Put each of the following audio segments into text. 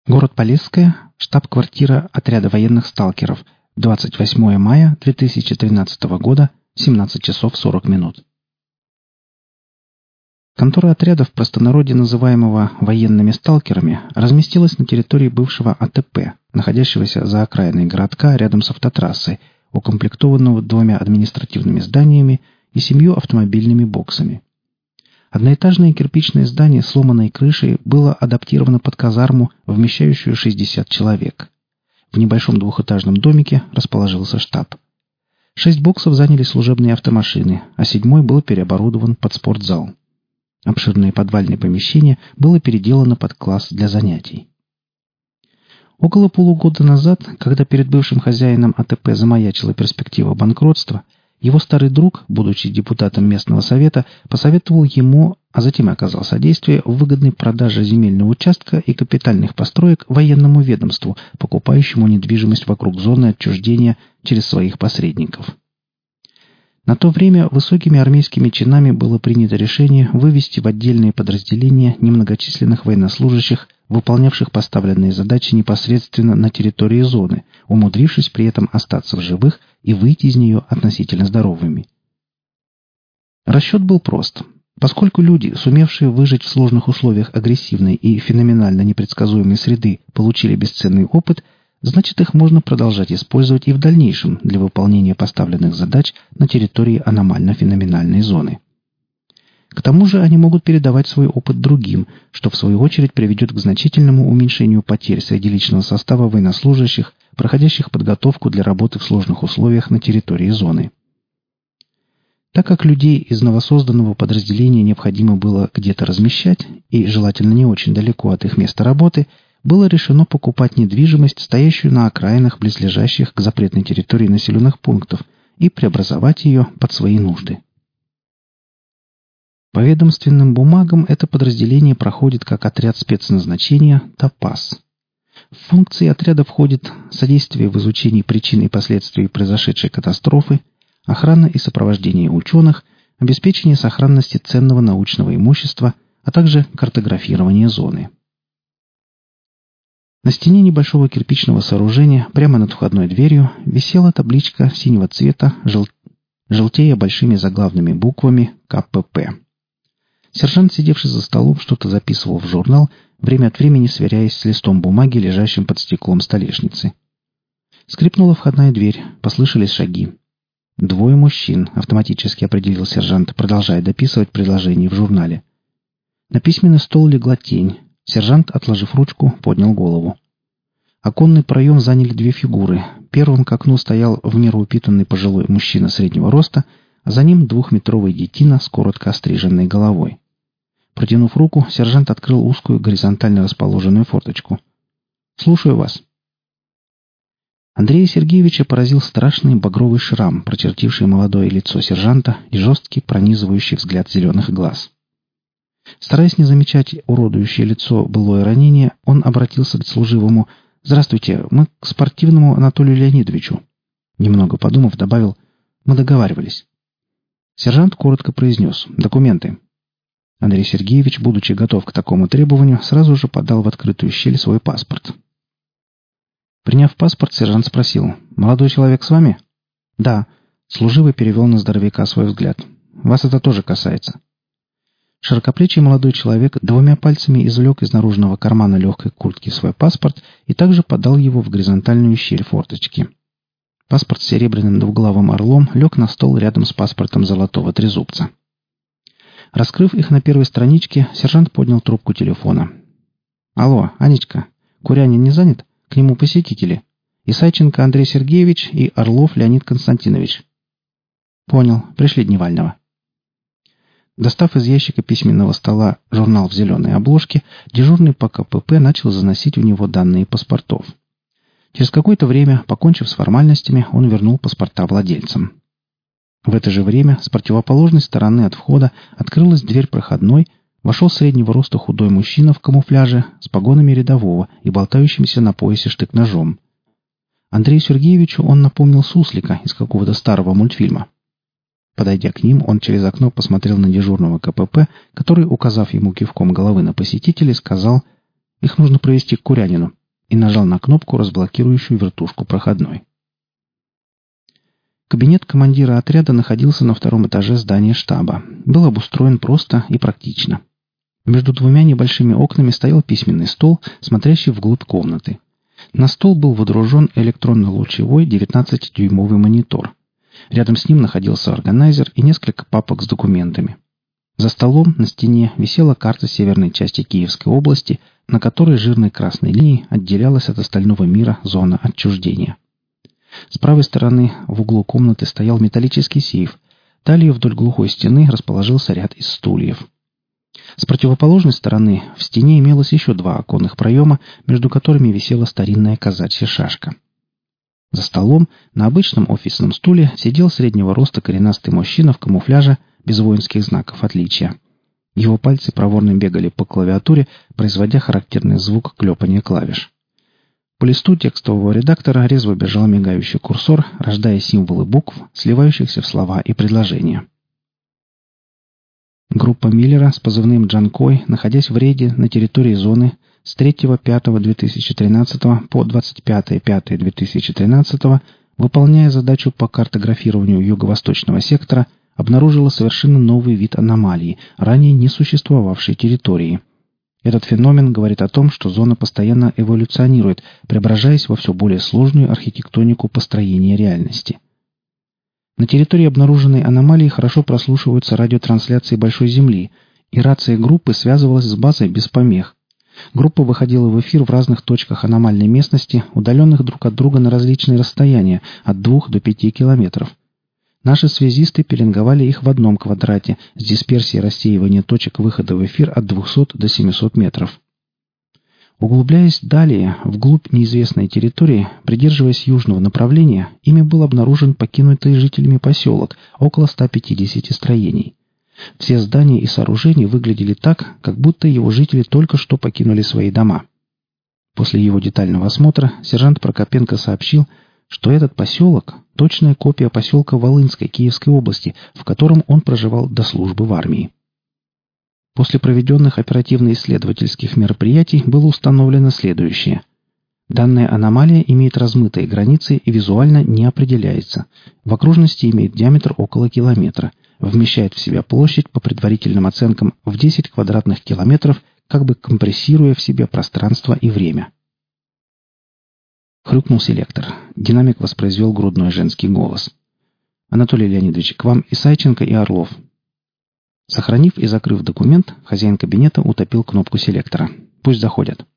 Город Полесское, штаб-квартира отряда военных сталкеров, 28 мая 2013 года, 17 часов 40 минут. Контора отряда, в простонародье называемого военными сталкерами, разместилась на территории бывшего АТП, находящегося за окраиной городка рядом с автотрассой, укомплектованного 2 административными зданиями и 7 автомобильными боксами. Одноэтажное кирпичное здание с сломанной крышей было адаптировано под казарму, вмещающую 60 человек. В небольшом двухэтажном домике расположился штаб. 6 боксов заняли служебные автомашины, а 7-й был переоборудован под спортзал. Обширное подвальное помещение было переделано под класс для занятий. Около полугода назад, когда перед бывшим хозяином АТП замаячила перспектива банкротства, его старый друг, будучи депутатом местного совета, посоветовал ему, а затем и оказал содействие в выгодной продаже земельного участка и капитальных построек военному ведомству, покупающему недвижимость вокруг зоны отчуждения через своих посредников. На то время высокими армейскими чинами было принято решение вывести в отдельные подразделения немногочисленных военнослужащих, выполнявших поставленные задачи непосредственно на территории зоны, умудрившись при этом остаться в живых и выйти из нее относительно здоровыми. Расчет был прост. Поскольку люди, сумевшие выжить в сложных условиях агрессивной и феноменально непредсказуемой среды, получили бесценный опыт, значит, их можно продолжать использовать и в дальнейшем для выполнения поставленных задач на территории аномально-феноменальной зоны. К тому же они могут передавать свой опыт другим, что в свою очередь приведет к значительному уменьшению потерь среди личного состава военнослужащих, проходящих подготовку для работы в сложных условиях на территории зоны. Так как людей из новосозданного подразделения необходимо было где-то размещать, и желательно не очень далеко от их места работы, было решено покупать недвижимость, стоящую на окраинах близлежащих к запретной территории населенных пунктов, и преобразовать ее под свои нужды. По ведомственным бумагам это подразделение проходит как отряд спецназначения «ТОПАЗ». В функции отряда входит содействие в изучении причин и последствий произошедшей катастрофы, охрана и сопровождение ученых, обеспечение сохранности ценного научного имущества, а также картографирование зоны. На стене небольшого кирпичного сооружения, прямо над входной дверью, висела табличка синего цвета, желтея большими заглавными буквами КПП. Сержант, сидевший за столом, что-то записывал в журнал, время от времени сверяясь с листом бумаги, лежащим под стеклом столешницы. Скрипнула входная дверь, послышались шаги. 2 мужчин, автоматически определил сержант, продолжая дописывать предложение в журнале. На письменный стол легла тень. Сержант, отложив ручку, поднял голову. Оконный проем заняли 2 фигуры. Первым к окну стоял в меру упитанный пожилой мужчина среднего роста, а за ним 2-метровый детина с коротко остриженной головой. Протянув руку, сержант открыл узкую горизонтально расположенную форточку. «Слушаю вас». Андрея Сергеевича поразил страшный багровый шрам, прочертивший молодое лицо сержанта, и жесткий пронизывающий взгляд зеленых глаз. Стараясь не замечать уродующее лицо былое ранение, он обратился к служивому: «Здравствуйте, мы к спортивному Анатолию Леонидовичу». Немного подумав, добавил: «Мы договаривались». Сержант коротко произнес: «Документы». Андрей Сергеевич, будучи готов к такому требованию, сразу же подал в открытую щель свой паспорт. Приняв паспорт, сержант спросил: «Молодой человек с вами?» «Да». Служивый перевел на здоровяка свой взгляд. «Вас это тоже касается». Широкоплечий молодой человек 2 пальцами извлек из наружного кармана легкой куртки свой паспорт и также подал его в горизонтальную щель форточки. Паспорт с серебряным двуглавым орлом лег на стол рядом с паспортом золотого трезубца. Раскрыв их на первой страничке, сержант поднял трубку телефона. «Алло, Анечка, Курянин не занят? К нему посетители. Исайченко Андрей Сергеевич и Орлов Леонид Константинович». «Понял. Пришли Дневального». Достав из ящика письменного стола журнал в зеленой обложке, дежурный по КПП начал заносить в него данные паспортов. Через какое-то время, покончив с формальностями, он вернул паспорта владельцам. В это же время с противоположной стороны от входа открылась дверь проходной, вошел среднего роста худой мужчина в камуфляже с погонами рядового и болтающимся на поясе штык-ножом. Андрею Сергеевичу он напомнил суслика из какого-то старого мультфильма. Подойдя к ним, он через окно посмотрел на дежурного КПП, который, указав ему кивком головы на посетителей, сказал: «Их нужно провести к Курянину». и нажал на кнопку, разблокирующую вертушку проходной. Кабинет командира отряда находился на втором этаже здания штаба. Был обустроен просто и практично. Между двумя небольшими окнами стоял письменный стол, смотрящий вглубь комнаты. На стол был водружен электронно-лучевой 19-дюймовый монитор. Рядом с ним находился органайзер и несколько папок с документами. За столом на стене висела карта северной части Киевской области, на которой жирной красной линией отделялась от остального мира зона отчуждения. С правой стороны в углу комнаты стоял металлический сейф. Далее вдоль глухой стены расположился ряд из стульев. С противоположной стороны в стене имелось еще два оконных проема, между которыми висела старинная казачья шашка. За столом на обычном офисном стуле сидел среднего роста коренастый мужчина в камуфляже без воинских знаков отличия. Его пальцы проворно бегали по клавиатуре, производя характерный звук клепания клавиш. По листу текстового редактора резво бежал мигающий курсор, рождая символы букв, сливающихся в слова и предложения. Группа Миллера с позывным «Джанкой», находясь в рейде на территории зоны с 3.5.2013 по 25.5.2013, выполняя задачу по картографированию юго-восточного сектора, обнаружила совершенно новый вид аномалии, ранее не существовавшей территории. Этот феномен говорит о том, что зона постоянно эволюционирует, преображаясь во все более сложную архитектонику построения реальности. На территории обнаруженной аномалии хорошо прослушиваются радиотрансляции Большой Земли, и рация группы связывалась с базой без помех. Группа выходила в эфир в разных точках аномальной местности, удаленных друг от друга на различные расстояния, от 2 до 5 километров. Наши связисты пеленговали их в одном квадрате с дисперсией рассеивания точек выхода в эфир от 200 до 700 метров. Углубляясь далее, вглубь неизвестной территории, придерживаясь южного направления, ими был обнаружен покинутый жителями поселок, около 150 строений. Все здания и сооружения выглядели так, как будто его жители только что покинули свои дома. После его детального осмотра сержант Прокопенко сообщил, что этот поселок – точная копия поселка Волынской Киевской области, в котором он проживал до службы в армии. После проведенных оперативно-исследовательских мероприятий было установлено следующее. Данная аномалия имеет размытые границы и визуально не определяется. В окружности имеет диаметр около километра, вмещает в себя площадь по предварительным оценкам в 10 квадратных километров, как бы компрессируя в себе пространство и время. Хрюкнул селектор. Динамик воспроизвел грудной женский голос. «Анатолий Леонидович, к вам Исайченко и Орлов». Сохранив и закрыв документ, хозяин кабинета утопил кнопку селектора. «Пусть заходят».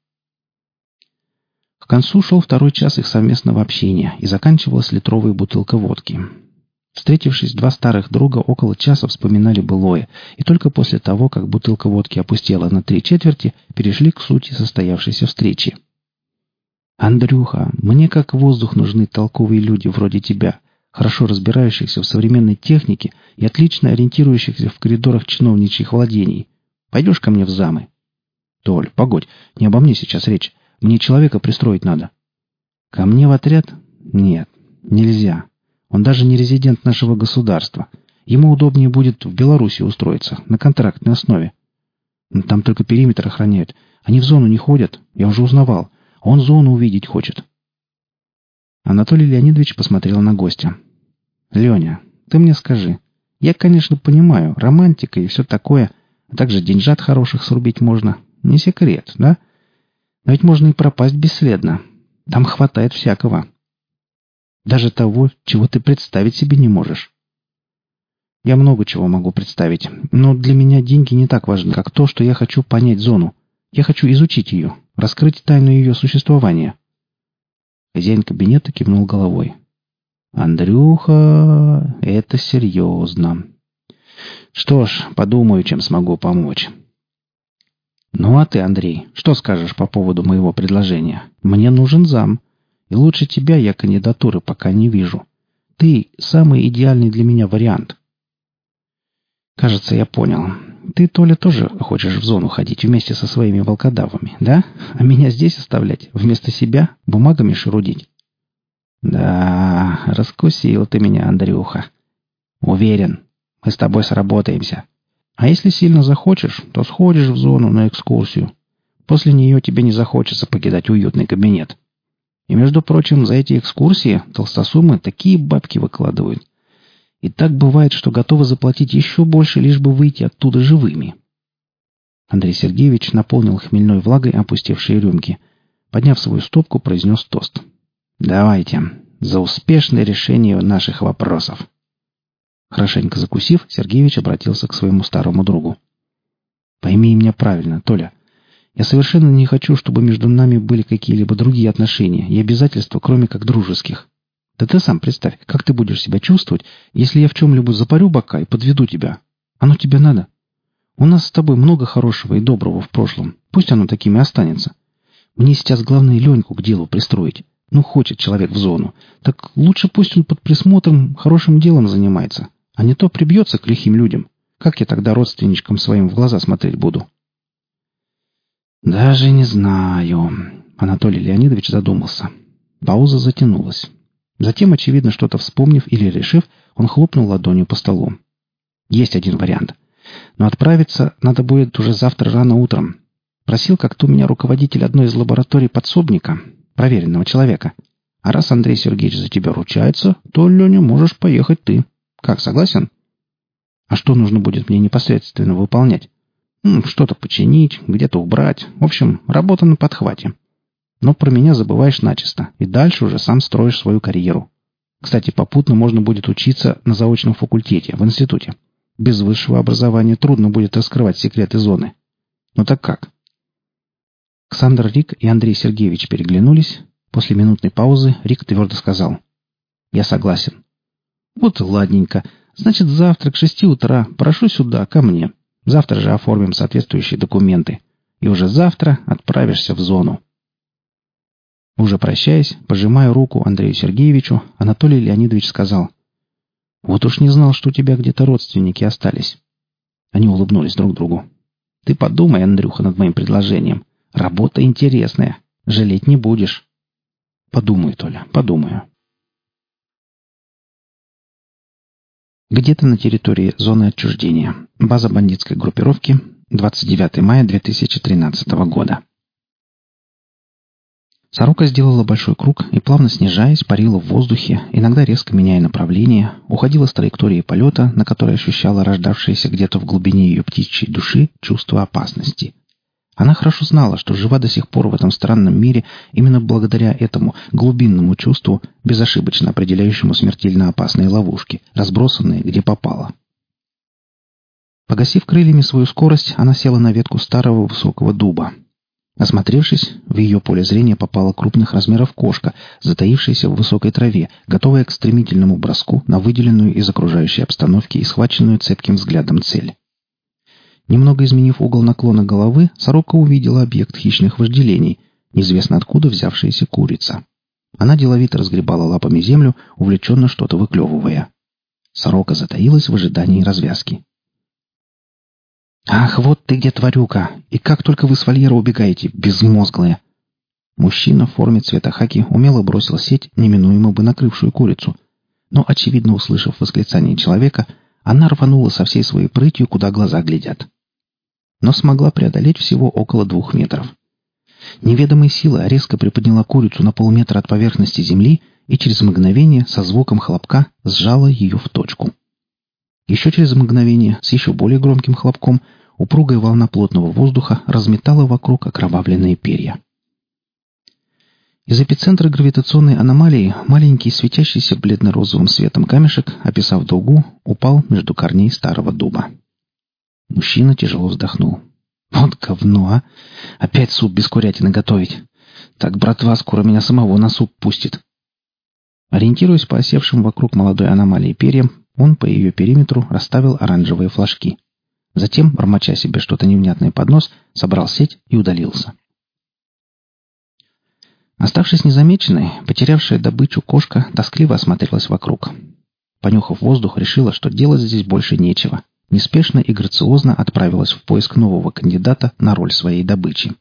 К концу шел второй час их совместного общения, и заканчивалась литровая бутылка водки. Встретившись, два старых друга около часа вспоминали былое, и только после того, как бутылка водки опустела на 3/4, перешли к сути состоявшейся встречи. «Андрюха, мне как воздух нужны толковые люди вроде тебя, хорошо разбирающихся в современной технике и отлично ориентирующихся в коридорах чиновничьих владений. Пойдешь ко мне в замы?» «Толь, погодь, не обо мне сейчас речь. Мне человека пристроить надо». «Ко мне в отряд? Нет, нельзя. Он даже не резидент нашего государства. Ему удобнее будет в Белоруссии устроиться, на контрактной основе. Там только периметр охраняют. Они в зону не ходят, я уже узнавал. Он зону увидеть хочет». Анатолий Леонидович посмотрел на гостя. «Леня, ты мне скажи. Я, конечно, понимаю, романтика и все такое, а также деньжат хороших срубить можно. Не секрет, да? Но ведь можно и пропасть бесследно. Там хватает всякого. Даже того, чего ты представить себе не можешь». «Я много чего могу представить, но для меня деньги не так важны, как то, что я хочу понять зону. Я хочу изучить ее, раскрыть тайну ее существования». Хозяин кабинета кивнул головой. «Андрюха, это серьезно. Что ж, подумаю, чем смогу помочь». «Ну а ты, Андрей, что скажешь по поводу моего предложения? Мне нужен зам. И лучше тебя я кандидатуры пока не вижу. Ты самый идеальный для меня вариант». «Кажется, я понял. Ты, Толя, тоже хочешь в зону ходить вместе со своими волкодавами, да? А меня здесь оставлять, вместо себя бумагами шерудить?» «Да, раскусил ты меня, Андрюха. Уверен, мы с тобой сработаемся. А если сильно захочешь, то сходишь в зону на экскурсию. После нее тебе не захочется покидать уютный кабинет. И, между прочим, за эти экскурсии толстосумы такие бабки выкладывают. И так бывает, что готовы заплатить еще больше, лишь бы выйти оттуда живыми. Андрей Сергеевич наполнил хмельной влагой опустевшие рюмки. Подняв свою стопку, произнес тост. «Давайте, за успешное решение наших вопросов». Хорошенько закусив, Сергеевич обратился к своему старому другу. «Пойми меня правильно, Толя. Я совершенно не хочу, чтобы между нами были какие-либо другие отношения и обязательства, кроме как дружеских. Да ты сам представь, как ты будешь себя чувствовать, если я в чем-либо запарю бока и подведу тебя. Оно тебе надо? У нас с тобой много хорошего и доброго в прошлом. Пусть оно таким и останется. Мне сейчас главное Леньку к делу пристроить. Ну, хочет человек в зону. Так лучше пусть он под присмотром хорошим делом занимается, а не то прибьется к лихим людям. Как я тогда родственничкам своим в глаза смотреть буду?» «Даже не знаю». Анатолий Леонидович задумался. Пауза затянулась. Затем, очевидно, что-то вспомнив или решив, он хлопнул ладонью по столу. «Есть один вариант. Но отправиться надо будет уже завтра рано утром. Просил как-то у меня руководитель одной из лабораторий подсобника, проверенного человека. А раз Андрей Сергеевич за тебя ручается, то, Леня, можешь поехать ты. Как, согласен? А что нужно будет мне непосредственно выполнять? Что-то починить, где-то убрать. В общем, работа на подхвате. Но про меня забываешь начисто, и дальше уже сам строишь свою карьеру. Кстати, попутно можно будет учиться на заочном факультете, в институте. Без высшего образования трудно будет раскрывать секреты зоны. Ну так как?» Ксандр Рик и Андрей Сергеевич переглянулись. После минутной паузы Рик твердо сказал: «Я согласен». «Вот и ладненько. Значит, завтра к 6 утра прошу сюда, ко мне. Завтра же оформим соответствующие документы. И уже завтра отправишься в зону». Уже прощаясь, пожимая руку Андрею Сергеевичу, Анатолий Леонидович сказал: «Вот уж не знал, что у тебя где-то родственники остались». Они улыбнулись друг другу. «Ты подумай, Андрюха, над моим предложением. Работа интересная. Жалеть не будешь». «Подумаю, Толя, подумаю». Где-то на территории зоны отчуждения. База бандитской группировки. 29 мая 2013 года. Сорока сделала большой круг и, плавно снижаясь, парила в воздухе, иногда резко меняя направление, уходила с траектории полета, на которой ощущала рождавшееся где-то в глубине ее птичьей души чувство опасности. Она хорошо знала, что жива до сих пор в этом странном мире именно благодаря этому глубинному чувству, безошибочно определяющему смертельно опасные ловушки, разбросанные где попало. Погасив крыльями свою скорость, она села на ветку старого высокого дуба. Осмотревшись, в ее поле зрения попала крупных размеров кошка, затаившаяся в высокой траве, готовая к стремительному броску на выделенную из окружающей обстановки и схваченную цепким взглядом цель. Немного изменив угол наклона головы, сорока увидела объект хищных вожделений, неизвестно откуда взявшаяся курица. Она деловито разгребала лапами землю, увлеченно что-то выклевывая. Сорока затаилась в ожидании развязки. «Ах, вот ты где, тварюка! И как только вы с вольера убегаете, безмозглые!» Мужчина в форме цвета хаки умело бросил сеть, неминуемо бы накрывшую курицу. Но, очевидно, услышав восклицание человека, она рванула со всей своей прытью, куда глаза глядят. Но смогла преодолеть всего около 2 метров. Неведомая сила резко приподняла курицу на полметра от поверхности земли и через мгновение со звуком хлопка сжала ее в точку. Еще через мгновение, с еще более громким хлопком, упругая волна плотного воздуха разметала вокруг окровавленные перья. Из эпицентра гравитационной аномалии маленький светящийся бледно-розовым светом камешек, описав дугу, упал между корней старого дуба. Мужчина тяжело вздохнул. «Вот говно, а! Опять суп без курятины готовить! Так братва скоро меня самого на суп пустит!» Ориентируясь по осевшим вокруг молодой аномалии перьям, он по ее периметру расставил оранжевые флажки. Затем, бормоча себе что-то невнятное под нос, собрал сеть и удалился. Оставшись незамеченной, потерявшая добычу кошка тоскливо осмотрелась вокруг. Понюхав воздух, решила, что делать здесь больше нечего. Неспешно и грациозно отправилась в поиск нового кандидата на роль своей добычи.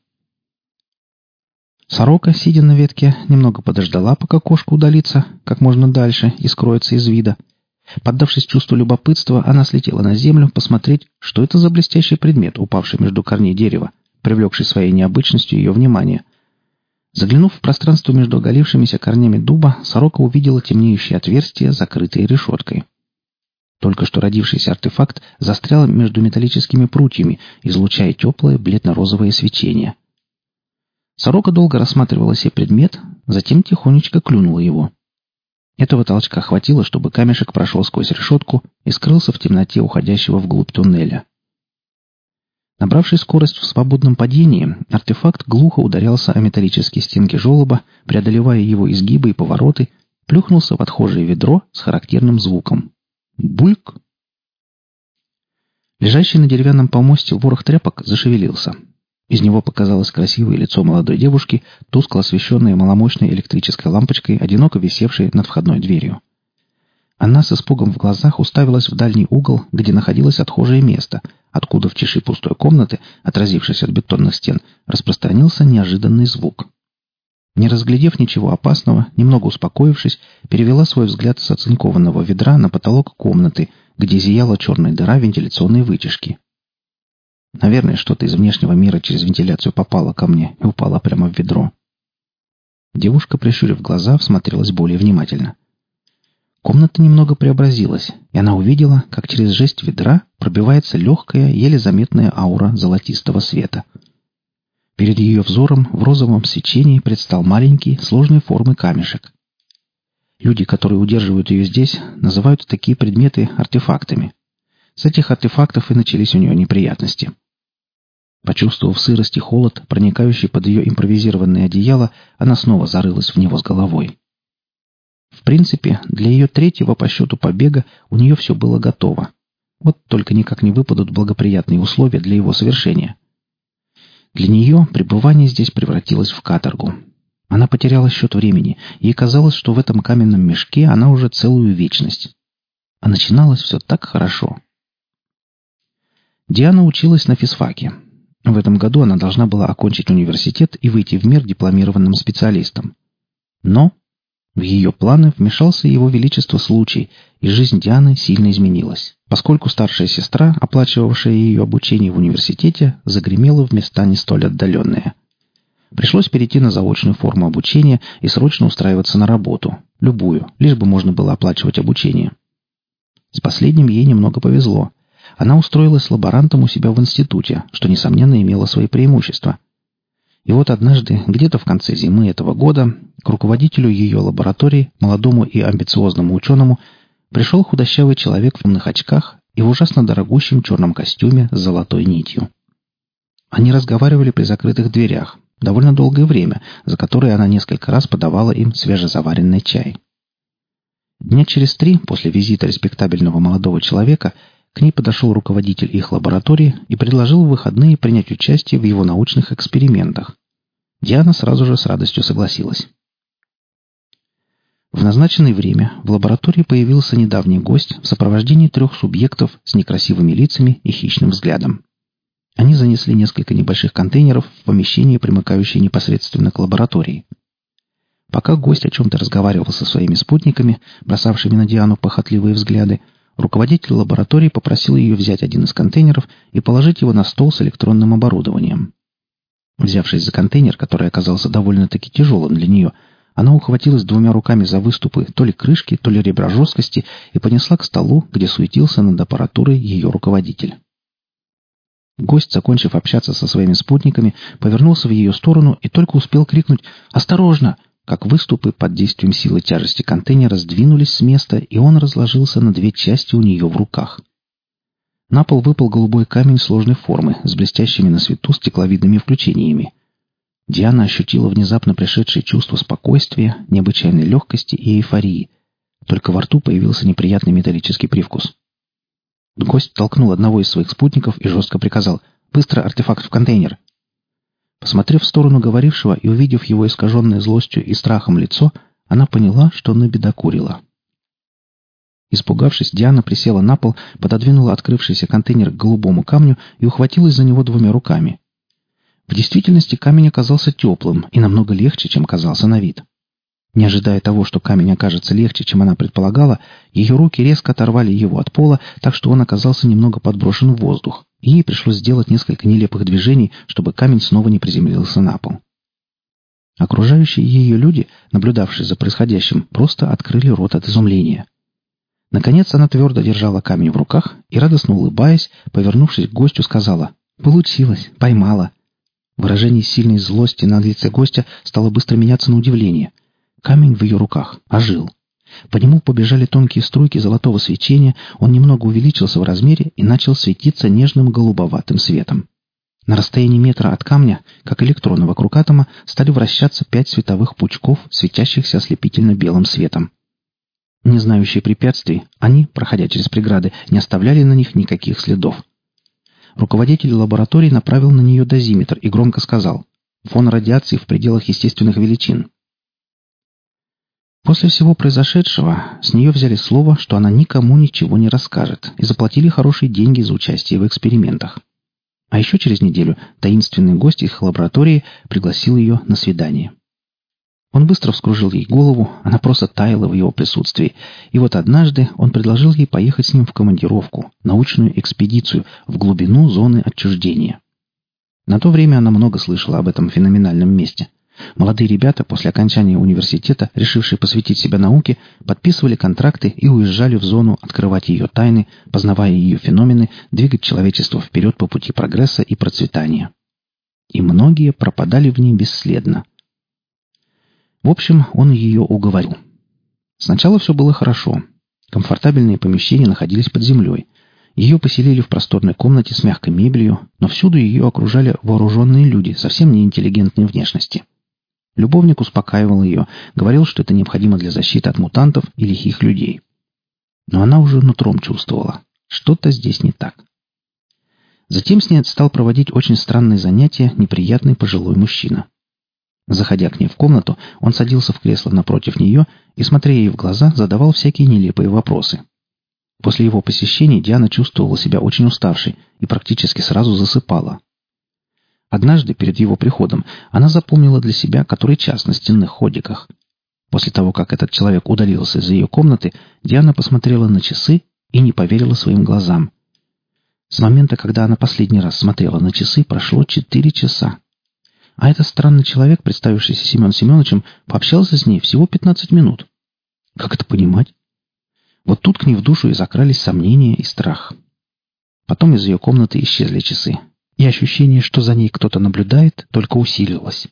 Сорока, сидя на ветке, немного подождала, пока кошка удалится как можно дальше и скроется из вида. Поддавшись чувству любопытства, она слетела на землю посмотреть, что это за блестящий предмет, упавший между корней дерева, привлекший своей необычностью ее внимание. Заглянув в пространство между оголившимися корнями дуба, сорока увидела темнеющее отверстие, закрытое решеткой. Только что родившийся артефакт застрял между металлическими прутьями, излучая теплое бледно-розовое свечение. Сорока долго рассматривала сей предмет, затем тихонечко клюнула его. Этого толчка хватило, чтобы камешек прошел сквозь решетку и скрылся в темноте уходящего вглубь туннеля. Набравший скорость в свободном падении, артефакт глухо ударялся о металлические стенки желоба, преодолевая его изгибы и повороты, плюхнулся в отхожее ведро с характерным звуком. Бульк! Лежащий на деревянном помосте ворох тряпок зашевелился. Из него показалось красивое лицо молодой девушки, тускло освещенное маломощной электрической лампочкой, одиноко висевшей над входной дверью. Она с испугом в глазах уставилась в дальний угол, где находилось отхожее место, откуда в тиши пустой комнаты, отразившись от бетонных стен, распространился неожиданный звук. Не разглядев ничего опасного, немного успокоившись, перевела свой взгляд с оцинкованного ведра на потолок комнаты, где зияла черная дыра вентиляционной вытяжки. Наверное, что-то из внешнего мира через вентиляцию попало ко мне и упало прямо в ведро. Девушка, прищурив глаза, всмотрелась более внимательно. Комната немного преобразилась, и она увидела, как через жесть ведра пробивается легкая, еле заметная аура золотистого света. Перед ее взором в розовом свечении предстал маленький, сложной формы камешек. Люди, которые удерживают ее здесь, называют такие предметы артефактами. С этих артефактов и начались у нее неприятности. Почувствовав сырость и холод, проникающий под ее импровизированное одеяло, она снова зарылась в него с головой. В принципе, для ее третьего по счету побега у нее все было готово. Вот только никак не выпадут благоприятные условия для его совершения. Для нее пребывание здесь превратилось в каторгу. Она потеряла счет времени, ей казалось, что в этом каменном мешке она уже целую вечность. А начиналось все так хорошо. Диана училась на физфаке. В этом году она должна была окончить университет и выйти в мир дипломированным специалистом. Но в ее планы вмешался его величество случай, и жизнь Дианы сильно изменилась, поскольку старшая сестра, оплачивавшая ее обучение в университете, загремела в места не столь отдаленные. Пришлось перейти на заочную форму обучения и срочно устраиваться на работу, любую, лишь бы можно было оплачивать обучение. С последним ей немного повезло. Она устроилась лаборантом у себя в институте, что, несомненно, имело свои преимущества. И вот однажды, где-то в конце зимы этого года, к руководителю ее лаборатории, молодому и амбициозному ученому, пришел худощавый человек в темных очках и в ужасно дорогущем черном костюме с золотой нитью. Они разговаривали при закрытых дверях довольно долгое время, за которое она несколько раз подавала им свежезаваренный чай. Дня через 3 после визита респектабельного молодого человека к ней подошел руководитель их лаборатории и предложил в выходные принять участие в его научных экспериментах. Диана сразу же с радостью согласилась. В назначенное время в лаборатории появился недавний гость в сопровождении 3 субъектов с некрасивыми лицами и хищным взглядом. Они занесли несколько небольших контейнеров в помещение, примыкающее непосредственно к лаборатории. Пока гость о чем-то разговаривал со своими спутниками, бросавшими на Диану похотливые взгляды, руководитель лаборатории попросил ее взять один из контейнеров и положить его на стол с электронным оборудованием. Взявшись за контейнер, который оказался довольно-таки тяжелым для нее, она ухватилась 2 руками за выступы то ли крышки, то ли ребра жесткости и понесла к столу, где суетился над аппаратурой ее руководитель. Гость, закончив общаться со своими спутниками, повернулся в ее сторону и только успел крикнуть «Осторожно!», как выступы под действием силы тяжести контейнера сдвинулись с места, и он разложился на 2 части у нее в руках. На пол выпал голубой камень сложной формы с блестящими на свету стекловидными включениями. Диана ощутила внезапно пришедшее чувство спокойствия, необычайной легкости и эйфории. Только во рту появился неприятный металлический привкус. Гость толкнул одного из своих спутников и жестко приказал «Быстро артефакт в контейнер!». Посмотрев в сторону говорившего и увидев его искаженное злостью и страхом лицо, она поняла, что набедокурила. Испугавшись, Диана присела на пол, пододвинула открывшийся контейнер к голубому камню и ухватилась за него 2 руками. В действительности камень оказался теплым и намного легче, чем казался на вид. Не ожидая того, что камень окажется легче, чем она предполагала, ее руки резко оторвали его от пола, так что он оказался немного подброшен в воздух, и ей пришлось сделать несколько нелепых движений, чтобы камень снова не приземлился на пол. Окружающие ее люди, наблюдавшие за происходящим, просто открыли рот от изумления. Наконец она твердо держала камень в руках и, радостно улыбаясь, повернувшись к гостю, сказала: «Получилось! Поймала!» Выражение сильной злости на лице гостя стало быстро меняться на удивление. Камень в ее руках ожил. По нему побежали тонкие струйки золотого свечения, он немного увеличился в размере и начал светиться нежным голубоватым светом. На расстоянии метра от камня, как электроны вокруг атома, стали вращаться 5 световых пучков, светящихся ослепительно белым светом. Не знающие препятствий, они, проходя через преграды, не оставляли на них никаких следов. Руководитель лаборатории направил на нее дозиметр и громко сказал: «Фон радиации в пределах естественных величин». После всего произошедшего с нее взяли слово, что она никому ничего не расскажет, и заплатили хорошие деньги за участие в экспериментах. А еще через неделю таинственный гость из лаборатории пригласил ее на свидание. Он быстро вскружил ей голову, она просто таяла в его присутствии, и вот однажды он предложил ей поехать с ним в командировку, научную экспедицию в глубину зоны отчуждения. На то время она много слышала об этом феноменальном месте. Молодые ребята, после окончания университета, решившие посвятить себя науке, подписывали контракты и уезжали в зону открывать ее тайны, познавая ее феномены, двигать человечество вперед по пути прогресса и процветания. И многие пропадали в ней бесследно. В общем, он ее уговорил. Сначала все было хорошо. Комфортабельные помещения находились под землей. Ее поселили в просторной комнате с мягкой мебелью, но всюду ее окружали вооруженные люди совсем неинтеллигентной внешности. Любовник успокаивал ее, говорил, что это необходимо для защиты от мутантов и лихих людей. Но она уже нутром чувствовала. Что-то здесь не так. Затем с ней стал проводить очень странные занятия неприятный пожилой мужчина. Заходя к ней в комнату, он садился в кресло напротив нее и, смотря ей в глаза, задавал всякие нелепые вопросы. После его посещения Диана чувствовала себя очень уставшей и практически сразу засыпала. Однажды, перед его приходом, она запомнила для себя который час на стенных ходиках. После того, как этот человек удалился из ее комнаты, Диана посмотрела на часы и не поверила своим глазам. С момента, когда она последний раз смотрела на часы, прошло 4 часа. А этот странный человек, представившийся Семен Семеновичем, пообщался с ней всего 15 минут. Как это понимать? Вот тут к ней в душу и закрались сомнения и страх. Потом из ее комнаты исчезли часы, и ощущение, что за ней кто-то наблюдает, только усилилось.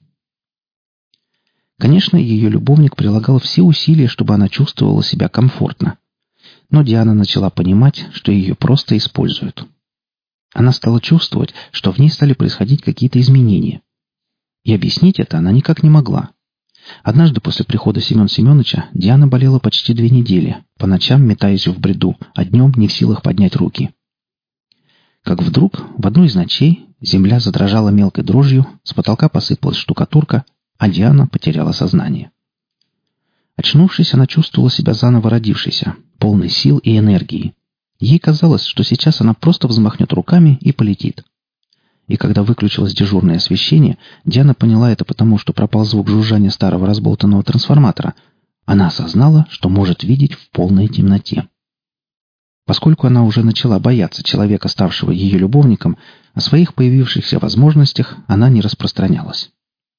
Конечно, ее любовник прилагал все усилия, чтобы она чувствовала себя комфортно. Но Диана начала понимать, что ее просто используют. Она стала чувствовать, что в ней стали происходить какие-то изменения. И объяснить это она никак не могла. Однажды после прихода Семена Семеновича Диана болела почти 2 недели, по ночам метаясь в бреду, а днем не в силах поднять руки. Как вдруг в одну из ночей земля задрожала мелкой дрожью, с потолка посыпалась штукатурка, а Диана потеряла сознание. Очнувшись, она чувствовала себя заново родившейся, полной сил и энергии. Ей казалось, что сейчас она просто взмахнет руками и полетит. И когда выключилось дежурное освещение, Диана поняла это потому, что пропал звук жужжания старого разболтанного трансформатора. Она осознала, что может видеть в полной темноте. Поскольку она уже начала бояться человека, ставшего ее любовником, о своих появившихся возможностях она не распространялась.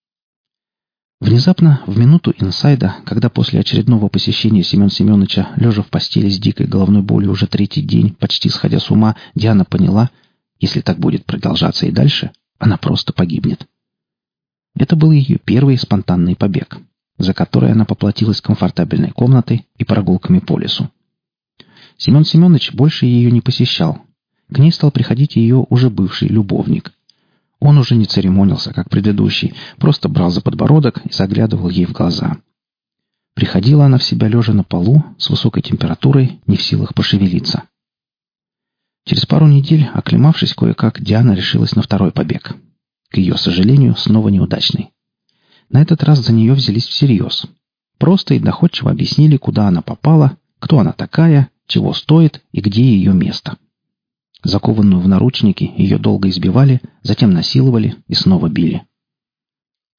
Внезапно, в минуту инсайда, когда после очередного посещения Семена Семеновича, лежа в постели с дикой головной болью уже 3-й день, почти сходя с ума, Диана поняла, если так будет продолжаться и дальше, она просто погибнет. Это был ее первый спонтанный побег, за который она поплатилась комфортабельной комнатой и прогулками по лесу. Семен Семенович больше ее не посещал. К ней стал приходить ее уже бывший любовник. Он уже не церемонился, как предыдущий, просто брал за подбородок и заглядывал ей в глаза. Приходила она в себя лежа на полу, с высокой температурой, не в силах пошевелиться. Через пару недель, оклемавшись кое-как, Диана решилась на второй побег. К ее сожалению, снова неудачный. На этот раз за нее взялись всерьез. Просто и доходчиво объяснили, куда она попала, кто она такая, чего стоит и где ее место. Закованную в наручники, ее долго избивали, затем насиловали и снова били.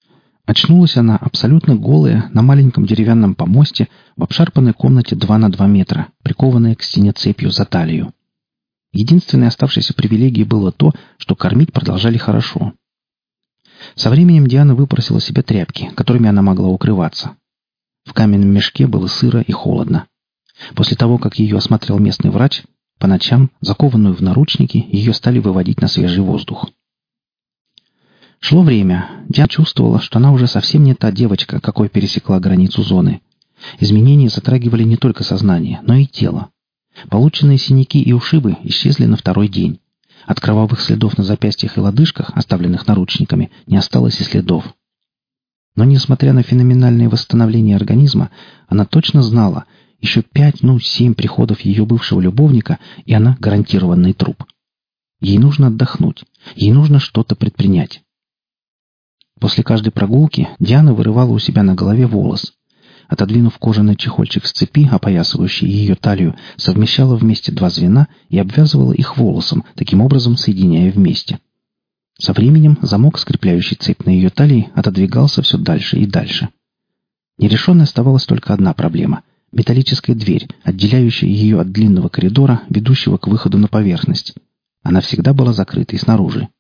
Очнулась она абсолютно голая на маленьком деревянном помосте в обшарпанной комнате 2 на 2 метра, прикованная к стене цепью за талию. Единственной оставшейся привилегией было то, что кормить продолжали хорошо. Со временем Диана выпросила себе тряпки, которыми она могла укрываться. В каменном мешке было сыро и холодно. После того, как ее осмотрел местный врач, по ночам, закованную в наручники, ее стали выводить на свежий воздух. Шло время. Диана чувствовала, что она уже совсем не та девочка, какой пересекла границу зоны. Изменения затрагивали не только сознание, но и тело. Полученные синяки и ушибы исчезли на второй день. От кровавых следов на запястьях и лодыжках, оставленных наручниками, не осталось и следов. Но, несмотря на феноменальное восстановление организма, она точно знала, еще 5-7 приходов ее бывшего любовника, и она гарантированный труп. Ей нужно отдохнуть, ей нужно что-то предпринять. После каждой прогулки Диана вырывала у себя на голове волос. Отодвинув кожаный чехольчик с цепи, опоясывающий ее талию, совмещала вместе 2 звена и обвязывала их волосом, таким образом соединяя вместе. Со временем замок, скрепляющий цепь на ее талии, отодвигался все дальше и дальше. Нерешенной оставалась только одна проблема — металлическая дверь, отделяющая ее от длинного коридора, ведущего к выходу на поверхность. Она всегда была закрытой снаружи.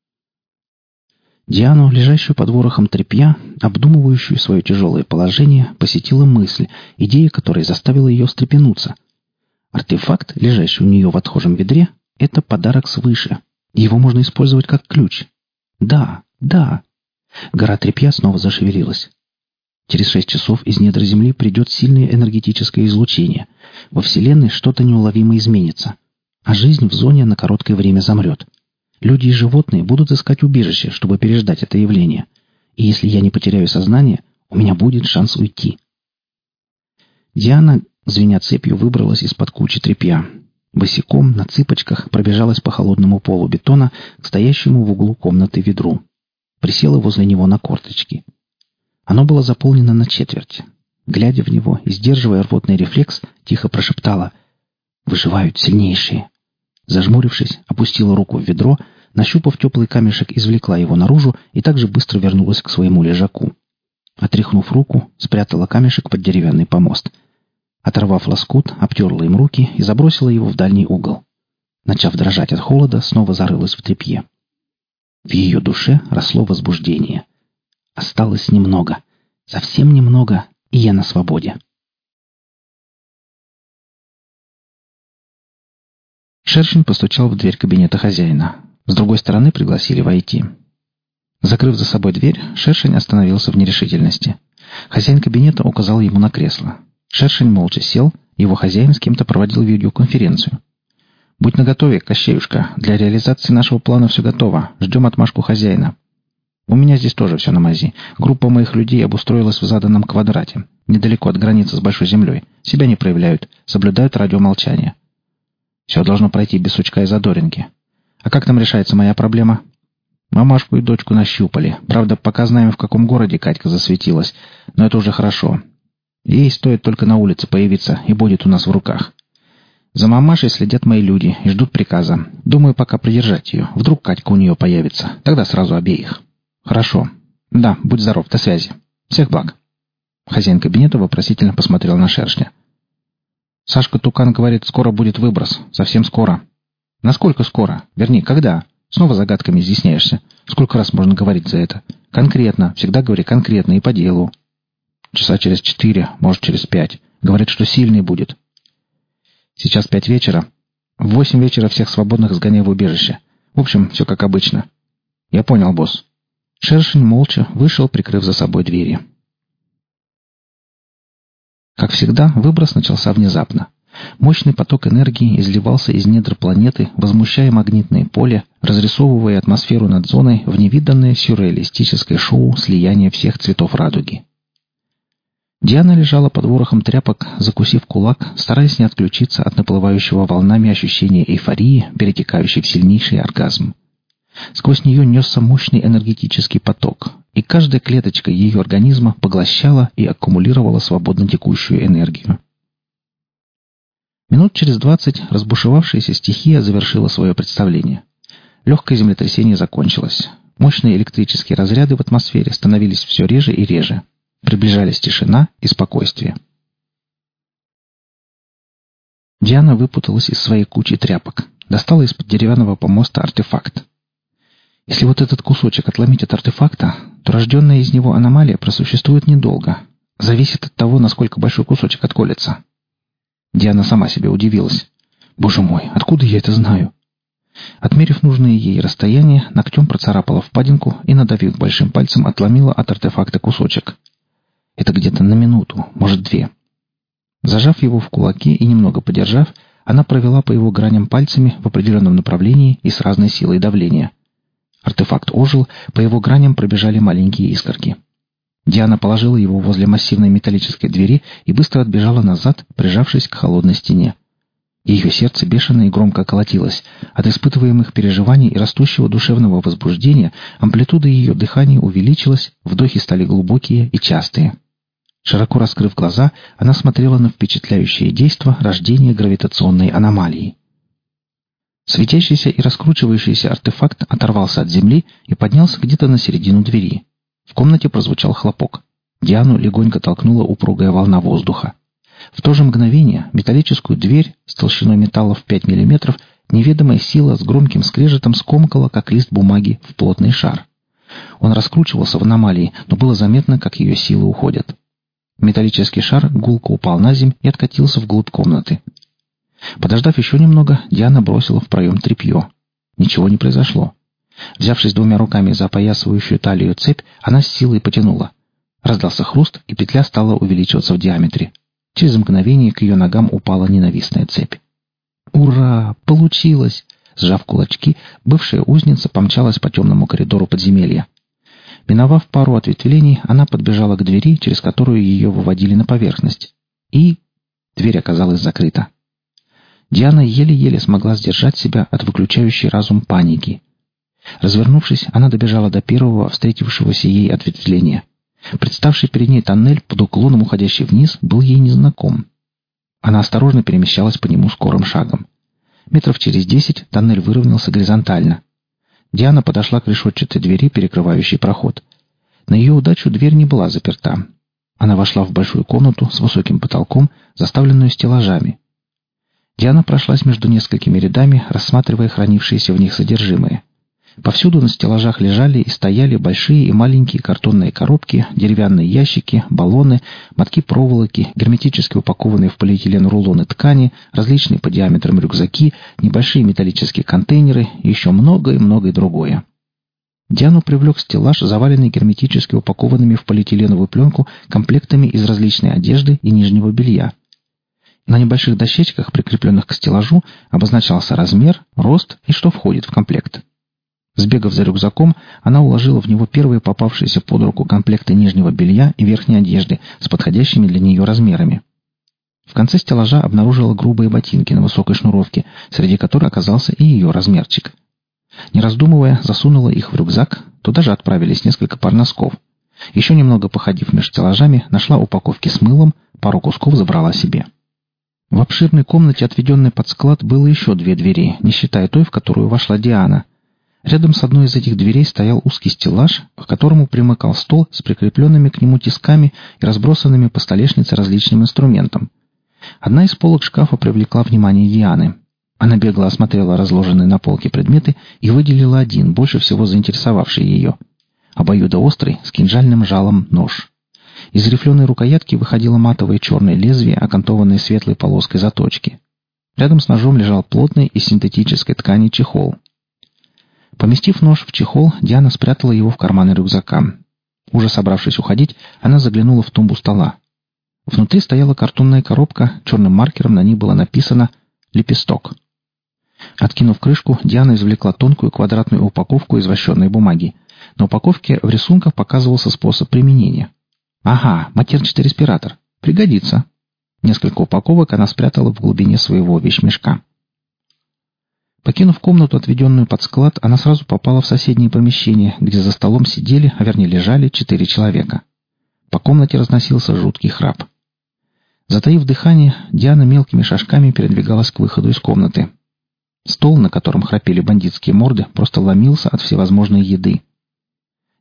Диану, лежащую под ворохом тряпья, обдумывающую свое тяжелое положение, посетила мысль, идея которой заставила ее встрепенуться. Артефакт, лежащий у нее в отхожем ведре, — это подарок свыше. Его можно использовать как ключ. Да, да. Гора тряпья снова зашевелилась. Через 6 часов из недр Земли придет сильное энергетическое излучение. Во Вселенной что-то неуловимо изменится. А жизнь в зоне на короткое время замрет. Люди и животные будут искать убежище, чтобы переждать это явление. И если я не потеряю сознание, у меня будет шанс уйти. Диана, звеня цепью, выбралась из-под кучи тряпья. Босиком, на цыпочках, пробежалась по холодному полу бетона к стоящему в углу комнаты ведру. Присела возле него на корточки. Оно было заполнено на четверть. Глядя в него и сдерживая рвотный рефлекс, тихо прошептала: «Выживают сильнейшие». Зажмурившись, опустила руку в ведро, нащупав теплый камешек, извлекла его наружу и также быстро вернулась к своему лежаку. Отряхнув руку, спрятала камешек под деревянный помост. Оторвав лоскут, обтерла им руки и забросила его в дальний угол. Начав дрожать от холода, снова зарылась в тряпье. В ее душе росло возбуждение. Осталось немного, совсем немного, и я на свободе. Шершень постучал в дверь кабинета хозяина. С другой стороны пригласили войти. Закрыв за собой дверь, Шершень остановился в нерешительности. Хозяин кабинета указал ему на кресло. Шершень молча сел, его хозяин с кем-то проводил видеоконференцию. «Будь наготове, Кощеюшка, для реализации нашего плана все готово. Ждем отмашку хозяина». «У меня здесь тоже все на мази. Группа моих людей обустроилась в заданном квадрате, недалеко от границы с Большой Землей. Себя не проявляют, соблюдают радиомолчание. Все должно пройти без сучка и задоринки. А как там решается моя проблема?» «Мамашку и дочку нащупали. Правда, пока знаем, в каком городе Катька засветилась. Но это уже хорошо. Ей стоит только на улице появиться, и будет у нас в руках. За мамашей следят мои люди и ждут приказа. Думаю, пока придержать ее. Вдруг Катька у нее появится. Тогда сразу обеих». «Хорошо. Да, будь здоров, до связи. Всех благ». Хозяин кабинета вопросительно посмотрел на Шершня. «Сашка Тукан говорит, скоро будет выброс. Совсем скоро». «Насколько скоро? Вернее, когда? Снова загадками изъясняешься. Сколько раз можно говорить за это? Конкретно. Всегда говори конкретно и по делу». «Часа через 4, может, через 5. Говорят, что сильный будет». «Сейчас 5 вечера. В 8 вечера всех свободных сгоняй в убежище. В общем, все как обычно». «Я понял, босс». Шершень молча вышел, прикрыв за собой двери. Как всегда, выброс начался внезапно. Мощный поток энергии изливался из недр планеты, возмущая магнитное поле, разрисовывая атмосферу над зоной в невиданное сюрреалистическое шоу слияния всех цветов радуги. Диана лежала под ворохом тряпок, закусив кулак, стараясь не отключиться от наплывающего волнами ощущения эйфории, перетекающей в сильнейший оргазм. Сквозь нее несся мощный энергетический поток, и каждая клеточка ее организма поглощала и аккумулировала свободно текущую энергию. Минут через 20 разбушевавшаяся стихия завершила свое представление. Легкое землетрясение закончилось. Мощные электрические разряды в атмосфере становились все реже и реже. Приближались тишина и спокойствие. Диана выпуталась из своей кучи тряпок. Достала из-под деревянного помоста артефакт. Если вот этот кусочек отломить от артефакта, то рожденная из него аномалия просуществует недолго. Зависит от того, насколько большой кусочек отколется. Диана сама себе удивилась. «Боже мой, откуда я это знаю?» Отмерив нужное ей расстояние, ногтем процарапала впадинку и, надавив большим пальцем, отломила от артефакта кусочек. Это где-то на минуту, может, 2. Зажав его в кулаке и немного подержав, она провела по его граням пальцами в определенном направлении и с разной силой давления. Артефакт ожил, по его граням пробежали маленькие искорки. Диана положила его возле массивной металлической двери и быстро отбежала назад, прижавшись к холодной стене. Ее сердце бешено и громко колотилось. От испытываемых переживаний и растущего душевного возбуждения амплитуда ее дыхания увеличилась, вдохи стали глубокие и частые. Широко раскрыв глаза, она смотрела на впечатляющее действо рождения гравитационной аномалии. Светящийся и раскручивающийся артефакт оторвался от земли и поднялся где-то на середину двери. В комнате прозвучал хлопок. Диану легонько толкнула упругая волна воздуха. В то же мгновение металлическую дверь с толщиной металла в 5 мм неведомая сила с громким скрежетом скомкала, как лист бумаги, в плотный шар. Он раскручивался в аномалии, но было заметно, как ее силы уходят. Металлический шар гулко упал на землю и откатился вглубь комнаты. Подождав еще немного, Диана бросила в проем тряпье. Ничего не произошло. Взявшись 2 руками за опоясывающую талию цепь, она с силой потянула. Раздался хруст, и петля стала увеличиваться в диаметре. Через мгновение к ее ногам упала ненавистная цепь. «Ура! Получилось!» Сжав кулачки, бывшая узница помчалась по темному коридору подземелья. Миновав пару ответвлений, она подбежала к двери, через которую ее выводили на поверхность. И дверь оказалась закрыта. Диана еле-еле смогла сдержать себя от выключающей разум паники. Развернувшись, она добежала до первого встретившегося ей ответвления. Представший перед ней тоннель, под уклоном уходящий вниз, был ей незнаком. Она осторожно перемещалась по нему скорым шагом. Метров через 10 тоннель выровнялся горизонтально. Диана подошла к решетчатой двери, перекрывающей проход. На ее удачу дверь не была заперта. Она вошла в большую комнату с высоким потолком, заставленную стеллажами. Диана прошлась между несколькими рядами, рассматривая хранившиеся в них содержимое. Повсюду на стеллажах лежали и стояли большие и маленькие картонные коробки, деревянные ящики, баллоны, мотки проволоки, герметически упакованные в полиэтилен рулоны ткани, различные по диаметрам рюкзаки, небольшие металлические контейнеры и еще многое и многое другое. Диану привлек стеллаж, заваленный герметически упакованными в полиэтиленовую пленку комплектами из различной одежды и нижнего белья. На небольших дощечках, прикрепленных к стеллажу, обозначался размер, рост и что входит в комплект. Сбегав за рюкзаком, она уложила в него первые попавшиеся под руку комплекты нижнего белья и верхней одежды с подходящими для нее размерами. В конце стеллажа обнаружила грубые ботинки на высокой шнуровке, среди которых оказался и ее размерчик. Не раздумывая, засунула их в рюкзак, туда же отправились несколько пар носков. Еще немного походив между стеллажами, нашла упаковки с мылом, пару кусков забрала себе. В обширной комнате, отведенной под склад, было еще 2 двери, не считая той, в которую вошла Диана. Рядом с одной из этих дверей стоял узкий стеллаж, к которому примыкал стол с прикрепленными к нему тисками и разбросанными по столешнице различным инструментом. Одна из полок шкафа привлекла внимание Дианы. Она бегло осмотрела разложенные на полке предметы и выделила один, больше всего заинтересовавший ее. Обоюдоострый, с кинжальным жалом нож. Из рифленой рукоятки выходило матовое черное лезвие, окантованное светлой полоской заточки. Рядом с ножом лежал плотный из синтетической ткани чехол. Поместив нож в чехол, Диана спрятала его в карманы рюкзака. Уже собравшись уходить, она заглянула в тумбу стола. Внутри стояла картонная коробка, черным маркером на ней было написано «Лепесток». Откинув крышку, Диана извлекла тонкую квадратную упаковку из вощеной бумаги. На упаковке в рисунках показывался способ применения. «Ага, матерчатый респиратор. Пригодится». Несколько упаковок она спрятала в глубине своего вещмешка. Покинув комнату, отведенную под склад, она сразу попала в соседнее помещение, где за столом сидели, а вернее лежали 4 человека. По комнате разносился жуткий храп. Затаив дыхание, Диана мелкими шажками передвигалась к выходу из комнаты. Стол, на котором храпели бандитские морды, просто ломился от всевозможной еды.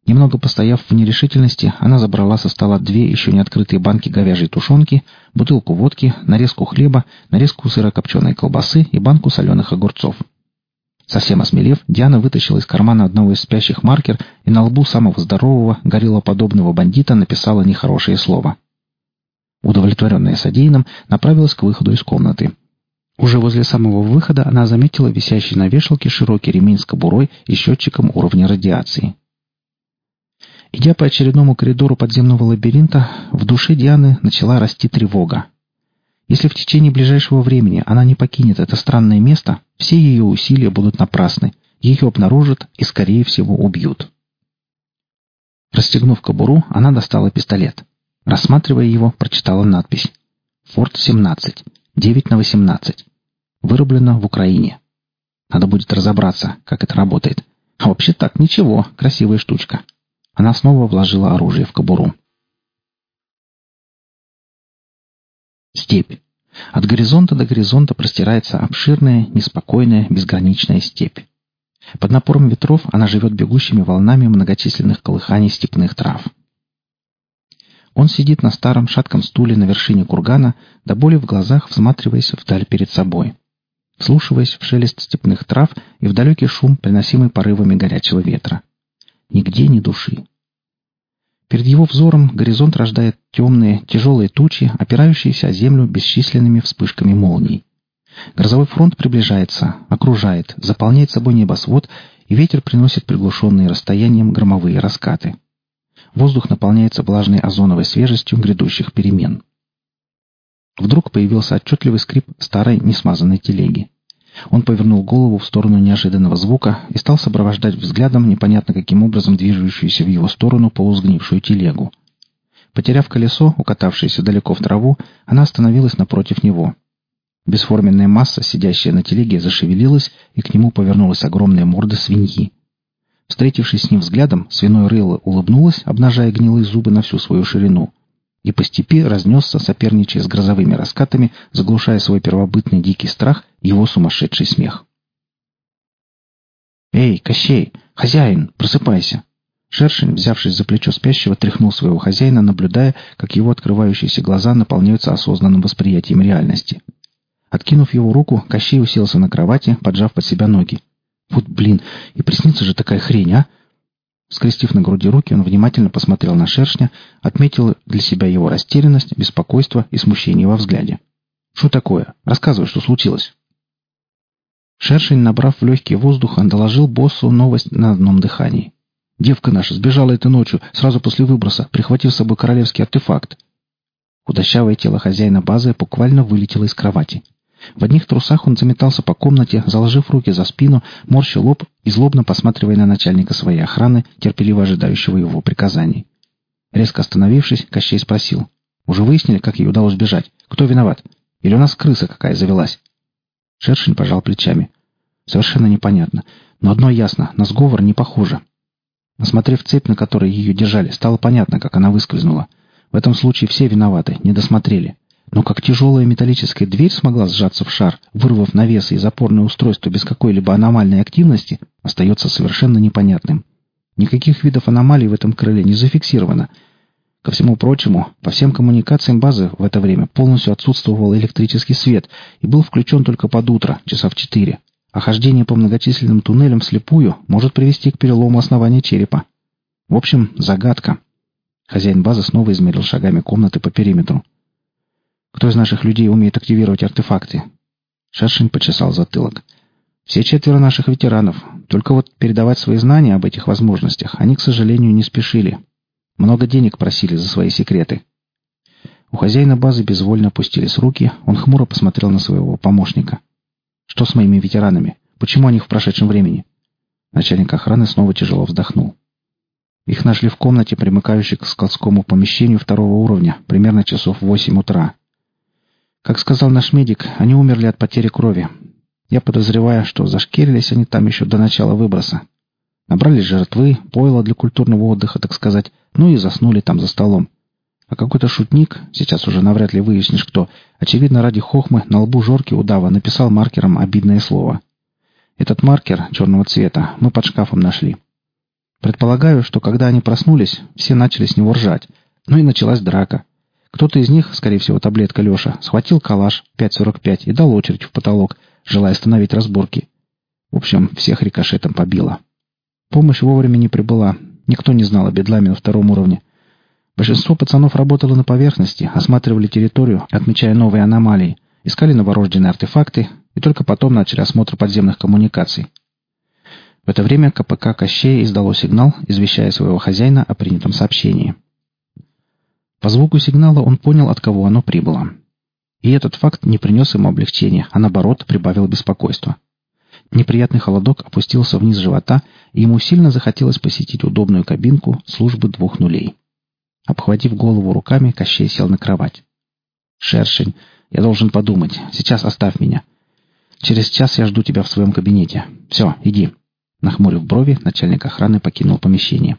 Немного постояв в нерешительности, она забрала со стола 2 еще не открытые банки говяжьей тушенки, бутылку водки, нарезку хлеба, нарезку сырокопченой колбасы и банку соленых огурцов. Совсем осмелев, Диана вытащила из кармана одного из спящих маркер и на лбу самого здорового, гориллоподобного бандита написала нехорошее слово. Удовлетворенная содеянным, направилась к выходу из комнаты. Уже возле самого выхода она заметила висящий на вешалке широкий ремень с кобурой и счетчиком уровня радиации. Идя по очередному коридору подземного лабиринта, в душе Дианы начала расти тревога. Если в течение ближайшего времени она не покинет это странное место, все ее усилия будут напрасны, ее обнаружат и, скорее всего, убьют. Расстегнув кобуру, она достала пистолет. Рассматривая его, прочитала надпись «Форт-17, 9/18. Вырублено в Украине». Надо будет разобраться, как это работает. А вообще так, ничего, красивая штучка. Она снова вложила оружие в кобуру. Степь. От горизонта до горизонта простирается обширная, неспокойная, безграничная степь. Под напором ветров она живет бегущими волнами многочисленных колыханий степных трав. Он сидит на старом шатком стуле на вершине кургана, до боли в глазах всматриваясь вдаль перед собой, вслушиваясь в шелест степных трав и в далекий шум, приносимый порывами горячего ветра. Нигде ни души. Перед его взором горизонт рождает темные, тяжелые тучи, опирающиеся о землю бесчисленными вспышками молний. Грозовой фронт приближается, окружает, заполняет собой небосвод, и ветер приносит приглушенные расстоянием громовые раскаты. Воздух наполняется влажной озоновой свежестью грядущих перемен. Вдруг появился отчетливый скрип старой несмазанной телеги. Он повернул голову в сторону неожиданного звука и стал сопровождать взглядом непонятно каким образом движущуюся в его сторону полусгнившую телегу. Потеряв колесо, укатавшееся далеко в траву, она остановилась напротив него. Бесформенная масса, сидящая на телеге, зашевелилась, и к нему повернулась огромная морда свиньи. Встретившись с ним взглядом, свиное рыло улыбнулось, обнажая гнилые зубы на всю свою ширину, и по степи разнесся, соперничая с грозовыми раскатами, заглушая свой первобытный дикий страх, его сумасшедший смех. «Эй, Кощей! Хозяин! Просыпайся!» Шершень, взявшись за плечо спящего, тряхнул своего хозяина, наблюдая, как его открывающиеся глаза наполняются осознанным восприятием реальности. Откинув его руку, Кощей уселся на кровати, поджав под себя ноги. «Вот блин, и приснится же такая хрень, а!» Скрестив на груди руки, он внимательно посмотрел на Шершня, отметил для себя его растерянность, беспокойство и смущение во взгляде. «Что такое? Рассказывай, что случилось». Шершень, набрав в легкие воздуха, доложил боссу новость на одном дыхании. «Девка наша сбежала этой ночью, сразу после выброса, прихватив с собой королевский артефакт». Худощавое тело хозяина базы буквально вылетело из кровати. В одних трусах он заметался по комнате, заложив руки за спину, морщил лоб и злобно посматривая на начальника своей охраны, терпеливо ожидающего его приказаний. Резко остановившись, Кощей спросил: «Уже выяснили, как ей удалось бежать? Кто виноват? Или у нас крыса какая завелась?» Шершень пожал плечами. «Совершенно непонятно. Но одно ясно — на сговор не похоже». Осмотрев цепь, на которой ее держали, стало понятно, как она выскользнула. В этом случае все виноваты, не досмотрели. Но как тяжелая металлическая дверь смогла сжаться в шар, вырвав навесы и запорное устройство без какой-либо аномальной активности, остается совершенно непонятным. Никаких видов аномалий в этом крыле не зафиксировано. Ко всему прочему, по всем коммуникациям базы в это время полностью отсутствовал электрический свет и был включен только под утро, часа в 4. А хождение по многочисленным туннелям вслепую может привести к перелому основания черепа. В общем, загадка. Хозяин базы снова измерил шагами комнаты по периметру. «Кто из наших людей умеет активировать артефакты?» Шершень почесал затылок. «Все 4 наших ветеранов. Только вот передавать свои знания об этих возможностях они, к сожалению, не спешили. Много денег просили за свои секреты». У хозяина базы безвольно опустились руки, он хмуро посмотрел на своего помощника. «Что с моими ветеранами? Почему они в прошедшем времени?» Начальник охраны снова тяжело вздохнул. «Их нашли в комнате, примыкающей к складскому помещению 2-го уровня, примерно часов в 8 утра. Как сказал наш медик, они умерли от потери крови. Я подозреваю, что зашкерились они там еще до начала выброса. Набрали жертвы, пойла для культурного отдыха, так сказать, ну и заснули там за столом. А какой-то шутник, сейчас уже навряд ли выяснишь кто, очевидно ради хохмы на лбу Жорки удава написал маркером обидное слово. Этот маркер черного цвета мы под шкафом нашли. Предполагаю, что когда они проснулись, все начали с него ржать. Ну и началась драка. Кто-то из них, скорее всего, таблетка Леша, схватил калаш 5,45 и дал очередь в потолок, желая остановить разборки. В общем, всех рикошетом побило. Помощь вовремя не прибыла. Никто не знал о бедламе на втором уровне. Большинство пацанов работало на поверхности, осматривали территорию, отмечая новые аномалии, искали новорожденные артефакты и только потом начали осмотр подземных коммуникаций. В это время КПК Кощея издало сигнал, извещая своего хозяина о принятом сообщении. По звуку сигнала он понял, от кого оно прибыло. И этот факт не принес ему облегчения, а наоборот прибавил беспокойства. Неприятный холодок опустился вниз живота, и ему сильно захотелось посетить удобную кабинку службы 2 нулей. Обхватив голову руками, Кощей сел на кровать. «Шершень, я должен подумать. Сейчас оставь меня. Через час я жду тебя в своем кабинете. Все, иди». Нахмурив брови, начальник охраны покинул помещение.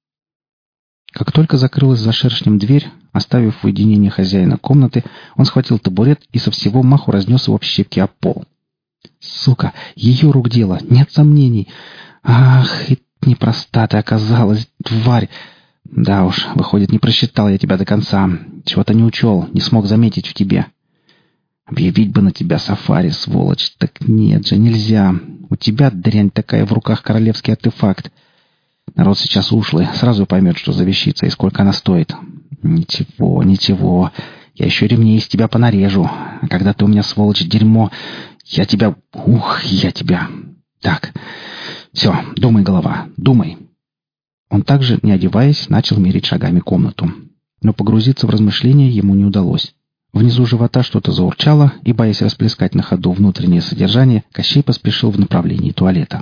Как только закрылась за Шершнем дверь, оставив в уединении хозяина комнаты, он схватил табурет и со всего маху разнес его в щепки об пол. «Сука! Ее рук дело! Нет сомнений! Ах, и непроста ты оказалась, тварь! Да уж, выходит, не просчитал я тебя до конца. Чего-то не учел, не смог заметить в тебе. Объявить бы на тебя сафари, сволочь. Так нет же, нельзя. У тебя, дрянь такая, в руках королевский артефакт. Народ сейчас ушлый, сразу поймет, что за вещица и сколько она стоит. Ничего, ничего. Я еще ремней из тебя понарежу. А когда ты у меня, сволочь, дерьмо, я тебя... я тебя... Так, все, думай, голова, думай». Он также, не одеваясь, начал мерить шагами комнату. Но погрузиться в размышления ему не удалось. Внизу живота что-то заурчало, и, боясь расплескать на ходу внутреннее содержание, Кощей поспешил в направлении туалета.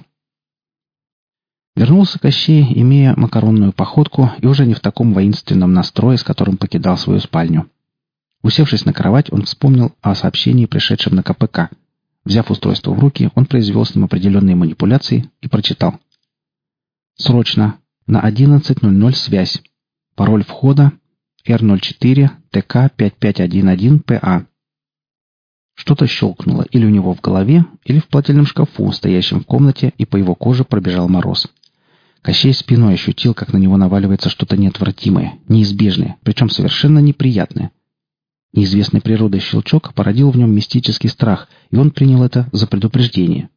Вернулся Кощей, имея макаронную походку и уже не в таком воинственном настрое, с которым покидал свою спальню. Усевшись на кровать, он вспомнил о сообщении, пришедшем на КПК. Взяв устройство в руки, он произвел с ним определенные манипуляции и прочитал. «Срочно! На 11:00 связь. Пароль входа R04 ТК 5511 ПА». Что-то щелкнуло или у него в голове, или в плательном шкафу, стоящем в комнате, и по его коже пробежал мороз. Кощей спиной ощутил, как на него наваливается что-то неотвратимое, неизбежное, причем совершенно неприятное. Неизвестной природы щелчок породил в нем мистический страх, и он принял это за предупреждение.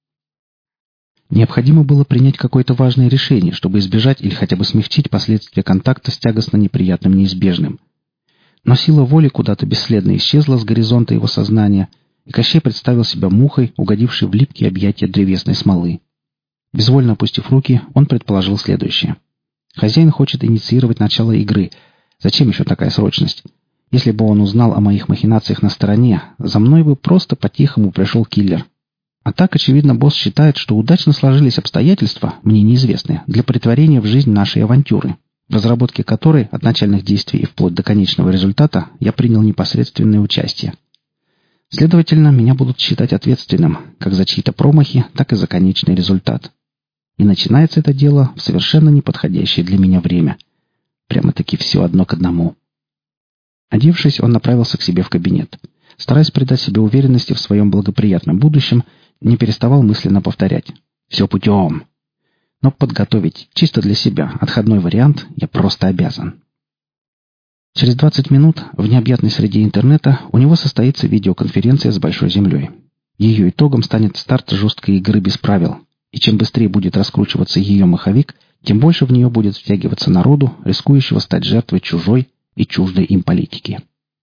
Необходимо было принять какое-то важное решение, чтобы избежать или хотя бы смягчить последствия контакта с тягостно неприятным неизбежным. Но сила воли куда-то бесследно исчезла с горизонта его сознания, и Кощей представил себя мухой, угодившей в липкие объятия древесной смолы. Безвольно опустив руки, он предположил следующее. Хозяин хочет инициировать начало игры. Зачем еще такая срочность? Если бы он узнал о моих махинациях на стороне, за мной бы просто по-тихому пришел киллер. А так, очевидно, босс считает, что удачно сложились обстоятельства, мне неизвестные, для претворения в жизнь нашей авантюры, в разработке которой от начальных действий и вплоть до конечного результата я принял непосредственное участие. Следовательно, меня будут считать ответственным как за чьи-то промахи, так и за конечный результат. И начинается это дело в совершенно неподходящее для меня время. Прямо-таки все одно к одному. Одевшись, он направился к себе в кабинет. Стараясь придать себе уверенности в своем благоприятном будущем, не переставал мысленно повторять «все путем». Но подготовить чисто для себя отходной вариант я просто обязан. Через 20 минут в необъятной среде интернета у него состоится видеоконференция с Большой Землей. Ее итогом станет старт жесткой игры без правил, и чем быстрее будет раскручиваться ее маховик, тем больше в нее будет втягиваться народу, рискующего стать жертвой чужой и чуждой им политики.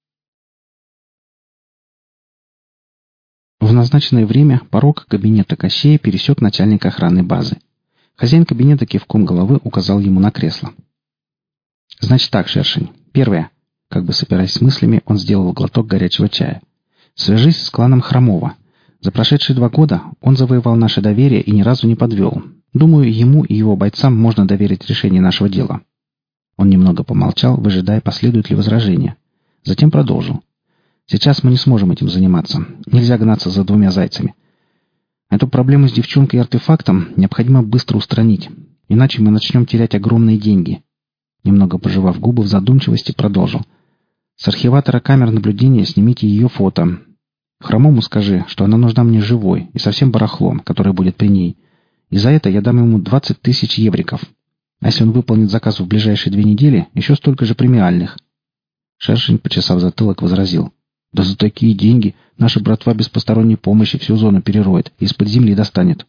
В назначенное время порог кабинета Кощея пересек начальник охранной базы. Хозяин кабинета кивком головы указал ему на кресло. «Значит так, Шершень. Первое». Как бы собираясь с мыслями, он сделал глоток горячего чая. «Свяжись с кланом Хромова. За прошедшие 2 года он завоевал наше доверие и ни разу не подвел. Думаю, ему и его бойцам можно доверить решение нашего дела». Он немного помолчал, выжидая, последуют ли возражения. Затем продолжил. «Сейчас мы не сможем этим заниматься. Нельзя гнаться за 2 зайцами. Эту проблему с девчонкой и артефактом необходимо быстро устранить, иначе мы начнем терять огромные деньги». Немного пожевав губы в задумчивости, продолжил. «С архиватора камер наблюдения снимите ее фото. Хромому скажи, что она нужна мне живой и со всем барахлом, которое будет при ней. И за это я дам ему 20 000 евриков. А если он выполнит заказ в ближайшие 2 недели, еще столько же премиальных. Шершень, почесав затылок, возразил. Да за такие деньги наша братва без посторонней помощи всю зону перероет и из-под земли достанет.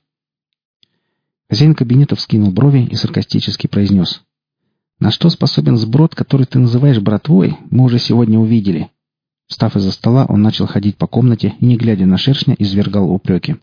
Хозяин кабинета вскинул брови и саркастически произнес. На что способен сброд, который ты называешь братвой, мы уже сегодня увидели. Встав из-за стола, он начал ходить по комнате и, не глядя на Шершня, извергал упреки.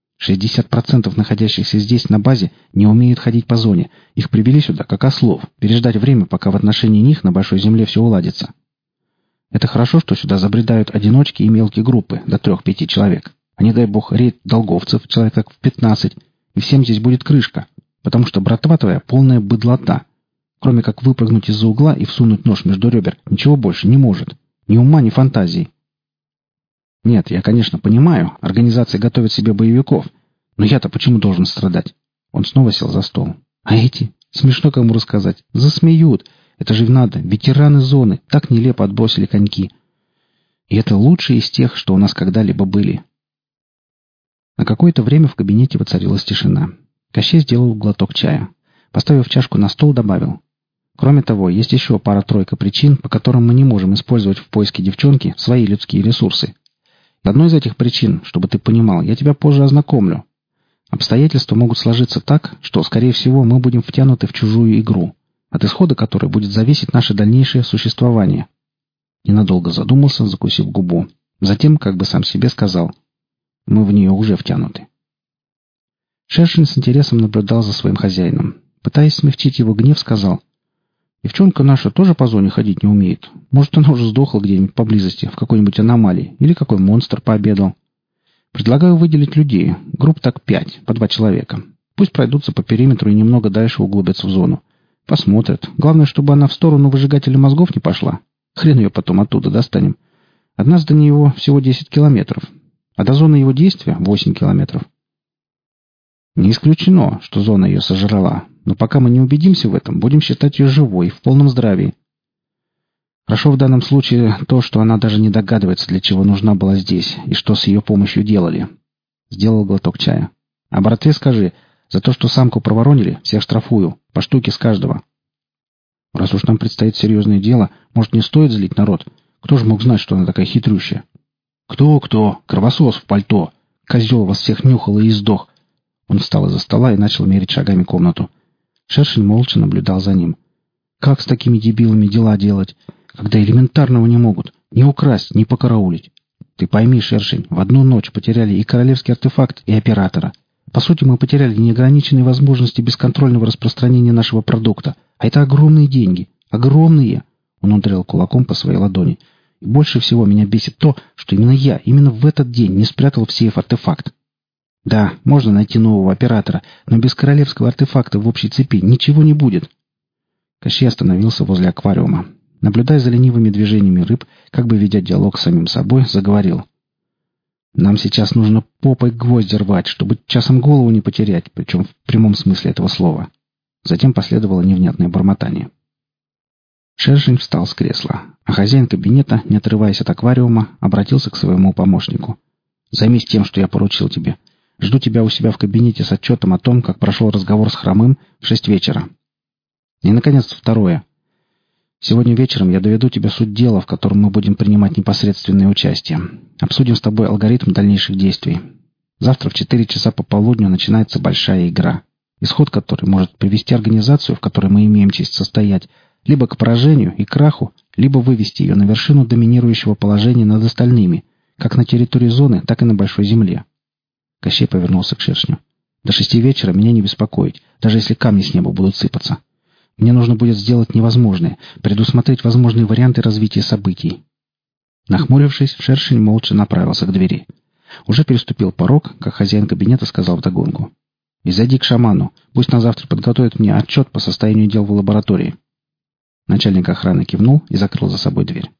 60% находящихся здесь, на базе, не умеют ходить по зоне. Их привели сюда, как ослов, переждать время, пока в отношении них на большой земле все уладится. Это хорошо, что сюда забредают одиночки и мелкие группы, до 3-5 человек. А не дай бог рейд долговцев, человек так в 15, и всем здесь будет крышка, потому что братва твоя полная быдлота. Кроме как выпрыгнуть из-за угла и всунуть нож между ребер, ничего больше не может. Ни ума, ни фантазии. Нет, я, конечно, понимаю, организация готовит себе боевиков, но я-то почему должен страдать? Он снова сел за стол. А эти? Смешно кому рассказать. Засмеют. Это же надо. Ветераны зоны. Так нелепо отбросили коньки. И это лучшие из тех, что у нас когда-либо были. На какое-то время в кабинете воцарилась тишина. Кощей сделал глоток чая. Поставив чашку на стол, добавил. Кроме того, есть еще пара-тройка причин, по которым мы не можем использовать в поиске девчонки свои людские ресурсы. Одной из этих причин, чтобы ты понимал, я тебя позже ознакомлю. Обстоятельства могут сложиться так, что, скорее всего, мы будем втянуты в чужую игру, от исхода которой будет зависеть наше дальнейшее существование. Ненадолго задумался, закусив губу. Затем, как бы сам себе сказал, мы в нее уже втянуты. Шершень с интересом наблюдал за своим хозяином. Пытаясь смягчить его гнев, сказал, девчонка наша тоже по зоне ходить не умеет. Может, она уже сдохла где-нибудь поблизости, в какой-нибудь аномалии, или какой монстр пообедал. Предлагаю выделить людей, групп так 5, по 2 человека. Пусть пройдутся по периметру и немного дальше углубятся в зону. Посмотрят. Главное, чтобы она в сторону выжигателя мозгов не пошла. Хрен ее потом оттуда достанем. От нас до него всего 10 километров, а до зоны его действия 8 километров. Не исключено, что зона ее сожрала, но пока мы не убедимся в этом, будем считать ее живой, в полном здравии. Хорошо в данном случае то, что она даже не догадывается, для чего нужна была здесь, и что с ее помощью делали. Сделал глоток чая. А братве скажи, за то, что самку проворонили, всех штрафую, по штуке с каждого. Раз уж нам предстоит серьезное дело, может, не стоит злить народ? Кто же мог знать, что она такая хитрющая? Кто? Кровосос в пальто. Козел вас всех нюхал и сдох. Он встал из-за стола и начал мерить шагами комнату. Шершень молча наблюдал за ним. Как с такими дебилами дела делать, когда элементарного не могут ни украсть, ни покараулить? Ты пойми, Шершень, в одну ночь потеряли и королевский артефакт, и оператора. По сути, мы потеряли неограниченные возможности бесконтрольного распространения нашего продукта. А это огромные деньги. Огромные. Он ударил кулаком по своей ладони. И больше всего меня бесит то, что именно в этот день не спрятал в сейф артефакт. Да, можно найти нового оператора, но без королевского артефакта в общей цепи ничего не будет. Кощей остановился возле аквариума. Наблюдая за ленивыми движениями рыб, как бы ведя диалог с самим собой, заговорил. Нам сейчас нужно попой гвозди рвать, чтобы часом голову не потерять, причем в прямом смысле этого слова. Затем последовало невнятное бормотание. Шершень встал с кресла, а хозяин кабинета, не отрываясь от аквариума, обратился к своему помощнику. «Займись тем, что я поручил тебе. Жду тебя у себя в кабинете с отчетом о том, как прошел разговор с Хромым в 6 вечера. И, наконец, второе. Сегодня вечером я доведу тебе суть дела, в котором мы будем принимать непосредственное участие. Обсудим с тобой алгоритм дальнейших действий. Завтра в 4 часа пополудню начинается большая игра, исход которой может привести организацию, в которой мы имеем честь состоять, либо к поражению и краху, либо вывести ее на вершину доминирующего положения над остальными, как на территории зоны, так и на большой земле. Кощей повернулся к Шершню. До 6 вечера меня не беспокоить, даже если камни с неба будут сыпаться. Мне нужно будет сделать невозможное, предусмотреть возможные варианты развития событий. Нахмурившись, Шершень молча направился к двери. Уже переступил порог, как хозяин кабинета сказал вдогонку. «И зайди к шаману. Пусть на завтра подготовит мне отчет по состоянию дел в лаборатории». Начальник охраны кивнул и закрыл за собой дверь.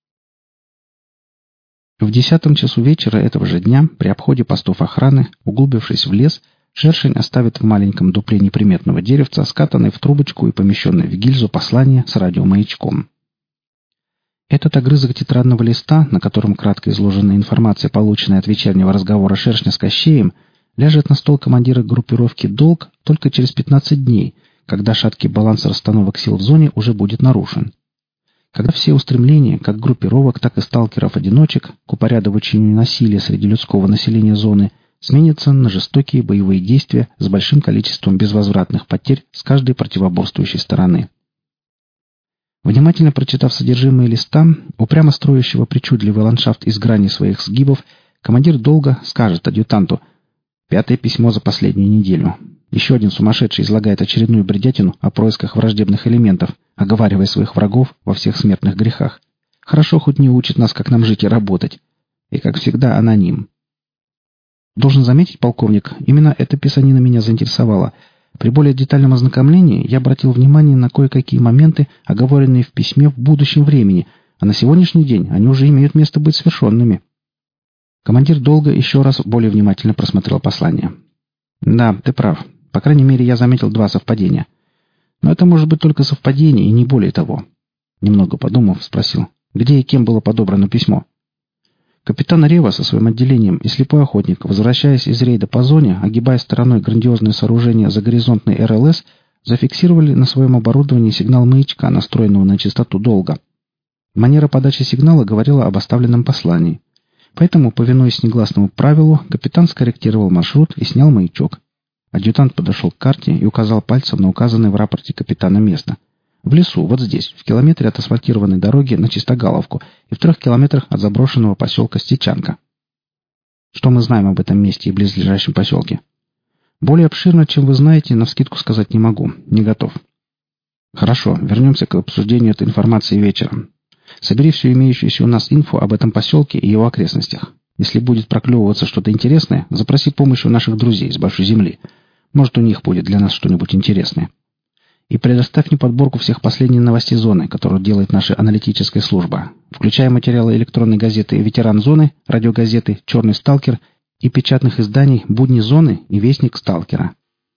В 10 часу вечера этого же дня, при обходе постов охраны, углубившись в лес, Шершень оставит в маленьком дупле неприметного деревца, скатанное в трубочку и помещенное в гильзу послание с радиомаячком. Этот огрызок тетрадного листа, на котором кратко изложена информация, полученная от вечернего разговора Шершня с Кощеем, ляжет на стол командира группировки «Долг» только через 15 дней, когда шаткий баланс расстановок сил в зоне уже будет нарушен. Когда все устремления, как группировок, так и сталкеров-одиночек, к упорядочению насилия среди людского населения зоны, сменятся на жестокие боевые действия с большим количеством безвозвратных потерь с каждой противоборствующей стороны. Внимательно прочитав содержимое листа, упрямо строящего причудливый ландшафт из граней своих сгибов, командир долго скажет адъютанту: «5-е письмо за последнюю неделю. Еще один сумасшедший излагает очередную бредятину о происках враждебных элементов, оговаривая своих врагов во всех смертных грехах. Хорошо хоть не учит нас, как нам жить и работать. И, как всегда, аноним». Должен заметить, полковник, именно эта писанина меня заинтересовала. При более детальном ознакомлении я обратил внимание на кое-какие моменты, оговоренные в письме в будущем времени, а на сегодняшний день они уже имеют место быть совершенными. Командир долго еще раз более внимательно просмотрел послание. «Да, ты прав. По крайней мере, я заметил 2 совпадения. Но это может быть только совпадение, и не более того». Немного подумав, спросил: «Где и кем было подобрано письмо?» Капитан Рева со своим отделением и слепой охотник, возвращаясь из рейда по зоне, огибая стороной грандиозное сооружение загоризонтной РЛС, зафиксировали на своем оборудовании сигнал маячка, настроенного на частоту долга. Манера подачи сигнала говорила об оставленном послании. Поэтому, повинуясь негласному правилу, капитан скорректировал маршрут и снял маячок. Адъютант подошел к карте и указал пальцем на указанное в рапорте капитана место. В лесу, вот здесь, в километре от асфальтированной дороги на Чистогаловку и в 3 километрах от заброшенного поселка Стечанка. Что мы знаем об этом месте и близлежащем поселке? Более обширно, чем вы знаете, навскидку сказать не могу. Не готов. Хорошо, вернемся к обсуждению этой информации вечером. Собери всю имеющуюся у нас инфу об этом поселке и его окрестностях. Если будет проклевываться что-то интересное, запроси помощи у наших друзей с Большой Земли. Может, у них будет для нас что-нибудь интересное. И предоставь мне подборку всех последних новостей зоны, которую делает наша аналитическая служба, включая материалы электронной газеты «Ветеран зоны», радиогазеты «Черный сталкер» и печатных изданий «Будни зоны» и «Вестник сталкера».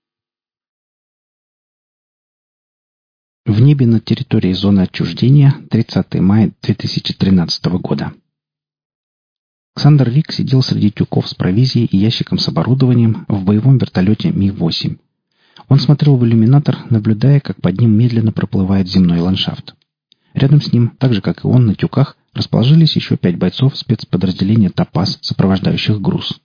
В небе над территорией зоны отчуждения 30 мая 2013 года. Александр Рик сидел среди тюков с провизией и ящиком с оборудованием в боевом вертолете Ми-8. Он смотрел в иллюминатор, наблюдая, как под ним медленно проплывает земной ландшафт. Рядом с ним, так же как и он, на тюках, расположились еще 5 бойцов спецподразделения «Топаз», сопровождающих груз.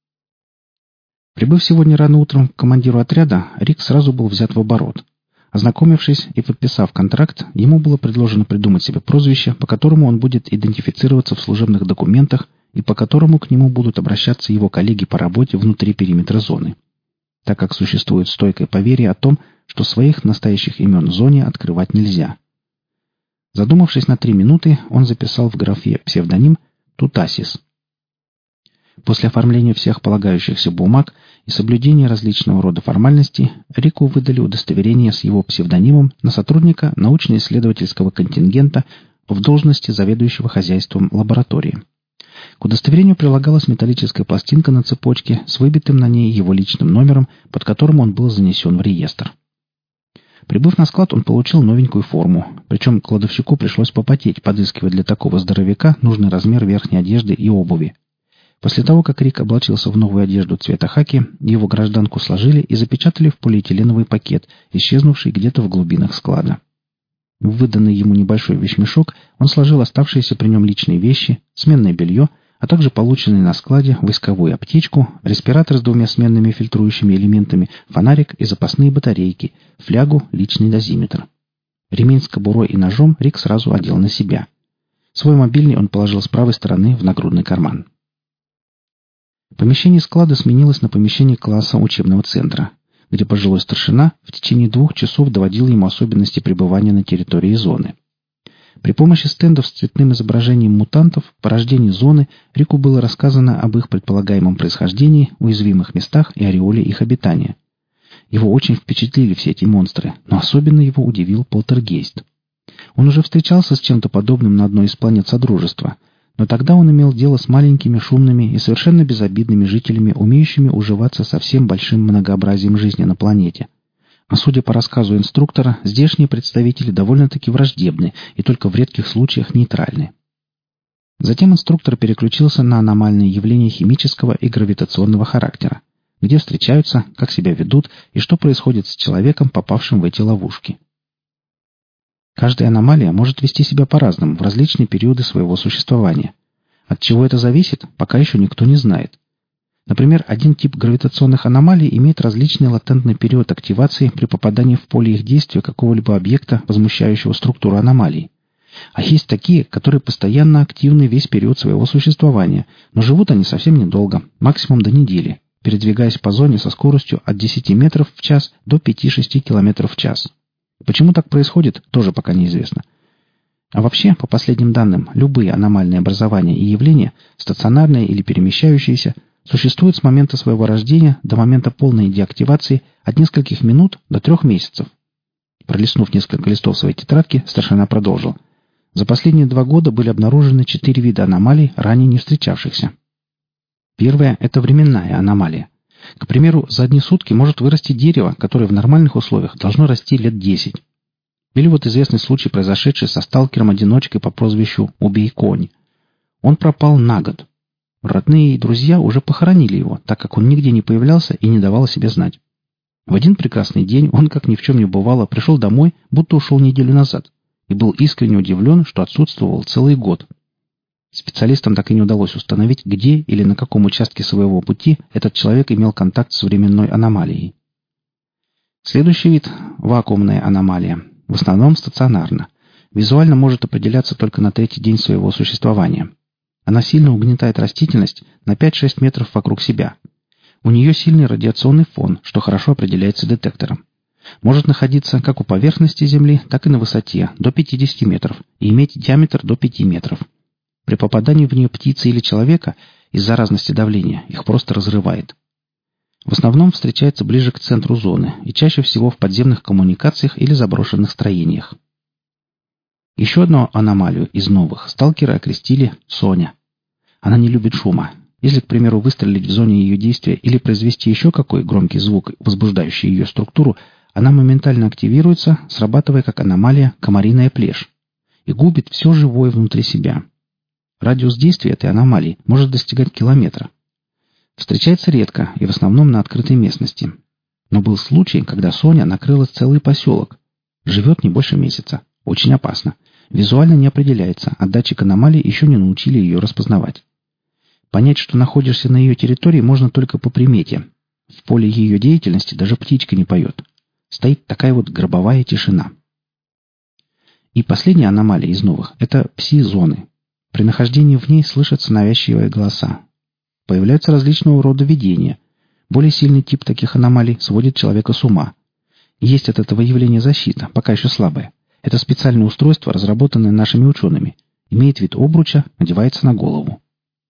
Прибыв сегодня рано утром к командиру отряда, Рик сразу был взят в оборот. Ознакомившись и подписав контракт, ему было предложено придумать себе прозвище, по которому он будет идентифицироваться в служебных документах и по которому к нему будут обращаться его коллеги по работе внутри периметра зоны, так как существует стойкое поверье о том, что своих настоящих имен в зоне открывать нельзя. Задумавшись на 3 минуты, он записал в графе псевдоним «Тутасис». После оформления всех полагающихся бумаг и соблюдения различного рода формальностей, Рику выдали удостоверение с его псевдонимом на сотрудника научно-исследовательского контингента в должности заведующего хозяйством лаборатории. К удостоверению прилагалась металлическая пластинка на цепочке с выбитым на ней его личным номером, под которым он был занесен в реестр. Прибыв на склад, он получил новенькую форму, причем кладовщику пришлось попотеть, подыскивая для такого здоровяка нужный размер верхней одежды и обуви. После того, как Рик облачился в новую одежду цвета хаки, его гражданку сложили и запечатали в полиэтиленовый пакет, исчезнувший где-то в глубинах склада. В выданный ему небольшой вещмешок он сложил оставшиеся при нем личные вещи, сменное белье, а также полученные на складе войсковую аптечку, респиратор с 2 сменными фильтрующими элементами, фонарик и запасные батарейки, флягу, личный дозиметр. Ремень с кобурой и ножом Рик сразу одел на себя. Свой мобильный он положил с правой стороны в нагрудный карман. Помещение склада сменилось на помещение класса учебного центра, где пожилой старшина в течение 2 часов доводил ему особенности пребывания на территории зоны. При помощи стендов с цветным изображением мутантов, порождений зоны, Рику было рассказано об их предполагаемом происхождении, уязвимых местах и ореоле их обитания. Его очень впечатлили все эти монстры, но особенно его удивил полтергейст. Он уже встречался с чем-то подобным на одной из планет Содружества, но тогда он имел дело с маленькими, шумными и совершенно безобидными жителями, умеющими уживаться со всем большим многообразием жизни на планете. А судя по рассказу инструктора, здешние представители довольно-таки враждебны и только в редких случаях нейтральны. Затем инструктор переключился на аномальные явления химического и гравитационного характера. где встречаются, как себя ведут и что происходит с человеком, попавшим в эти ловушки. Каждая аномалия может вести себя по-разному в различные периоды своего существования. От чего это зависит, пока еще никто не знает. Например, один тип гравитационных аномалий имеет различный латентный период активации при попадании в поле их действия какого-либо объекта, возмущающего структуру аномалии. А есть такие, которые постоянно активны весь период своего существования, но живут они совсем недолго, максимум до недели, передвигаясь по зоне со скоростью от 10 метров в час до 5-6 километров в час. Почему так происходит, тоже пока неизвестно. А вообще, по последним данным, любые аномальные образования и явления, стационарные или перемещающиеся, существуют с момента своего рождения до момента полной деактивации от нескольких минут до 3 месяцев. Пролистнув несколько листов своей тетрадки, старшина продолжил. За последние 2 года были обнаружены 4 вида аномалий, ранее не встречавшихся. Первая – это временная аномалия. К примеру, за одни сутки может вырасти дерево, которое в нормальных условиях должно расти лет 10. Или вот известный случай, произошедший со сталкером-одиночкой по прозвищу «Убей конь». Он пропал на год. Родные и друзья уже похоронили его, так как он нигде не появлялся и не давал о себе знать. В один прекрасный день он, как ни в чем не бывало, пришел домой, будто ушел неделю назад, и был искренне удивлен, что отсутствовал целый год. Специалистам так и не удалось установить, где или на каком участке своего пути этот человек имел контакт с временной аномалией. Следующий вид – вакуумная аномалия. В основном стационарно. Визуально может определяться только на 3-й день своего существования. Она сильно угнетает растительность на 5-6 метров вокруг себя. У нее сильный радиационный фон, что хорошо определяется детектором. Может находиться как у поверхности Земли, так и на высоте до 50 метров и иметь диаметр до 5 метров. При попадании в нее птицы или человека из-за разности давления их просто разрывает. В основном встречается ближе к центру зоны и чаще всего в подземных коммуникациях или заброшенных строениях. Еще одну аномалию из новых сталкеры окрестили «Соня». Она не любит шума. Если, к примеру, выстрелить в зоне ее действия или произвести еще какой громкий звук, возбуждающий ее структуру, она моментально активируется, срабатывая как аномалия «комариная плешь» и губит все живое внутри себя. Радиус действия этой аномалии может достигать километра. Встречается редко и в основном на открытой местности. Но был случай, когда Соня накрыла целый поселок. Живет не больше месяца. Очень опасно. Визуально не определяется, а датчик аномалии еще не научили ее распознавать. Понять, что находишься на ее территории, можно только по примете. В поле ее деятельности даже птичка не поет. Стоит такая вот гробовая тишина. И последняя аномалия из новых – это пси-зоны. При нахождении в ней слышатся навязчивые голоса. Появляются различного рода видения. Более сильный тип таких аномалий сводит человека с ума. Есть от этого явления защита, пока еще слабая. Это специальное устройство, разработанное нашими учеными. Имеет вид обруча, надевается на голову.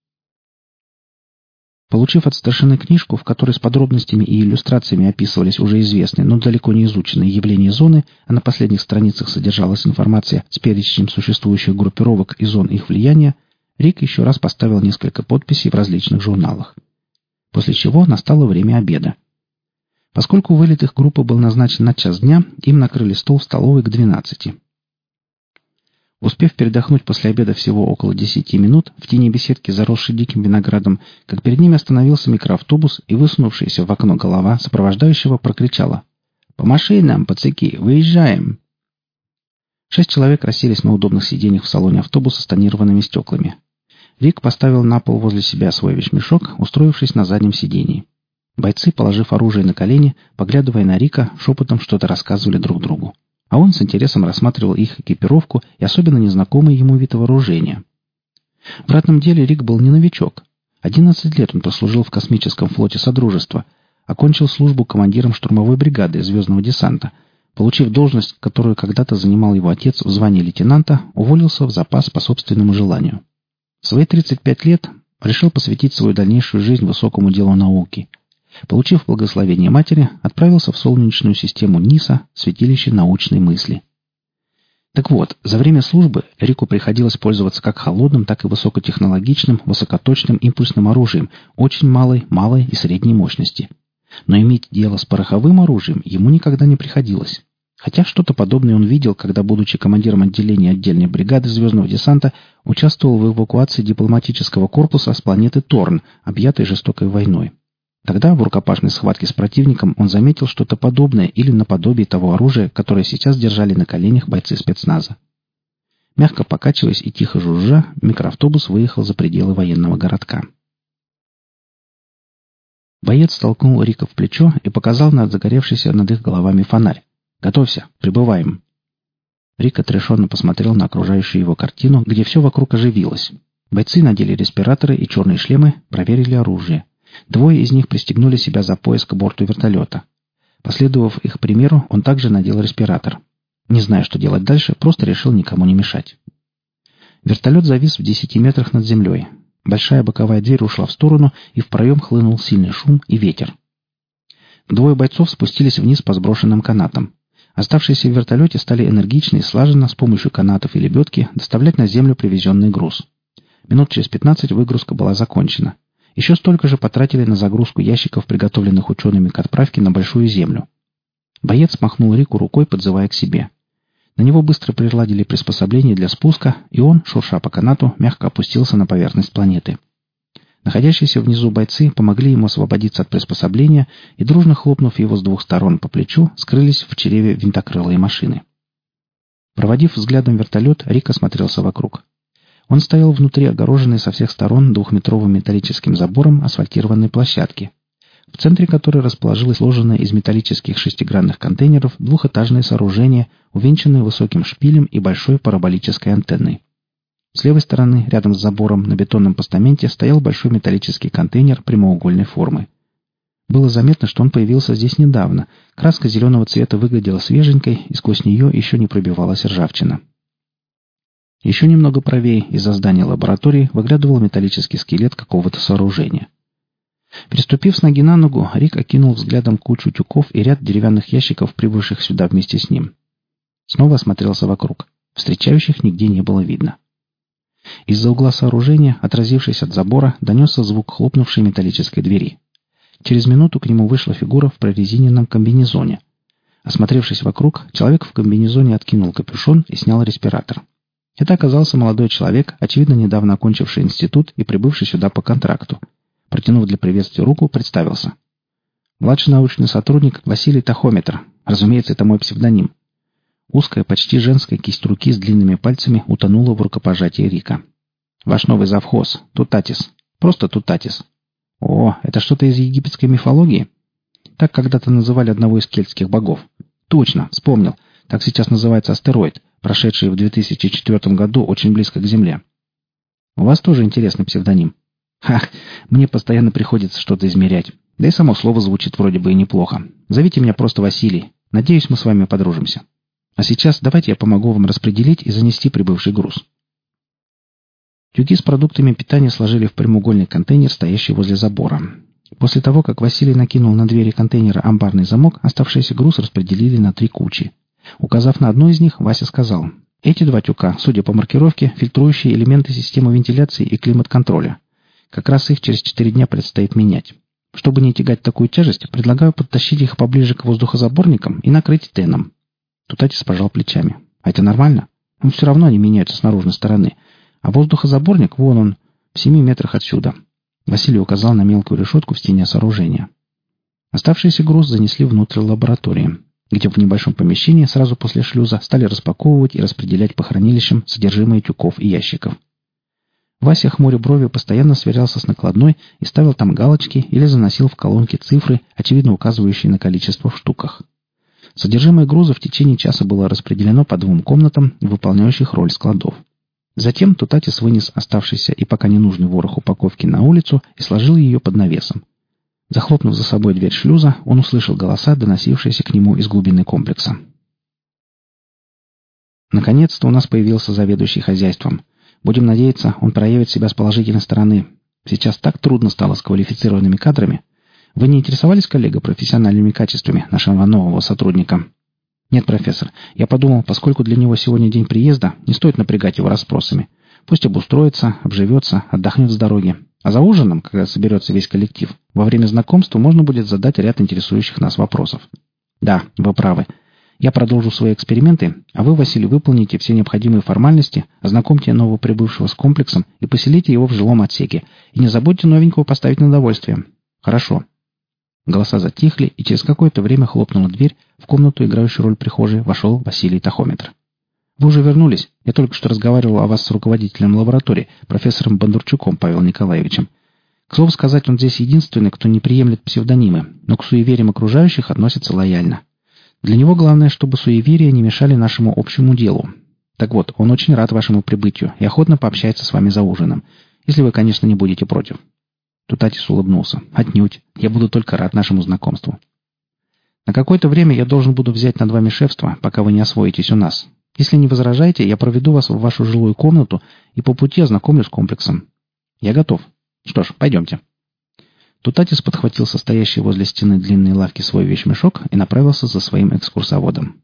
Получив от старшины книжку, в которой с подробностями и иллюстрациями описывались уже известные, но далеко не изученные явления зоны, а на последних страницах содержалась информация с перечнем существующих группировок и зон их влияния, Рик еще раз поставил несколько подписей в различных журналах. После чего настало время обеда. Поскольку вылет их группы был назначен на 1 дня, им накрыли стол в столовой к 12. Успев передохнуть после обеда всего около 10 минут в тени беседки, заросшей диким виноградом, как перед ними остановился микроавтобус, и высунувшаяся в окно голова сопровождающего прокричала: «По машинам, пацаки, выезжаем!» 6 человек расселись на удобных сиденьях в салоне автобуса с тонированными стеклами. Рик поставил на пол возле себя свой вещмешок, устроившись на заднем сидении. Бойцы, положив оружие на колени, поглядывая на Рика, шепотом что-то рассказывали друг другу. А он с интересом рассматривал их экипировку и особенно незнакомый ему вид вооружения. В ратном деле Рик был не новичок. 11 лет он прослужил в космическом флоте Содружества, окончил службу командиром штурмовой бригады звездного десанта, получив должность, которую когда-то занимал его отец в звании лейтенанта, уволился в запас по собственному желанию. В свои 35 лет решил посвятить свою дальнейшую жизнь высокому делу науки. Получив благословение матери, отправился в солнечную систему Ниса, святилище научной мысли. Так вот, за время службы Рику приходилось пользоваться как холодным, так и высокотехнологичным, высокоточным импульсным оружием очень малой и средней мощности. Но иметь дело с пороховым оружием ему никогда не приходилось. Хотя что-то подобное он видел, когда, будучи командиром отделения отдельной бригады звездного десанта, участвовал в эвакуации дипломатического корпуса с планеты Торн, объятой жестокой войной. Тогда в рукопашной схватке с противником он заметил что-то подобное или наподобие того оружия, которое сейчас держали на коленях бойцы спецназа. Мягко покачиваясь и тихо жужжа, микроавтобус выехал за пределы военного городка. Боец толкнул Рика в плечо и показал на загоревшийся над их головами фонарь. «Готовься, прибываем». Рик отрешенно посмотрел на окружающую его картину, где все вокруг оживилось. Бойцы надели респираторы и черные шлемы, проверили оружие. Двое из них пристегнули себя за пояс к борту вертолета. Последовав их примеру, он также надел респиратор. Не зная, что делать дальше, просто решил никому не мешать. Вертолет завис в 10 метрах над землей. Большая боковая дверь ушла в сторону, и в проем хлынул сильный шум и ветер. Двое бойцов спустились вниз по сброшенным канатам. Оставшиеся в вертолете стали энергично и слаженно с помощью канатов и лебедки доставлять на землю привезенный груз. Минут через 15 выгрузка была закончена. Еще столько же потратили на загрузку ящиков, приготовленных учеными к отправке на Большую Землю. Боец махнул Рику рукой, подзывая к себе. На него быстро приладили приспособление для спуска, и он, шурша по канату, мягко опустился на поверхность планеты. Находящиеся внизу бойцы помогли ему освободиться от приспособления и, дружно хлопнув его с двух сторон по плечу, скрылись в чреве винтокрылой машины. Проводив взглядом вертолет, Рик осмотрелся вокруг. Он стоял внутри огороженной со всех сторон двухметровым металлическим забором асфальтированной площадки, в центре которой расположилось сложенное из металлических шестигранных контейнеров двухэтажное сооружение, увенчанное высоким шпилем и большой параболической антенной. С левой стороны, рядом с забором, на бетонном постаменте стоял большой металлический контейнер прямоугольной формы. Было заметно, что он появился здесь недавно. Краска зеленого цвета выглядела свеженькой, и сквозь нее еще не пробивалась ржавчина. Еще немного правее из-за здания лаборатории выглядывал металлический скелет какого-то сооружения. Переступив с ноги на ногу, Рик окинул взглядом кучу тюков и ряд деревянных ящиков, прибывших сюда вместе с ним. Снова осмотрелся вокруг. Встречающих нигде не было видно. Из-за угла сооружения, отразившись от забора, донесся звук хлопнувшей металлической двери. Через минуту к нему вышла фигура в прорезиненном комбинезоне. Осмотревшись вокруг, человек в комбинезоне откинул капюшон и снял респиратор. Это оказался молодой человек, очевидно, недавно окончивший институт и прибывший сюда по контракту. Протянув для приветствия руку, представился. Младший научный сотрудник Василий Тахометр. Разумеется, это мой псевдоним. Узкая, почти женская кисть руки с длинными пальцами утонула в рукопожатии Рика. Ваш новый завхоз. Тутатис. Просто Тутатис. О, это что-то из египетской мифологии? Так когда-то называли одного из кельтских богов. Точно, вспомнил. Так сейчас называется астероид, прошедший в 2004 году очень близко к Земле. У вас тоже интересный псевдоним. Ах, мне постоянно приходится что-то измерять. Да и само слово звучит вроде бы и неплохо. Зовите меня просто Василий. Надеюсь, мы с вами подружимся. А сейчас давайте я помогу вам распределить и занести прибывший груз. Тюки с продуктами питания сложили в прямоугольный контейнер, стоящий возле забора. После того, как Василий накинул на двери контейнера амбарный замок, оставшийся груз распределили на 3 кучи. Указав на одну из них, Вася сказал: «Эти 2 тюка, судя по маркировке, фильтрующие элементы системы вентиляции и климат-контроля. Как раз их через 4 дня предстоит менять. Чтобы не тягать такую тяжесть, предлагаю подтащить их поближе к воздухозаборникам и накрыть теном». Тутатис пожал плечами. «А это нормально? Ну, все равно они меняются с наружной стороны. А воздухозаборник, вон он, в 7 метрах отсюда». Василий указал на мелкую решетку в стене сооружения. Оставшийся груз занесли внутрь лаборатории, где в небольшом помещении сразу после шлюза стали распаковывать и распределять по хранилищам содержимое тюков и ящиков. Вася, хмуря брови, постоянно сверялся с накладной и ставил там галочки или заносил в колонки цифры, очевидно указывающие на количество в штуках. Содержимое груза в течение часа было распределено по 2 комнатам, выполняющих роль складов. Затем Тутатис вынес оставшийся и пока не нужный ворох упаковки на улицу и сложил ее под навесом. Захлопнув за собой дверь шлюза, он услышал голоса, доносившиеся к нему из глубины комплекса. «Наконец-то у нас появился заведующий хозяйством. Будем надеяться, он проявит себя с положительной стороны. Сейчас так трудно стало с квалифицированными кадрами. Вы не интересовались, коллега, профессиональными качествами нашего нового сотрудника?» «Нет, профессор. Я подумал, поскольку для него сегодня день приезда, не стоит напрягать его расспросами. Пусть обустроится, обживется, отдохнет с дороги. А за ужином, когда соберется весь коллектив, во время знакомства можно будет задать ряд интересующих нас вопросов. Да, вы правы. Я продолжу свои эксперименты, а вы, Василий, выполните все необходимые формальности, ознакомьте новоприбывшего с комплексом и поселите его в жилом отсеке. И не забудьте новенького поставить на довольствие. Хорошо. Голоса затихли, и через какое-то время хлопнула дверь. В комнату, играющую роль прихожей, вошел Василий Тахометр. «Вы уже вернулись? Я только что разговаривал о вас с руководителем лаборатории, профессором Бондарчуком Павелом Николаевичем. К слову сказать, он здесь единственный, кто не приемлет псевдонимы, но к суевериям окружающих относится лояльно. Для него главное, чтобы суеверия не мешали нашему общему делу. Так вот, он очень рад вашему прибытию и охотно пообщается с вами за ужином, если вы, конечно, не будете против». Тутатис улыбнулся. «Отнюдь. Я буду только рад нашему знакомству. На какое-то время я должен буду взять над вами шефство, пока вы не освоитесь у нас. Если не возражаете, я проведу вас в вашу жилую комнату и по пути ознакомлю с комплексом. Я готов. Что ж, пойдемте». Тутатис подхватил состоящий возле стены длинной лавки свой вещмешок и направился за своим экскурсоводом.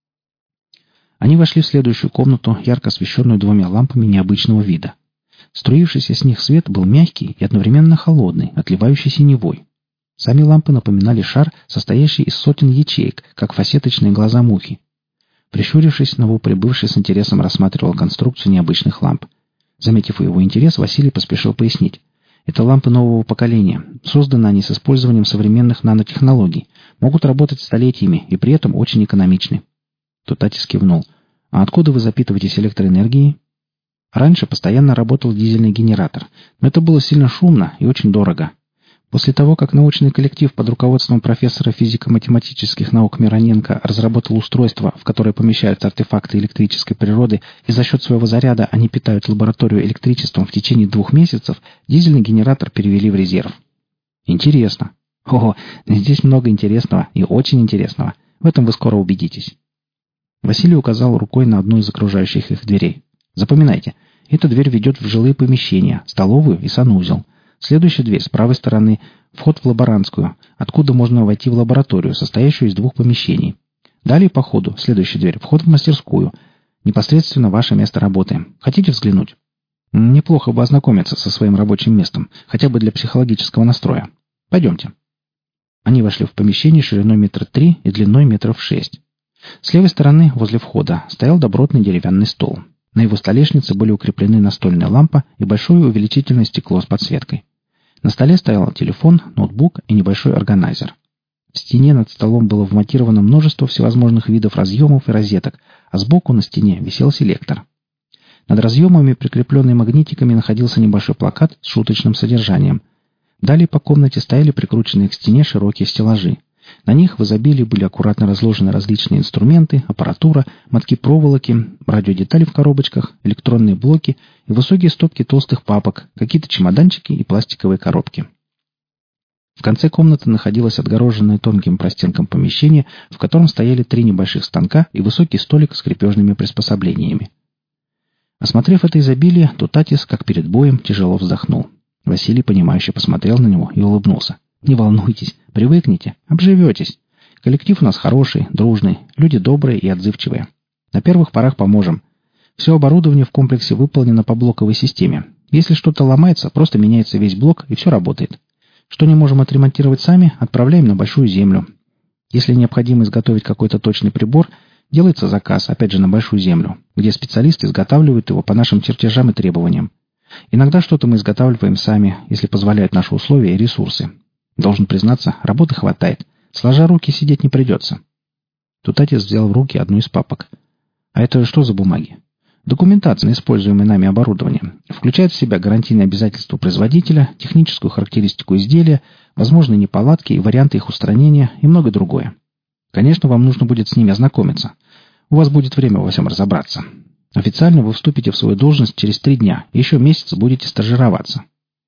Они вошли в следующую комнату, ярко освещенную двумя лампами необычного вида. Струившийся с них свет был мягкий и одновременно холодный, отливающий синевой. Сами лампы напоминали шар, состоящий из сотен ячеек, как фасеточные глаза мухи. Прищурившись, новоприбывший с интересом рассматривал конструкцию необычных ламп. Заметив его интерес, Василий поспешил пояснить. Это лампы нового поколения. Созданы они с использованием современных нанотехнологий. Могут работать столетиями и при этом очень экономичны. Тутатис кивнул. «А откуда вы запитываетесь электроэнергией?» «Раньше постоянно работал дизельный генератор, но это было сильно шумно и очень дорого. После того, как научный коллектив под руководством профессора физико-математических наук Мироненко разработал устройство, в которое помещаются артефакты электрической природы, и за счет своего заряда они питают лабораторию электричеством в течение 2 месяцев, дизельный генератор перевели в резерв». «Интересно». «Ого, здесь много интересного и очень интересного. В этом вы скоро убедитесь». Василий указал рукой на одну из окружающих их дверей. «Запоминайте, эта дверь ведет в жилые помещения, столовую и санузел. Следующая дверь с правой стороны – вход в лаборантскую, откуда можно войти в лабораторию, состоящую из 2 помещений. Далее по ходу, следующая дверь – вход в мастерскую. Непосредственно ваше место работы. Хотите взглянуть? Неплохо бы ознакомиться со своим рабочим местом, хотя бы для психологического настроя. Пойдемте». Они вошли в помещение шириной 3 метра и длиной 6 метров. С левой стороны, возле входа, стоял добротный деревянный стол. На его столешнице были укреплены настольная лампа и большое увеличительное стекло с подсветкой. На столе стоял телефон, ноутбук и небольшой органайзер. В стене над столом было вмонтировано множество всевозможных видов разъемов и розеток, а сбоку на стене висел селектор. Над разъемами, прикрепленный магнитиками, находился небольшой плакат с шуточным содержанием. Далее по комнате стояли прикрученные к стене широкие стеллажи. На них в изобилии были аккуратно разложены различные инструменты, аппаратура, мотки проволоки, радиодетали в коробочках, электронные блоки и высокие стопки толстых папок, какие-то чемоданчики и пластиковые коробки. В конце комнаты находилось отгороженное тонким простенком помещение, в котором стояли 3 небольших станка и высокий столик с крепежными приспособлениями. Осмотрев это изобилие, Тутатис, как перед боем, тяжело вздохнул. Василий, понимающе посмотрел на него и улыбнулся. «Не волнуйтесь, привыкните, обживетесь. Коллектив у нас хороший, дружный, люди добрые и отзывчивые. На первых порах поможем. Все оборудование в комплексе выполнено по блоковой системе. Если что-то ломается, просто меняется весь блок, и все работает. Что не можем отремонтировать сами, отправляем на Большую Землю. Если необходимо изготовить какой-то точный прибор, делается заказ, опять же, на Большую Землю, где специалисты изготавливают его по нашим чертежам и требованиям. Иногда что-то мы изготавливаем сами, если позволяют наши условия и ресурсы. Должен признаться, работы хватает. Сложа руки сидеть не придется». Тутатис взял в руки одну из папок. «А это что за бумаги?» «Документация на используемое нами оборудование. Включает в себя гарантийные обязательства производителя, техническую характеристику изделия, возможные неполадки и варианты их устранения и многое другое. Конечно, вам нужно будет с ними ознакомиться. У вас будет время во всем разобраться. Официально вы вступите в свою должность через 3 дня, и еще месяц будете стажироваться».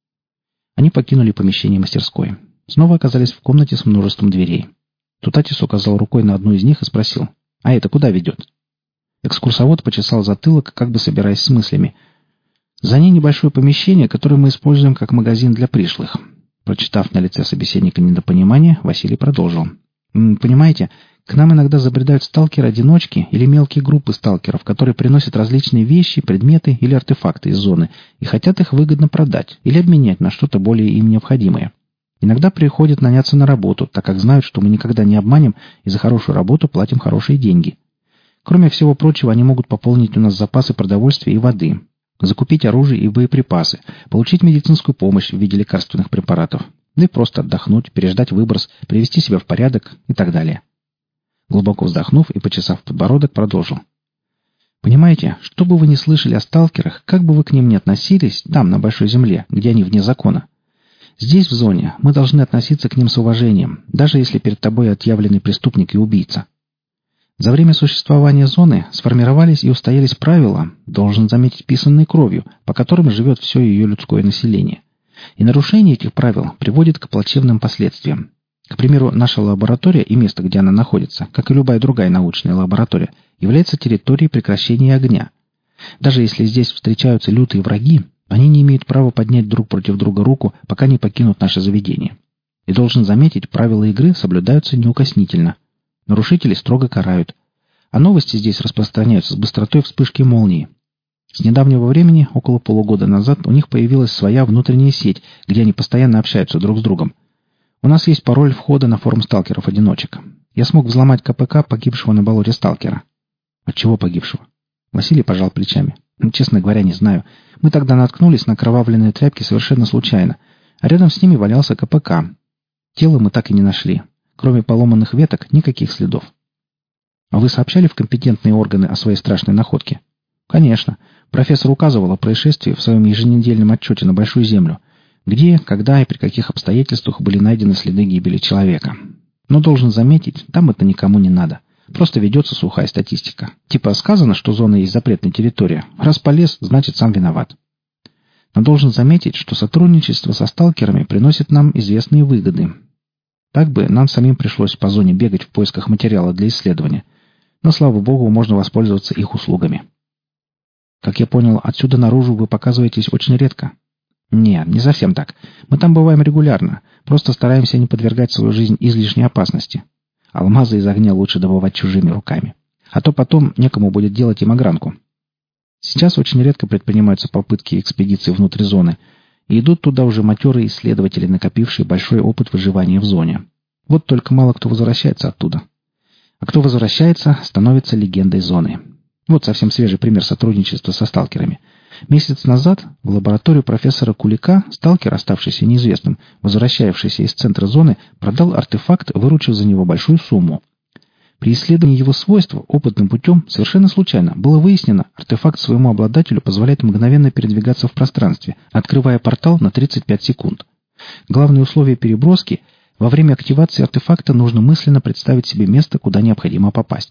Они покинули помещение мастерской. Снова оказались в комнате с множеством дверей. Тутатис указал рукой на одну из них и спросил: «А это куда ведет?» Экскурсовод почесал затылок, как бы собираясь с мыслями. «За ней небольшое помещение, которое мы используем как магазин для пришлых». Прочитав на лице собеседника недопонимание, Василий продолжил. «Понимаете, к нам иногда забредают сталкеры-одиночки или мелкие группы сталкеров, которые приносят различные вещи, предметы или артефакты из зоны и хотят их выгодно продать или обменять на что-то более им необходимое. Иногда приходят наняться на работу, так как знают, что мы никогда не обманем и за хорошую работу платим хорошие деньги. Кроме всего прочего, они могут пополнить у нас запасы продовольствия и воды, закупить оружие и боеприпасы, получить медицинскую помощь в виде лекарственных препаратов. Да и просто отдохнуть, переждать выброс, привести себя в порядок и так далее. Глубоко вздохнув и почесав подбородок, продолжил. Понимаете, что бы вы ни слышали о сталкерах, как бы вы к ним ни относились, там, на Большой Земле, где они вне закона, здесь, в зоне, мы должны относиться к ним с уважением, даже если перед тобой отъявленный преступник и убийца. За время существования зоны сформировались и устоялись правила, должен заметить, писанные кровью, по которым живет все ее людское население. И нарушение этих правил приводит к плачевным последствиям. К примеру, наша лаборатория и место, где она находится, как и любая другая научная лаборатория, является территорией прекращения огня. Даже если здесь встречаются лютые враги, они не имеют права поднять друг против друга руку, пока не покинут наше заведение. И должен заметить, правила игры соблюдаются неукоснительно. Нарушители строго карают. А новости здесь распространяются с быстротой вспышки молнии. С недавнего времени, около полугода назад, у них появилась своя внутренняя сеть, где они постоянно общаются друг с другом. У нас есть пароль входа на форум сталкеров-одиночек. Я смог взломать КПК погибшего на болоте сталкера. От чего погибшего? Василий пожал плечами. Честно говоря, не знаю. Мы тогда наткнулись на окровавленные тряпки совершенно случайно, а рядом с ними валялся КПК. Тело мы так и не нашли. Кроме поломанных веток, никаких следов. А вы сообщали в компетентные органы о своей страшной находке? Конечно. Профессор указывал о происшествии в своем еженедельном отчете на Большую Землю, где, когда и при каких обстоятельствах были найдены следы гибели человека. Но должен заметить, там это никому не надо. Просто ведется сухая статистика. Типа сказано, что зона есть запретная территория. Раз полез, значит сам виноват. Но должен заметить, что сотрудничество со сталкерами приносит нам известные выгоды. Так бы нам самим пришлось по зоне бегать в поисках материала для исследования. Но, слава богу, можно воспользоваться их услугами. Как я понял, отсюда наружу вы показываетесь очень редко. Нет, не совсем так. Мы там бываем регулярно. Просто стараемся не подвергать свою жизнь излишней опасности. Алмазы из огня лучше добывать чужими руками. А то потом некому будет делать им огранку. Сейчас очень редко предпринимаются попытки экспедиции внутрь зоны, и идут туда уже матерые исследователи, накопившие большой опыт выживания в зоне. Вот только мало кто возвращается оттуда. А кто возвращается, становится легендой зоны. Вот совсем свежий пример сотрудничества со сталкерами. Месяц назад в лабораторию профессора Кулика сталкер, оставшийся неизвестным, возвращавшийся из центра зоны, продал артефакт, выручив за него большую сумму. При исследовании его свойств опытным путем совершенно случайно было выяснено, артефакт своему обладателю позволяет мгновенно передвигаться в пространстве, открывая портал на 35 секунд. Главное условие переброски – во время активации артефакта нужно мысленно представить себе место, куда необходимо попасть.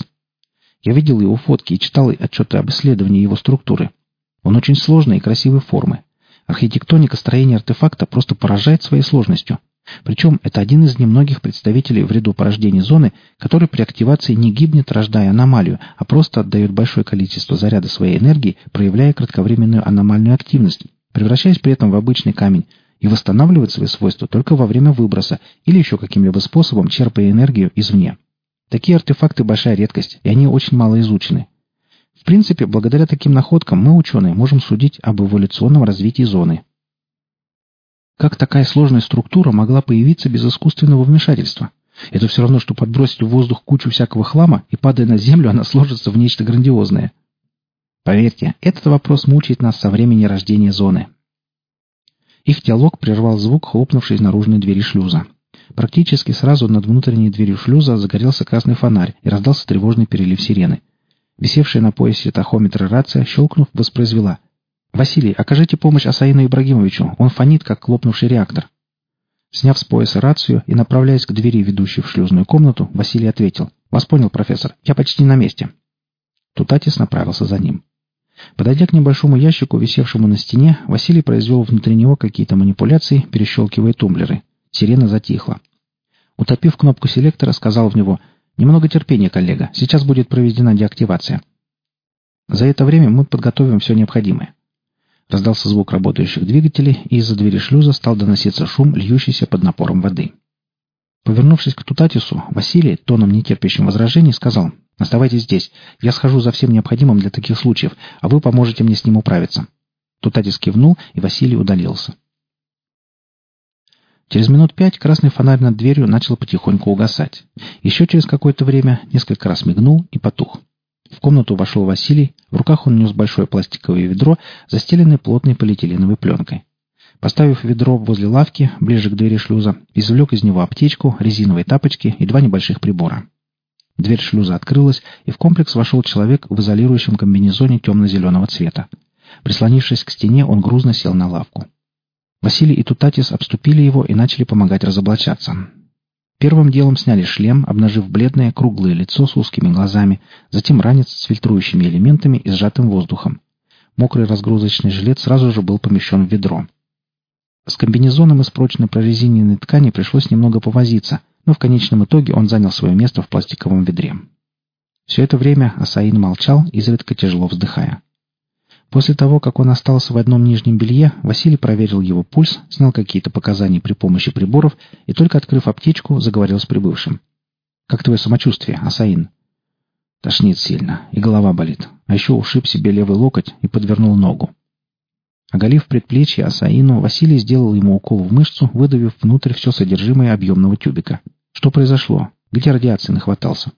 Я видел его фотки и читал отчеты об исследовании его структуры. Он очень сложной и красивой формы. Архитектоника строения артефакта просто поражает своей сложностью. Причем это один из немногих представителей в ряду порождений зоны, который при активации не гибнет, рождая аномалию, а просто отдает большое количество заряда своей энергии, проявляя кратковременную аномальную активность, превращаясь при этом в обычный камень, и восстанавливает свои свойства только во время выброса или еще каким-либо способом, черпая энергию извне. Такие артефакты – большая редкость, и они очень мало изучены. В принципе, благодаря таким находкам мы, ученые, можем судить об эволюционном развитии зоны. Как такая сложная структура могла появиться без искусственного вмешательства? Это все равно, что подбросить в воздух кучу всякого хлама, и, падая на землю, она сложится в нечто грандиозное. Поверьте, этот вопрос мучает нас со времени рождения зоны. Их диалог прервал звук хлопнувшей наружной двери шлюза. Практически сразу над внутренней дверью шлюза загорелся красный фонарь и раздался тревожный перелив сирены. Висевшая на поясе тахометра рация, щелкнув, воспроизвела: «Василий, окажите помощь Асаину Ибрагимовичу, он фонит, как лопнувший реактор». Сняв с пояса рацию и направляясь к двери, ведущей в шлюзную комнату, Василий ответил: «Вас понял, профессор, я почти на месте». Тутатис направился за ним. Подойдя к небольшому ящику, висевшему на стене, Василий произвел внутри него какие-то манипуляции, перещелкивая тумблеры. Сирена затихла. Утопив кнопку селектора, сказал в него: «Немного терпения, коллега, сейчас будет проведена деактивация. За это время мы подготовим все необходимое». Раздался звук работающих двигателей, и из-за двери шлюза стал доноситься шум, льющийся под напором воды. Повернувшись к Тутатису, Василий, тоном нетерпящим возражений, сказал: «Оставайтесь здесь. Я схожу за всем необходимым для таких случаев, а вы поможете мне с ним управиться». Тутатис кивнул, и Василий удалился. Через минут 5 красный фонарь над дверью начал потихоньку угасать. Еще через какое-то время несколько раз мигнул и потух. В комнату вошел Василий. В руках он нес большое пластиковое ведро, застеленное плотной полиэтиленовой пленкой. Поставив ведро возле лавки, ближе к двери шлюза, извлек из него аптечку, резиновые тапочки и 2 небольших прибора. Дверь шлюза открылась, и в комплекс вошел человек в изолирующем комбинезоне темно-зеленого цвета. Прислонившись к стене, он грузно сел на лавку. Василий и Тутатис обступили его и начали помогать разоблачаться. Первым делом сняли шлем, обнажив бледное, круглое лицо с узкими глазами, затем ранец с фильтрующими элементами и сжатым воздухом. Мокрый разгрузочный жилет сразу же был помещен в ведро. С комбинезоном из прочной прорезиненной ткани пришлось немного повозиться, но в конечном итоге он занял свое место в пластиковом ведре. Все это время Асаин молчал, изредка тяжело вздыхая. После того, как он остался в одном нижнем белье, Василий проверил его пульс, снял какие-то показания при помощи приборов и, только открыв аптечку, заговорил с прибывшим. «Как твое самочувствие, Асаин?» «Тошнит сильно, и голова болит. А еще ушиб себе левый локоть и подвернул ногу». Оголив предплечье Асаину, Василий сделал ему укол в мышцу, выдавив внутрь все содержимое объемного тюбика. «Что произошло? Где радиации нахватался?»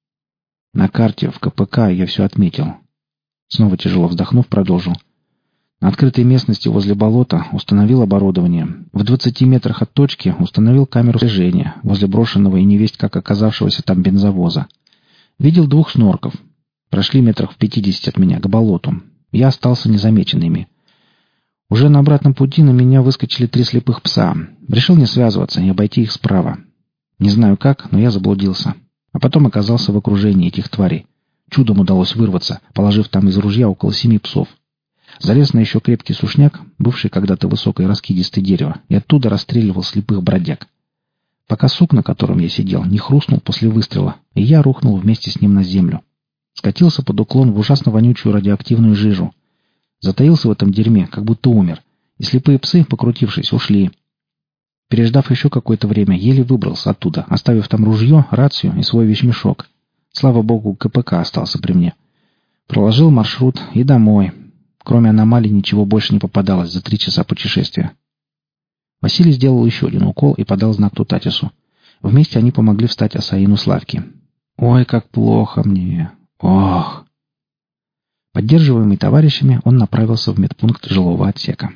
«На карте в КПК я все отметил». Снова тяжело вздохнув, продолжил. На открытой местности возле болота установил оборудование. В 20 метрах от точки установил камеру слежения возле брошенного и невесть как оказавшегося там бензовоза. Видел 2 снорков. Прошли метрах в 50 от меня, к болоту. Я остался незамеченными. Уже на обратном пути на меня выскочили 3 слепых пса. Решил не связываться и обойти их справа. Не знаю как, но я заблудился. А потом оказался в окружении этих тварей. Чудом удалось вырваться, положив там из ружья около 7 псов. Залез на еще крепкий сушняк, бывший когда-то высокое раскидистое дерево, и оттуда расстреливал слепых бродяг. Пока сук, на котором я сидел, не хрустнул после выстрела, и я рухнул вместе с ним на землю. Скатился под уклон в ужасно вонючую радиоактивную жижу. Затаился в этом дерьме, как будто умер, и слепые псы, покрутившись, ушли. Переждав еще какое-то время, еле выбрался оттуда, оставив там ружье, рацию и свой вещмешок. Слава богу, КПК остался при мне. Проложил маршрут и домой. Кроме аномалий ничего больше не попадалось за 3 часа путешествия. Василий сделал еще один укол и подал знак Тутатису. Вместе они помогли встать Асаину с лавки. «Ой, как плохо мне! Ох!» Поддерживаемый товарищами, он направился в медпункт жилого отсека.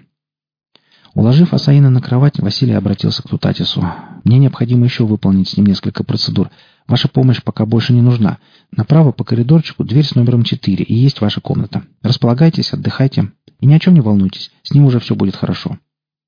Уложив Асаина на кровать, Василий обратился к Тутатису. «Мне необходимо еще выполнить с ним несколько процедур. Ваша помощь пока больше не нужна. Направо по коридорчику дверь с номером 4, и есть ваша комната. Располагайтесь, отдыхайте. И ни о чем не волнуйтесь, с ним уже все будет хорошо».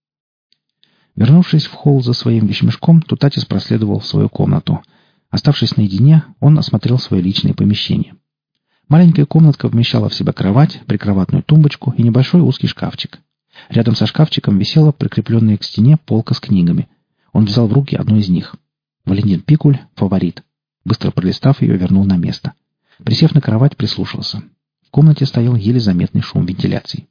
Вернувшись в холл за своим вещмешком, Тутатис проследовал в свою комнату. Оставшись наедине, он осмотрел свое личное помещение. Маленькая комнатка вмещала в себя кровать, прикроватную тумбочку и небольшой узкий шкафчик. Рядом со шкафчиком висела прикрепленная к стене полка с книгами. Он взял в руки одну из них. Валентин Пикуль «Фаворит». Быстро пролистав ее, вернул на место. Присев на кровать, прислушался. В комнате стоял еле заметный шум вентиляции.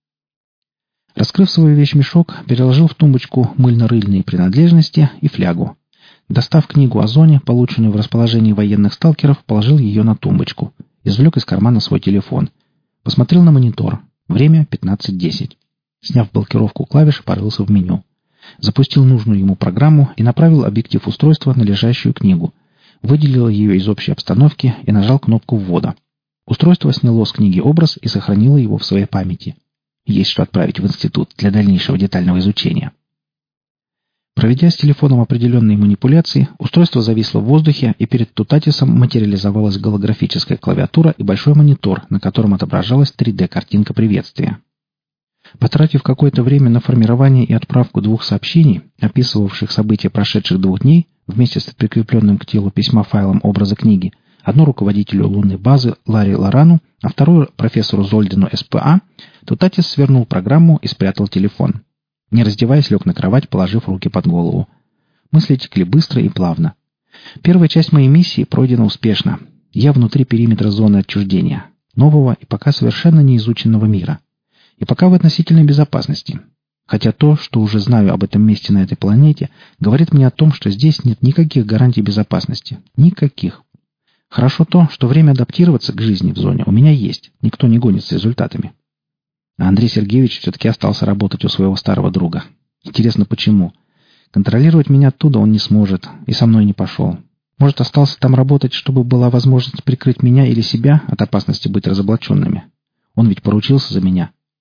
Раскрыв свой вещмешок, переложил в тумбочку мыльно-рыльные принадлежности и флягу. Достав книгу о зоне, полученную в расположении военных сталкеров, положил ее на тумбочку. Извлек из кармана свой телефон. Посмотрел на монитор. Время 15:10. Сняв блокировку клавиш, порылся в меню. Запустил нужную ему программу и направил объектив устройства на лежащую книгу. Выделил ее из общей обстановки и нажал кнопку ввода. Устройство сняло с книги образ и сохранило его в своей памяти. Есть что отправить в институт для дальнейшего детального изучения. Проведя с телефоном определенные манипуляции, устройство зависло в воздухе, и перед Тутатисом материализовалась голографическая клавиатура и большой монитор, на котором отображалась 3D-картинка приветствия. Потратив какое-то время на формирование и отправку 2 сообщений, описывавших события прошедших 2 дней, вместе с прикрепленным к телу письма файлом образа книги, одно руководителю лунной базы Ларри Лорану, а второе профессору Зольдену СПА, Тутатис свернул программу и спрятал телефон. Не раздеваясь, лег на кровать, положив руки под голову. Мысли текли быстро и плавно. Первая часть моей миссии пройдена успешно. Я внутри периметра зоны отчуждения, нового и пока совершенно неизученного мира. И пока в относительной безопасности. Хотя то, что уже знаю об этом месте на этой планете, говорит мне о том, что здесь нет никаких гарантий безопасности. Никаких. Хорошо то, что время адаптироваться к жизни в зоне у меня есть. Никто не гонит с результатами. А Андрей Сергеевич все-таки остался работать у своего старого друга. Интересно, почему? Контролировать меня оттуда он не сможет, и со мной не пошел. Может, остался там работать, чтобы была возможность прикрыть меня или себя от опасности быть разоблаченными. Он ведь поручился за меня.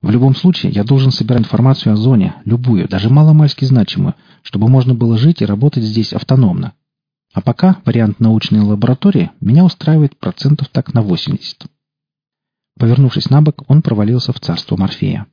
В любом случае, я должен собирать информацию о зоне, любую, даже маломальски значимую, чтобы можно было жить и работать здесь автономно. А пока вариант научной лаборатории меня устраивает процентов так на 80. Повернувшись на бок, он провалился в царство Морфея.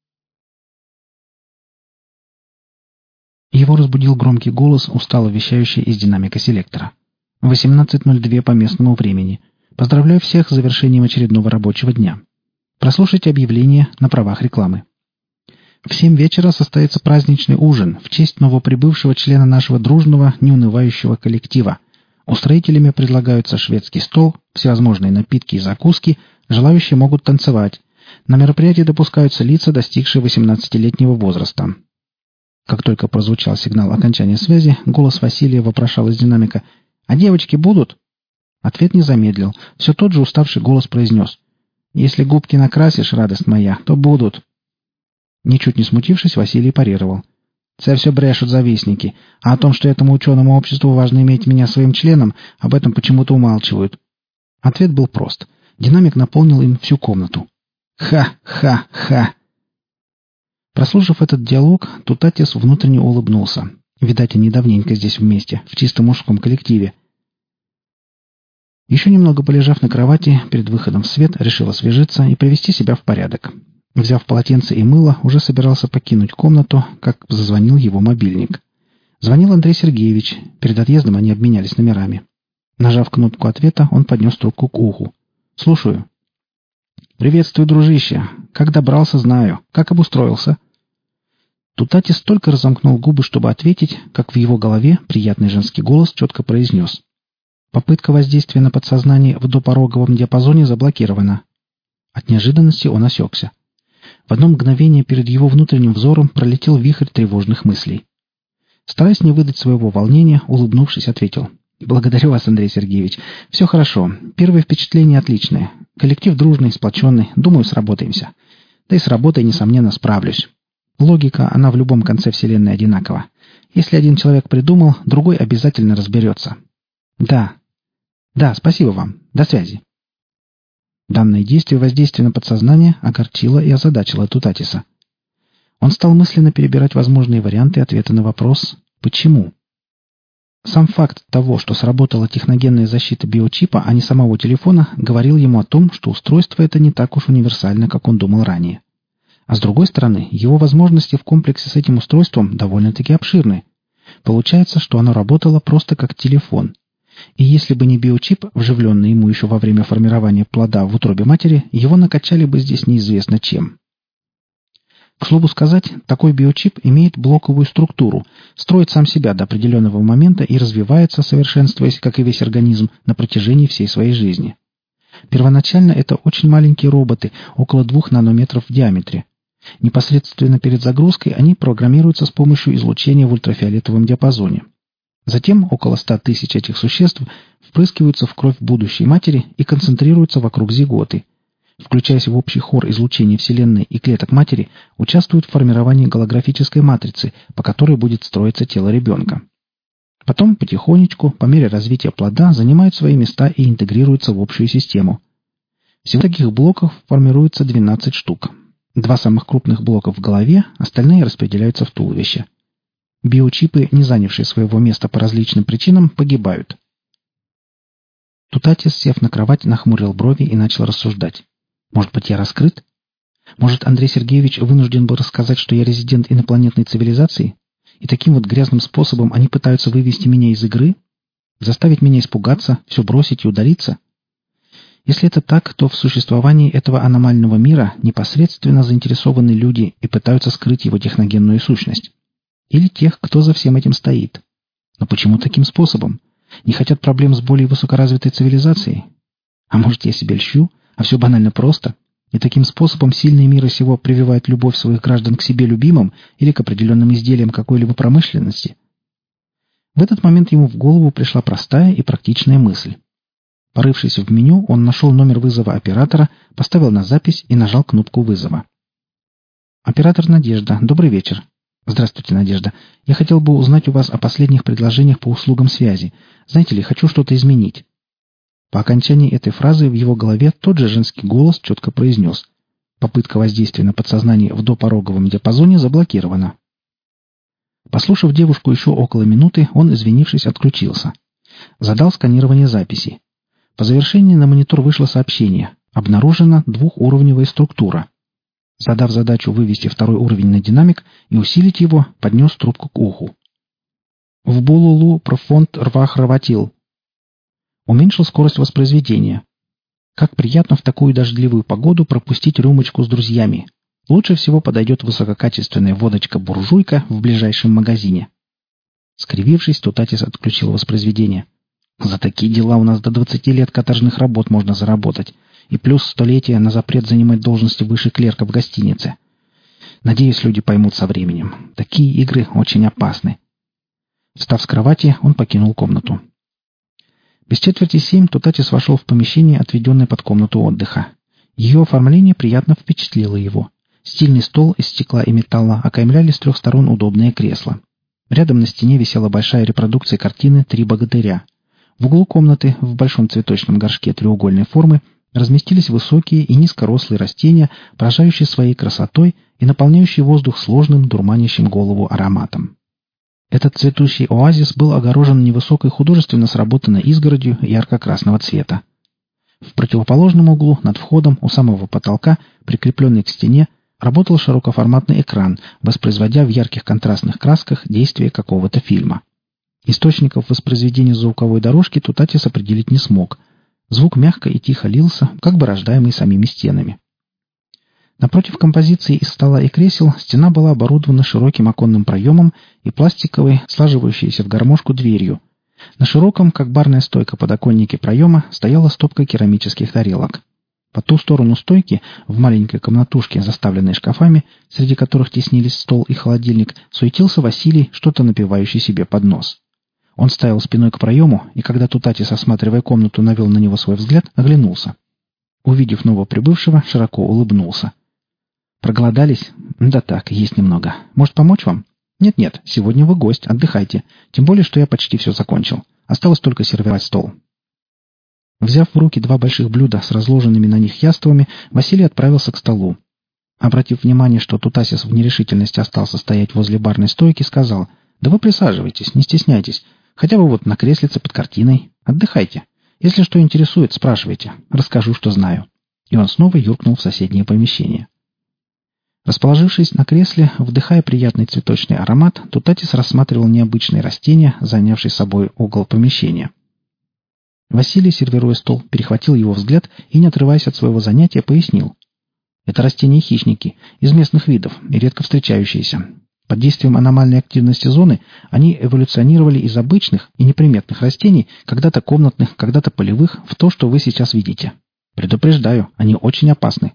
Его разбудил громкий голос, устало вещающий из динамика селектора. 18:02 по местному времени. Поздравляю всех с завершением очередного рабочего дня. Прослушайте объявление на правах рекламы. В 7 вечера состоится праздничный ужин в честь новоприбывшего члена нашего дружного, неунывающего коллектива. Устроителями предлагаются шведский стол, всевозможные напитки и закуски, желающие могут танцевать. На мероприятии допускаются лица, достигшие 18-летнего возраста. Как только прозвучал сигнал окончания связи, голос Василия вопрошал из динамика: «А девочки будут?» Ответ не замедлил. Все тот же уставший голос произнес: «Если губки накрасишь, радость моя, то будут». Ничуть не смутившись, Василий парировал: «Це все брешут завистники, а о том, что этому ученому обществу важно иметь меня своим членом, об этом почему-то умалчивают». Ответ был прост. Динамик наполнил им всю комнату. «Ха-ха-ха!» Прослушав этот диалог, Тутатис внутренне улыбнулся. Видать, они давненько здесь вместе, в чисто мужском коллективе. Еще немного полежав на кровати, перед выходом в свет решил освежиться и привести себя в порядок. Взяв полотенце и мыло, уже собирался покинуть комнату, как зазвонил его мобильник. Звонил Андрей Сергеевич. Перед отъездом они обменялись номерами. Нажав кнопку ответа, он поднес трубку к уху. «Слушаю». «Приветствую, дружище. Как добрался, знаю. Как обустроился?» Тутатис только разомкнул губы, чтобы ответить, как в его голове приятный женский голос четко произнес: «Попытка воздействия на подсознание в допороговом диапазоне заблокирована». От неожиданности он осекся. В одно мгновение перед его внутренним взором пролетел вихрь тревожных мыслей. Стараясь не выдать своего волнения, улыбнувшись, ответил: «Благодарю вас, Андрей Сергеевич. Все хорошо. Первое впечатление отличное. Коллектив дружный, сплоченный. Думаю, сработаемся. Да и с работой, несомненно, справлюсь. Логика, она в любом конце Вселенной одинакова. Если один человек придумал, другой обязательно разберется. Да. Да, спасибо вам. До связи». Данное действие воздействия на подсознание огорчило и озадачило Тутатиса. Он стал мысленно перебирать возможные варианты ответа на вопрос «почему?». Сам факт того, что сработала техногенная защита биочипа, а не самого телефона, говорил ему о том, что устройство это не так уж универсально, как он думал ранее. А с другой стороны, его возможности в комплексе с этим устройством довольно-таки обширны. Получается, что оно работало просто как телефон. И если бы не биочип, вживленный ему еще во время формирования плода в утробе матери, его накачали бы здесь неизвестно чем. К слову сказать, такой биочип имеет блоковую структуру, строит сам себя до определенного момента и развивается, совершенствуясь, как и весь организм, на протяжении всей своей жизни. Первоначально это очень маленькие роботы, около 2 нанометров в диаметре. Непосредственно перед загрузкой они программируются с помощью излучения в ультрафиолетовом диапазоне. Затем около 100 тысяч этих существ впрыскиваются в кровь будущей матери и концентрируются вокруг зиготы. Включаясь в общий хор излучения Вселенной и клеток матери, участвуют в формировании голографической матрицы, по которой будет строиться тело ребенка. Потом потихонечку, по мере развития плода, занимают свои места и интегрируются в общую систему. Всего таких блоков формируется 12 штук. 2 самых крупных блока в голове, остальные распределяются в туловище. Биочипы, не занявшие своего места по различным причинам, погибают. Тутатис, сев на кровать, нахмурил брови и начал рассуждать. Может быть, я раскрыт? Может, Андрей Сергеевич вынужден был рассказать, что я резидент инопланетной цивилизации? И таким вот грязным способом они пытаются вывести меня из игры? Заставить меня испугаться, все бросить и удалиться? Если это так, то в существовании этого аномального мира непосредственно заинтересованы люди и пытаются скрыть его техногенную сущность. Или тех, кто за всем этим стоит. Но почему таким способом? Не хотят проблем с более высокоразвитой цивилизацией? А может, я себе льщу, а все банально просто? И таким способом сильные мира сего прививают любовь своих граждан к себе любимым или к определенным изделиям какой-либо промышленности? В этот момент ему в голову пришла простая и практичная мысль. Порывшись в меню, он нашел номер вызова оператора, поставил на запись и нажал кнопку вызова. «Оператор Надежда. Добрый вечер». «Здравствуйте, Надежда. Я хотел бы узнать у вас о последних предложениях по услугам связи. Знаете ли, хочу что-то изменить». По окончании этой фразы в его голове тот же женский голос четко произнес: Попытка воздействия на подсознание в допороговом диапазоне заблокирована. Послушав девушку еще около минуты, он, извинившись, отключился. Задал сканирование записей. По завершении на монитор вышло сообщение. Обнаружена двухуровневая структура. Задав задачу вывести второй уровень на динамик и усилить его, поднес трубку к уху. В Булулу профонд рвахроватил. Уменьшил скорость воспроизведения. Как приятно в такую дождливую погоду пропустить рюмочку с друзьями. Лучше всего подойдет высококачественная водочка-буржуйка в ближайшем магазине. Скривившись, Тутатис отключил воспроизведение. За такие дела у нас до 20 лет каторжных работ можно заработать. И плюс столетие на запрет занимать должности выше клерка в гостинице. Надеюсь, люди поймут со временем. Такие игры очень опасны. Встав с кровати, он покинул комнату. Без 6:45 Тутатис вошел в помещение, отведенное под комнату отдыха. Ее оформление приятно впечатлило его. Стильный стол из стекла и металла окаймляли с 3 сторон удобные кресла. Рядом на стене висела большая репродукция картины «Три богатыря». В углу комнаты, в большом цветочном горшке треугольной формы, разместились высокие и низкорослые растения, поражающие своей красотой и наполняющие воздух сложным, дурманящим голову ароматом. Этот цветущий оазис был огорожен невысокой художественно сработанной изгородью ярко-красного цвета. В противоположном углу, над входом, у самого потолка, прикрепленный к стене, работал широкоформатный экран, воспроизводя в ярких контрастных красках действие какого-то фильма. Источников воспроизведения звуковой дорожки Тутатис определить не смог. Звук мягко и тихо лился, как бы рождаемый самими стенами. Напротив композиции из стола и кресел стена была оборудована широким оконным проемом и пластиковой, слаживающейся в гармошку дверью. На широком, как барная стойка подоконнике проема, стояла стопка керамических тарелок. По ту сторону стойки, в маленькой комнатушке, заставленной шкафами, среди которых теснились стол и холодильник, суетился Василий, что-то напивающий себе под нос. Он стоял спиной к проему, и когда Тутатис, осматривая комнату, навел на него свой взгляд, оглянулся. Увидев новоприбывшего, широко улыбнулся. «Проголодались? Да так, есть немного. Может, помочь вам?» «Нет-нет, сегодня вы гость, отдыхайте. Тем более, что я почти все закончил. Осталось только сервировать стол». Взяв в руки 2 больших блюда с разложенными на них яствами, Василий отправился к столу. Обратив внимание, что Тутасис в нерешительности остался стоять возле барной стойки, сказал: «Да вы присаживайтесь, не стесняйтесь. Хотя бы вот на креслице под картиной. Отдыхайте. Если что интересует, спрашивайте. Расскажу, что знаю». И он снова юркнул в соседнее помещение. Расположившись на кресле, вдыхая приятный цветочный аромат, Тутатис рассматривал необычные растения, занявшие собой угол помещения. Василий, сервируя стол, перехватил его взгляд и, не отрываясь от своего занятия, пояснил. «Это растения-хищники, из местных видов и редко встречающиеся. Под действием аномальной активности зоны они эволюционировали из обычных и неприметных растений, когда-то комнатных, когда-то полевых, в то, что вы сейчас видите. Предупреждаю, они очень опасны».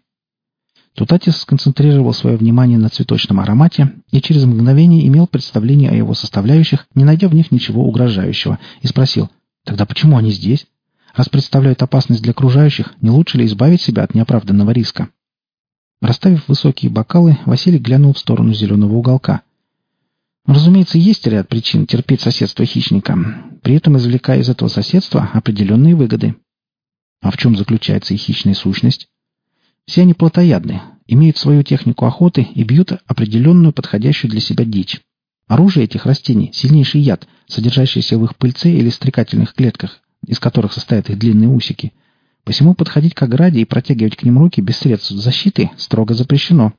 Тутатис сконцентрировал свое внимание на цветочном аромате и через мгновение имел представление о его составляющих, не найдя в них ничего угрожающего, и спросил: «Тогда почему они здесь? Раз представляют опасность для окружающих, не лучше ли избавить себя от неоправданного риска?» Расставив высокие бокалы, Василий глянул в сторону зеленого уголка. Разумеется, есть ряд причин терпеть соседство хищника, при этом извлекая из этого соседства определенные выгоды. А в чем заключается их хищная сущность? Все они плотоядны, имеют свою технику охоты и бьют определенную подходящую для себя дичь. Оружие этих растений – сильнейший яд, содержащийся в их пыльце или стрекательных клетках, из которых состоят их длинные усики. Посему подходить к ограде и протягивать к ним руки без средств защиты строго запрещено.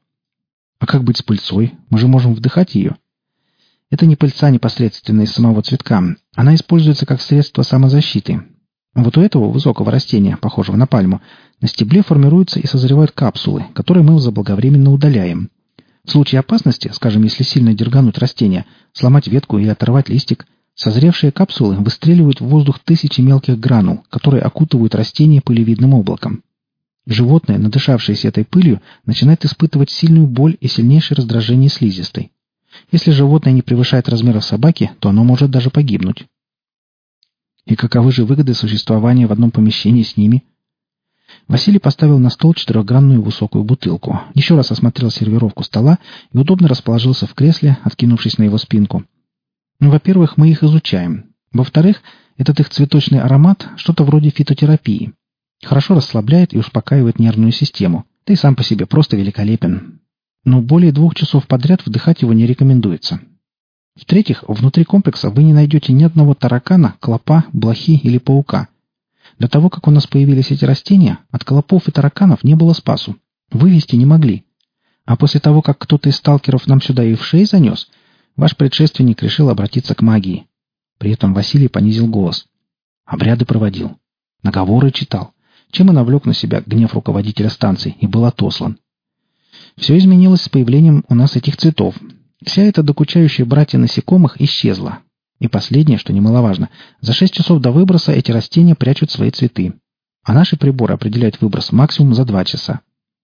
А как быть с пыльцой? Мы же можем вдыхать ее. Это не пыльца непосредственно из самого цветка. Она используется как средство самозащиты. Вот у этого высокого растения, похожего на пальму, на стебле формируются и созревают капсулы, которые мы заблаговременно удаляем. В случае опасности, скажем, если сильно дергануть растение, сломать ветку или оторвать листик, созревшие капсулы выстреливают в воздух тысячи мелких гранул, которые окутывают растение пылевидным облаком. Животное, надышавшееся этой пылью, начинает испытывать сильную боль и сильнейшее раздражение слизистой. Если животное не превышает размеров собаки, то оно может даже погибнуть. И каковы же выгоды существования в одном помещении с ними? Василий поставил на стол 4-гранную высокую бутылку, еще раз осмотрел сервировку стола и удобно расположился в кресле, откинувшись на его спинку. Во-первых, мы их изучаем. Во-вторых, этот их цветочный аромат – что-то вроде фитотерапии. Хорошо расслабляет и успокаивает нервную систему. Ты сам по себе просто великолепен. Но более 2 часов подряд вдыхать его не рекомендуется. В-третьих, внутри комплекса вы не найдете ни одного таракана, клопа, блохи или паука. До того, как у нас появились эти растения, от клопов и тараканов не было спасу. Вывести не могли. А после того, как кто-то из сталкеров нам сюда и в шеи занес, ваш предшественник решил обратиться к магии. При этом Василий понизил голос. Обряды проводил. Наговоры читал. Чем и навлек на себя гнев руководителя станции и был отослан. Все изменилось с появлением у нас этих цветов. Вся эта докучающая братья насекомых исчезла. И последнее, что немаловажно, за 6 часов до выброса эти растения прячут свои цветы. А наши приборы определяют выброс максимум за 2 часа.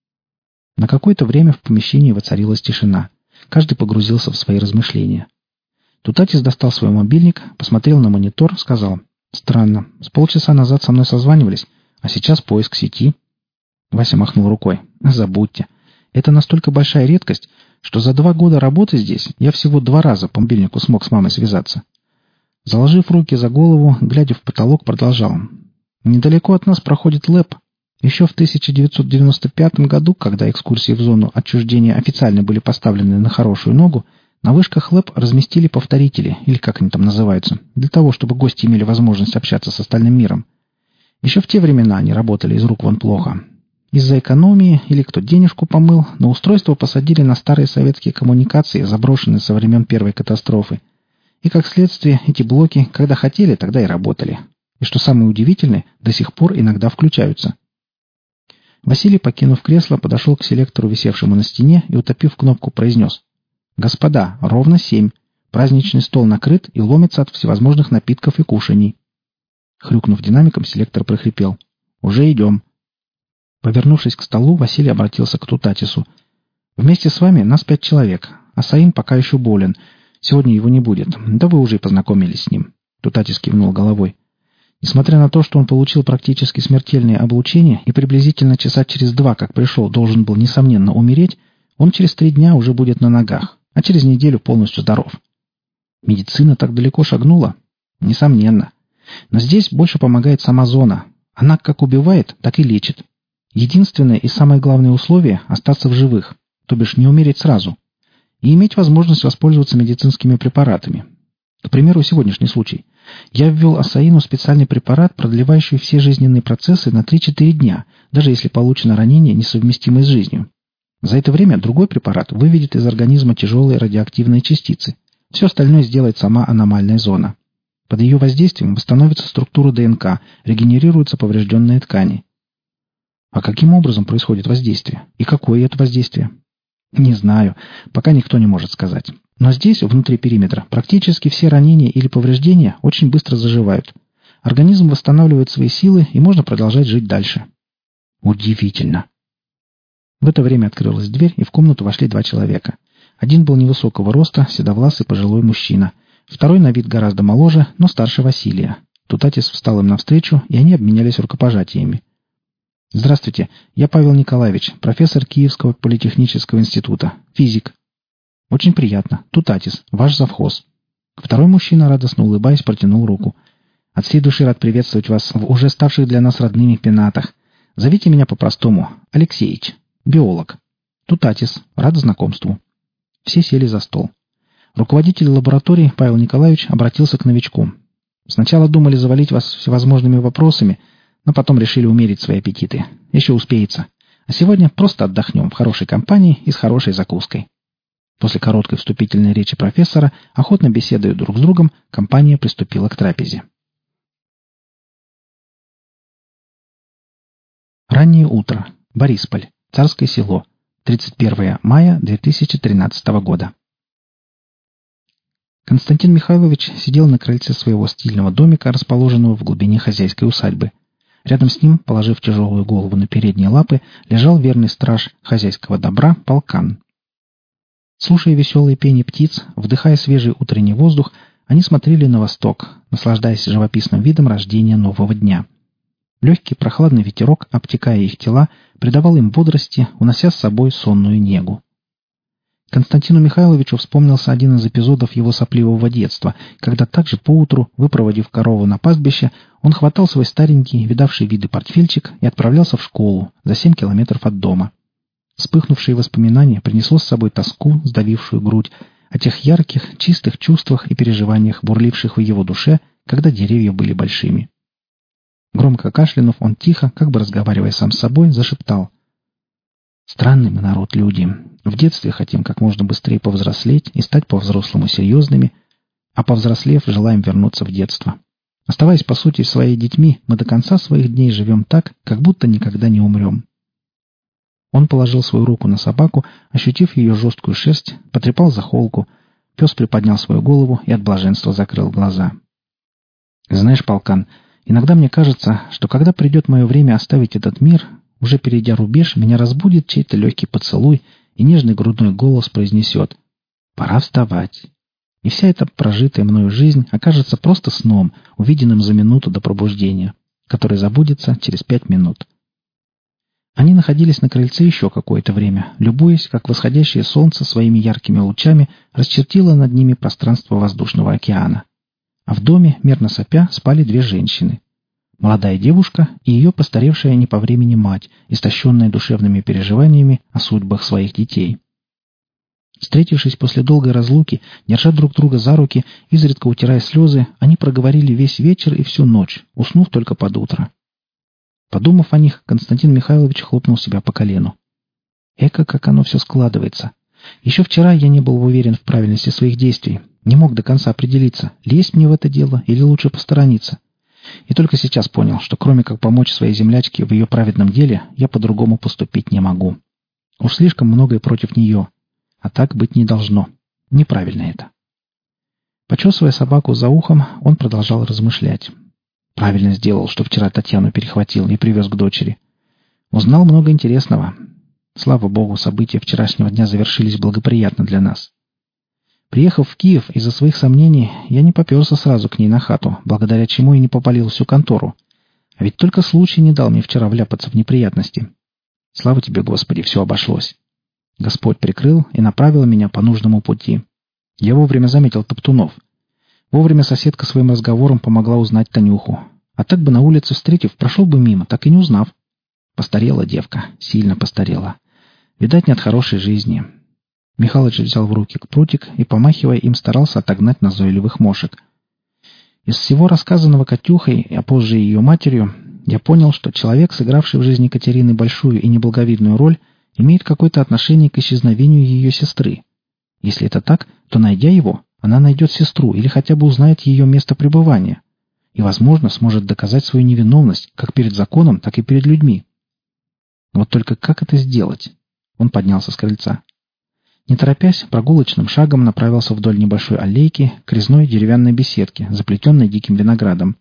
На какое-то время в помещении воцарилась тишина. Каждый погрузился в свои размышления. Тутатис достал свой мобильник, посмотрел на монитор, сказал: «Странно. С полчаса назад со мной созванивались, а сейчас поиск сети». Вася махнул рукой. «Забудьте. Это настолько большая редкость, что за 2 года работы здесь я всего 2 раза по мобильнику смог с мамой связаться». Заложив руки за голову, глядя в потолок, продолжал. «Недалеко от нас проходит ЛЭП. Еще в 1995 году, когда экскурсии в зону отчуждения официально были поставлены на хорошую ногу, на вышках ЛЭП разместили повторители, или как они там называются, для того, чтобы гости имели возможность общаться с остальным миром. Еще в те времена они работали из рук вон плохо. Из-за экономии, или кто денежку помыл, на устройство посадили на старые советские коммуникации, заброшенные со времен первой катастрофы. И, как следствие, эти блоки, когда хотели, тогда и работали. И что самое удивительное, до сих пор иногда включаются». Василий, покинув кресло, подошел к селектору, висевшему на стене, и, утопив кнопку, произнес: «Господа, ровно 7. Праздничный стол накрыт и ломится от всевозможных напитков и кушаний». Хрюкнув динамиком, селектор прохрипел: «Уже идем». Повернувшись к столу, Василий обратился к Тутатису: «Вместе с вами нас 5 человек, а Саим пока еще болен. Сегодня его не будет. Да вы уже и познакомились с ним». Тутатис кивнул головой. Несмотря на то, что он получил практически смертельное облучение и приблизительно часа через 2, как пришел, должен был, несомненно, умереть, он через 3 дня уже будет на ногах, а через неделю полностью здоров. Медицина так далеко шагнула? Несомненно. Но здесь больше помогает сама зона. Она как убивает, так и лечит. Единственное и самое главное условие – остаться в живых, то бишь не умереть сразу. И иметь возможность воспользоваться медицинскими препаратами. К примеру, сегодняшний случай. Я ввел Асаину специальный препарат, продлевающий все жизненные процессы на 3-4 дня, даже если получено ранение, несовместимое с жизнью. За это время другой препарат выведет из организма тяжелые радиоактивные частицы. Все остальное сделает сама аномальная зона. Под ее воздействием восстановится структура ДНК, регенерируются поврежденные ткани. А каким образом происходит воздействие? И какое это воздействие? Не знаю, пока никто не может сказать. Но здесь, внутри периметра, практически все ранения или повреждения очень быстро заживают. Организм восстанавливает свои силы, и можно продолжать жить дальше. Удивительно. В это время открылась дверь, и в комнату вошли 2 человека. Один был невысокого роста, седовласый пожилой мужчина. Второй на вид гораздо моложе, но старше Василия. Тутатис встал им навстречу, и они обменялись рукопожатиями. «Здравствуйте, я Павел Николаевич, профессор Киевского политехнического института, физик». «Очень приятно. Тутатис, ваш завхоз». Второй мужчина, радостно улыбаясь, протянул руку. «От всей души рад приветствовать вас в уже ставших для нас родными пенатах. Зовите меня по-простому. Алексеич. Биолог. Тутатис. Рад знакомству». Все сели за стол. Руководитель лаборатории Павел Николаевич обратился к новичку. «Сначала думали завалить вас всевозможными вопросами, но потом решили умерить свои аппетиты. Еще успеется. А сегодня просто отдохнем в хорошей компании и с хорошей закуской». После короткой вступительной речи профессора, охотно беседуя друг с другом, компания приступила к трапезе. Раннее утро. Борисполь. Царское село. 31 мая 2013 года. Константин Михайлович сидел на крыльце своего стильного домика, расположенного в глубине хозяйской усадьбы. Рядом с ним, положив тяжелую голову на передние лапы, лежал верный страж хозяйского добра полкан. Слушая веселые пение птиц, вдыхая свежий утренний воздух, они смотрели на восток, наслаждаясь живописным видом рождения нового дня. Легкий прохладный ветерок, обтекая их тела, придавал им бодрости, унося с собой сонную негу. Константину Михайловичу вспомнился один из эпизодов его сопливого детства, когда также поутру, выпроводив корову на пастбище, он хватал свой старенький, видавший виды портфельчик и отправлялся в школу за 7 километров от дома. Вспыхнувшее воспоминание принесло с собой тоску, сдавившую грудь, о тех ярких, чистых чувствах и переживаниях, бурливших в его душе, когда деревья были большими. Громко кашлянув, он тихо, как бы разговаривая сам с собой, зашептал: «Странный мы народ, люди. В детстве хотим как можно быстрее повзрослеть и стать по-взрослому серьезными, а повзрослев, желаем вернуться в детство. Оставаясь, по сути, своими детьми, мы до конца своих дней живем так, как будто никогда не умрем». Он положил свою руку на собаку, ощутив ее жесткую шерсть, потрепал за холку. Пес приподнял свою голову и от блаженства закрыл глаза. «Знаешь, полкан, иногда мне кажется, что когда придет мое время оставить этот мир, уже перейдя рубеж, меня разбудит чей-то легкий поцелуй, и нежный грудной голос произнесет: «Пора вставать». И вся эта прожитая мною жизнь окажется просто сном, увиденным за минуту до пробуждения, который забудется через 5 минут. Они находились на крыльце еще какое-то время, любуясь, как восходящее солнце своими яркими лучами расчертило над ними пространство воздушного океана. А в доме, мерно сопя, спали 2 женщины. Молодая девушка и ее постаревшая не по времени мать, истощенная душевными переживаниями о судьбах своих детей. Встретившись после долгой разлуки, держа друг друга за руки, изредка утирая слезы, они проговорили весь вечер и всю ночь, уснув только под утро. Подумав о них, Константин Михайлович хлопнул себя по колену. Эка, как оно все складывается. Еще вчера я не был уверен в правильности своих действий, не мог до конца определиться, лезть мне в это дело или лучше посторониться. И только сейчас понял, что кроме как помочь своей землячке в ее праведном деле, я по-другому поступить не могу. Уж слишком многое против нее. А так быть не должно. Неправильно это. Почесывая собаку за ухом, он продолжал размышлять. Правильно сделал, что вчера Татьяну перехватил и привез к дочери. Узнал много интересного. Слава богу, события вчерашнего дня завершились благоприятно для нас. Приехав в Киев из-за своих сомнений, я не поперся сразу к ней на хату, благодаря чему и не попалил всю контору. А ведь только случай не дал мне вчера вляпаться в неприятности. Слава тебе, Господи, все обошлось. Господь прикрыл и направил меня по нужному пути. Я вовремя заметил топтунов. Вовремя соседка своим разговором помогла узнать Танюху. А так бы на улице встретив, прошел бы мимо, так и не узнав. Постарела девка, сильно постарела. Видать, не от хорошей жизни. Михалыч взял в руки прутик и, помахивая им, старался отогнать назойливых мошек. Из всего рассказанного Катюхой, а позже ее матерью, я понял, что человек, сыгравший в жизни Катерины большую и неблаговидную роль, имеет какое-то отношение к исчезновению ее сестры. Если это так, то, найдя его, она найдет сестру или хотя бы узнает ее место пребывания. И, возможно, сможет доказать свою невиновность как перед законом, так и перед людьми. Вот только как это сделать? Он поднялся с крыльца. Не торопясь, прогулочным шагом направился вдоль небольшой аллейки к резной деревянной беседке, заплетенной диким виноградом.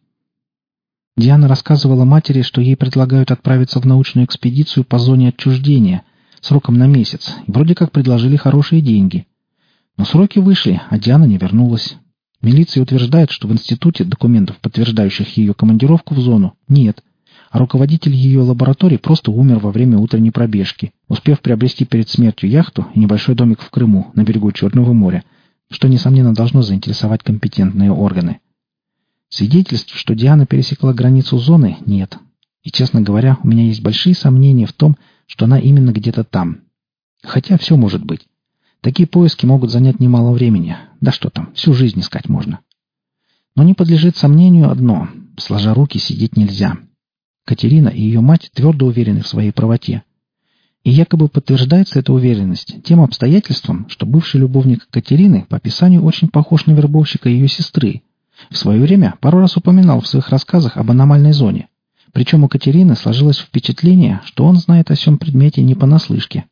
Диана рассказывала матери, что ей предлагают отправиться в научную экспедицию по зоне отчуждения сроком на месяц, и вроде как предложили хорошие деньги. Но сроки вышли, а Диана не вернулась. Милиция утверждает, что в институте документов, подтверждающих ее командировку в зону, нет, а руководитель ее лаборатории просто умер во время утренней пробежки, успев приобрести перед смертью яхту и небольшой домик в Крыму, на берегу Черного моря, что, несомненно, должно заинтересовать компетентные органы. Свидетельств, что Диана пересекла границу зоны, нет. И, честно говоря, у меня есть большие сомнения в том, что она именно где-то там. Хотя все может быть. Такие поиски могут занять немало времени. Да что там, всю жизнь искать можно. Но не подлежит сомнению одно. Сложа руки сидеть нельзя. Катерина и ее мать твердо уверены в своей правоте. И якобы подтверждается эта уверенность тем обстоятельством, что бывший любовник Катерины по описанию очень похож на вербовщика ее сестры. В свое время пару раз упоминал в своих рассказах об аномальной зоне. Причем у Катерины сложилось впечатление, что он знает о сём предмете не понаслышке.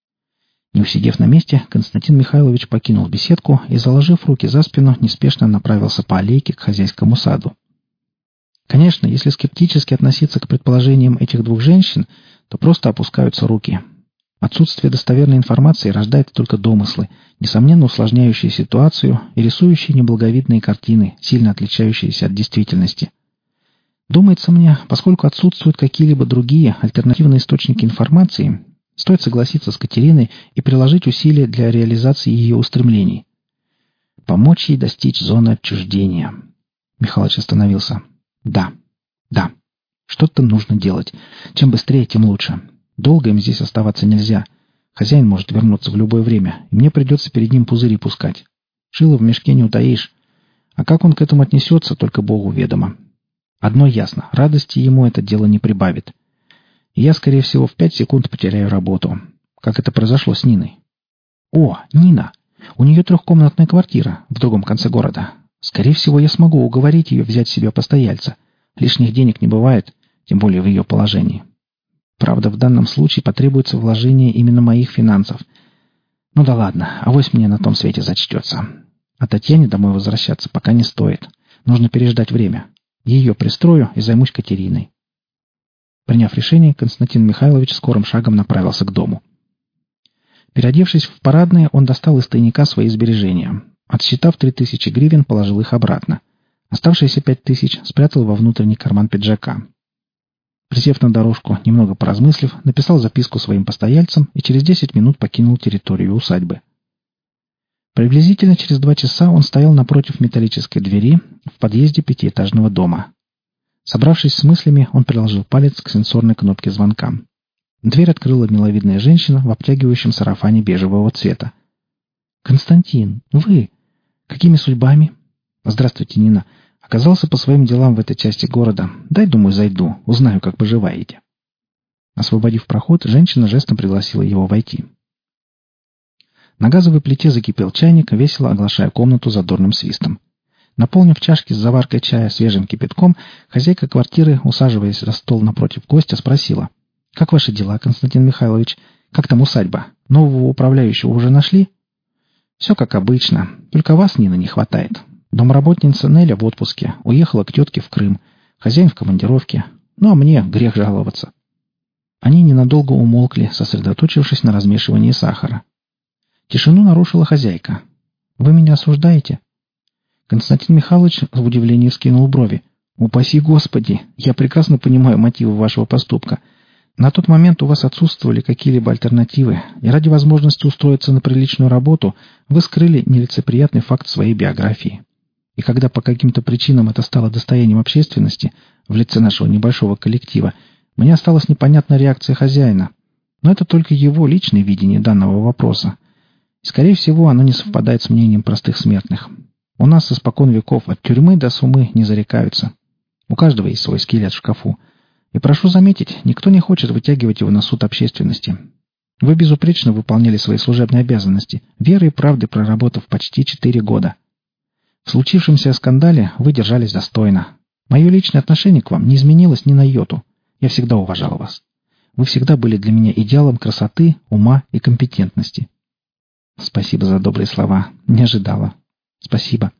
Не усидев на месте, Константин Михайлович покинул беседку и, заложив руки за спину, неспешно направился по аллейке к хозяйскому саду. Конечно, если скептически относиться к предположениям этих 2 женщин, то просто опускаются руки. Отсутствие достоверной информации рождает только домыслы, несомненно усложняющие ситуацию и рисующие неблаговидные картины, сильно отличающиеся от действительности. Думается мне, поскольку отсутствуют какие-либо другие альтернативные источники информации, стоит согласиться с Катериной и приложить усилия для реализации ее устремлений. Помочь ей достичь зоны отчуждения. Михалыч остановился. Да. Что-то нужно делать. Чем быстрее, тем лучше. Долго им здесь оставаться нельзя. Хозяин может вернуться в любое время, и мне придется перед ним пузыри пускать. Шило в мешке не утаишь. А как он к этому отнесется, только Богу ведомо. Одно ясно, радости ему это дело не прибавит. И я, скорее всего, в 5 секунд потеряю работу. Как это произошло с Ниной. О, Нина! У нее 3-комнатная квартира в другом конце города. Скорее всего, я смогу уговорить ее взять себе постояльца. Лишних денег не бывает, тем более в ее положении. Правда, в данном случае потребуется вложение именно моих финансов. Ну да ладно, авось мне на том свете зачтется. А Татьяне домой возвращаться пока не стоит. Нужно переждать время. Ее пристрою и займусь Катериной. Приняв решение, Константин Михайлович скорым шагом направился к дому. Переодевшись в парадное, он достал из тайника свои сбережения. Отсчитав 3000 гривен, положил их обратно. Оставшиеся 5000 спрятал во внутренний карман пиджака. Присев на дорожку, немного поразмыслив, написал записку своим постояльцам и через 10 минут покинул территорию усадьбы. Приблизительно через 2 часа он стоял напротив металлической двери в подъезде 5-этажного дома. Собравшись с мыслями, он приложил палец к сенсорной кнопке звонка. Дверь открыла миловидная женщина в обтягивающем сарафане бежевого цвета. «Константин, вы? Какими судьбами?» «Здравствуйте, Нина. Оказался по своим делам в этой части города. Дай, думаю, зайду. Узнаю, как поживаете». Освободив проход, женщина жестом пригласила его войти. На газовой плите закипел чайник, весело оглашая комнату задорным свистом. Наполнив чашки с заваркой чая свежим кипятком, хозяйка квартиры, усаживаясь за стол напротив гостя, спросила: «Как ваши дела, Константин Михайлович? Как там усадьба? Нового управляющего уже нашли?» «Все как обычно. Только вас, Нина, не хватает. Домработница Неля в отпуске. Уехала к тетке в Крым. Хозяин в командировке. Ну, а мне грех жаловаться». Они ненадолго умолкли, сосредоточившись на размешивании сахара. Тишину нарушила хозяйка. «Вы меня осуждаете?» Константин Михайлович в удивлении вскинул брови. «Упаси Господи! Я прекрасно понимаю мотивы вашего поступка. На тот момент у вас отсутствовали какие-либо альтернативы, и ради возможности устроиться на приличную работу вы скрыли нелицеприятный факт своей биографии. И когда по каким-то причинам это стало достоянием общественности в лице нашего небольшого коллектива, мне осталась непонятная реакция хозяина. Но это только его личное видение данного вопроса. И, скорее всего, оно не совпадает с мнением простых смертных. У нас испокон веков от тюрьмы до сумы не зарекаются. У каждого есть свой скелет в шкафу. И прошу заметить, никто не хочет вытягивать его на суд общественности. Вы безупречно выполняли свои служебные обязанности, верой и правдой проработав почти 4 года. В случившемся скандале вы держались достойно. Мое личное отношение к вам не изменилось ни на йоту. Я всегда уважал вас. Вы всегда были для меня идеалом красоты, ума и компетентности». «Спасибо за добрые слова. Не ожидала. Спасибо.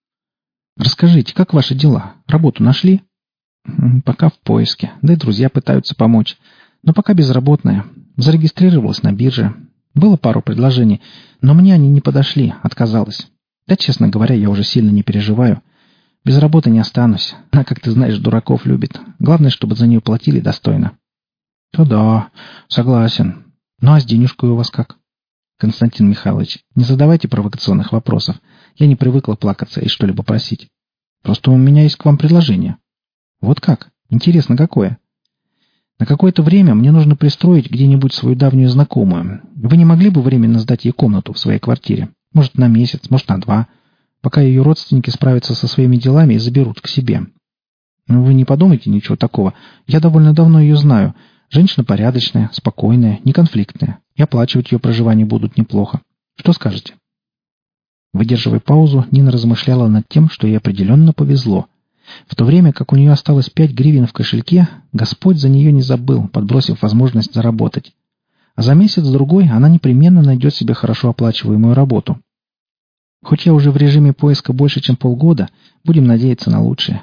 Расскажите, как ваши дела? Работу нашли?» «Пока в поиске. Да и друзья пытаются помочь. Но пока безработная. Зарегистрировалась на бирже. Было пару предложений, но мне они не подошли. Отказалась. Да, честно говоря, я уже сильно не переживаю. Без работы не останусь. Она, как ты знаешь, дураков любит. Главное, чтобы за нее платили достойно». «То да, согласен. Ну а с денежкой у вас как?» «Константин Михайлович, не задавайте провокационных вопросов. Я не привыкла плакаться и что-либо просить. Просто у меня есть к вам предложение». «Вот как? Интересно, какое?» «На какое-то время мне нужно пристроить где-нибудь свою давнюю знакомую. Вы не могли бы временно сдать ей комнату в своей квартире? Может, на месяц, может, на 2, пока ее родственники справятся со своими делами и заберут к себе. Вы не подумайте ничего такого. Я довольно давно ее знаю. Женщина порядочная, спокойная, неконфликтная. И оплачивать ее проживание будут неплохо. Что скажете?» Выдерживая паузу, Нина размышляла над тем, что ей определенно повезло. В то время, как у нее осталось 5 гривен в кошельке, Господь за нее не забыл, подбросив возможность заработать. А за месяц-другой она непременно найдет себе хорошо оплачиваемую работу. Хоть я уже в режиме поиска больше, чем полгода, будем надеяться на лучшее.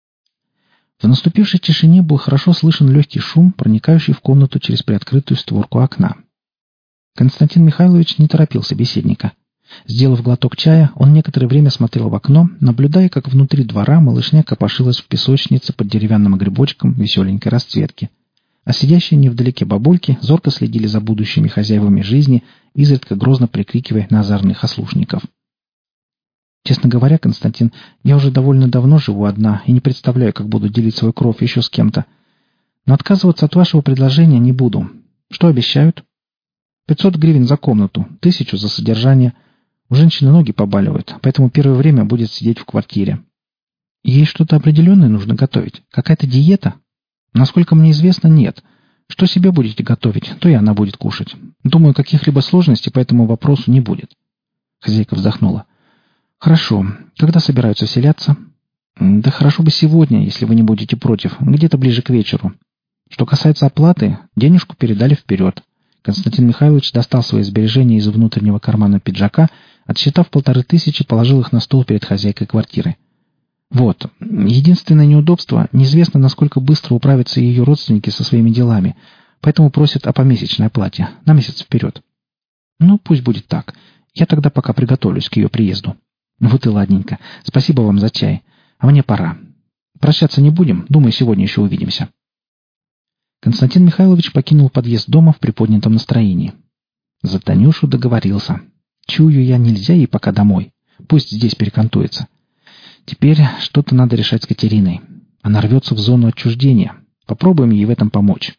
В наступившей тишине был хорошо слышен легкий шум, проникающий в комнату через приоткрытую створку окна. Константин Михайлович не торопил собеседника. Сделав глоток чая, он некоторое время смотрел в окно, наблюдая, как внутри двора малышня копошилась в песочнице под деревянным грибочком веселенькой расцветки. А сидящие невдалеке бабульки зорко следили за будущими хозяевами жизни, изредка грозно прикрикивая на озорных ослушников. «Честно говоря, Константин, я уже довольно давно живу одна и не представляю, как буду делить свой кров еще с кем-то. Но отказываться от вашего предложения не буду. Что обещают?» 500 гривен за комнату, 1000 за содержание. У женщины ноги побаливают, поэтому первое время будет сидеть в квартире. Ей что-то определенное нужно готовить? Какая-то диета? Насколько мне известно, нет. Что себе будете готовить, то и она будет кушать. Думаю, каких-либо сложностей по этому вопросу не будет. Хозяйка вздохнула. Хорошо. Когда собираются вселяться? Да хорошо бы сегодня, если вы не будете против. Где-то ближе к вечеру. Что касается оплаты, денежку передали вперед. Константин Михайлович достал свои сбережения из внутреннего кармана пиджака, отсчитав 1500, положил их на стол перед хозяйкой квартиры. Вот. Единственное неудобство — неизвестно, насколько быстро управятся ее родственники со своими делами, поэтому просят о помесячной оплате, на месяц вперед. Ну, пусть будет так. Я тогда пока приготовлюсь к ее приезду. Вот и ладненько. Спасибо вам за чай. А мне пора. Прощаться не будем. Думаю, сегодня еще увидимся. Константин Михайлович покинул подъезд дома в приподнятом настроении. За Танюшу договорился. Чую я, нельзя ей пока домой. Пусть здесь перекантуется. Теперь что-то надо решать с Катериной. Она рвется в зону отчуждения. Попробуем ей в этом помочь.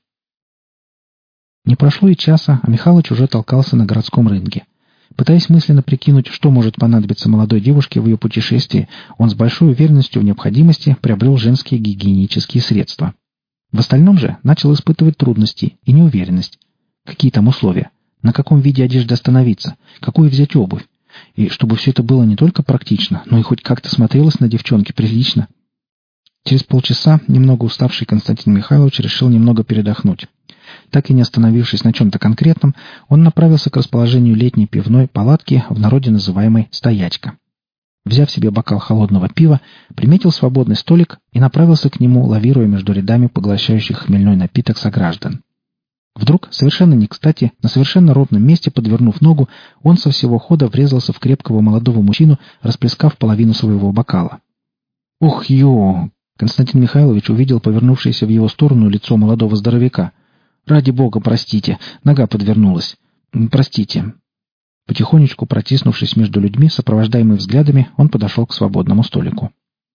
Не прошло и часа, а Михалыч уже толкался на городском рынке. Пытаясь мысленно прикинуть, что может понадобиться молодой девушке в ее путешествии, он с большой уверенностью в необходимости приобрел женские гигиенические средства. В остальном же начал испытывать трудности и неуверенность. Какие там условия? На каком виде одежды остановиться? Какую взять обувь? И чтобы все это было не только практично, но и хоть как-то смотрелось на девчонке прилично. Через полчаса немного уставший Константин Михайлович решил немного передохнуть. Так и не остановившись на чем-то конкретном, он направился к расположению летней пивной палатки, в народе называемой «Стоячка». Взяв себе бокал холодного пива, приметил свободный столик и направился к нему, лавируя между рядами поглощающих хмельной напиток сограждан. Вдруг, совершенно не кстати, на совершенно ровном месте, подвернув ногу, он со всего хода врезался в крепкого молодого мужчину, расплескав половину своего бокала. «Ух, ё!» Константин Михайлович увидел повернувшееся в его сторону лицо молодого здоровяка. «Ради бога, простите, нога подвернулась. Простите». Потихонечку протиснувшись между людьми, сопровождаемый взглядами, он подошел к свободному столику.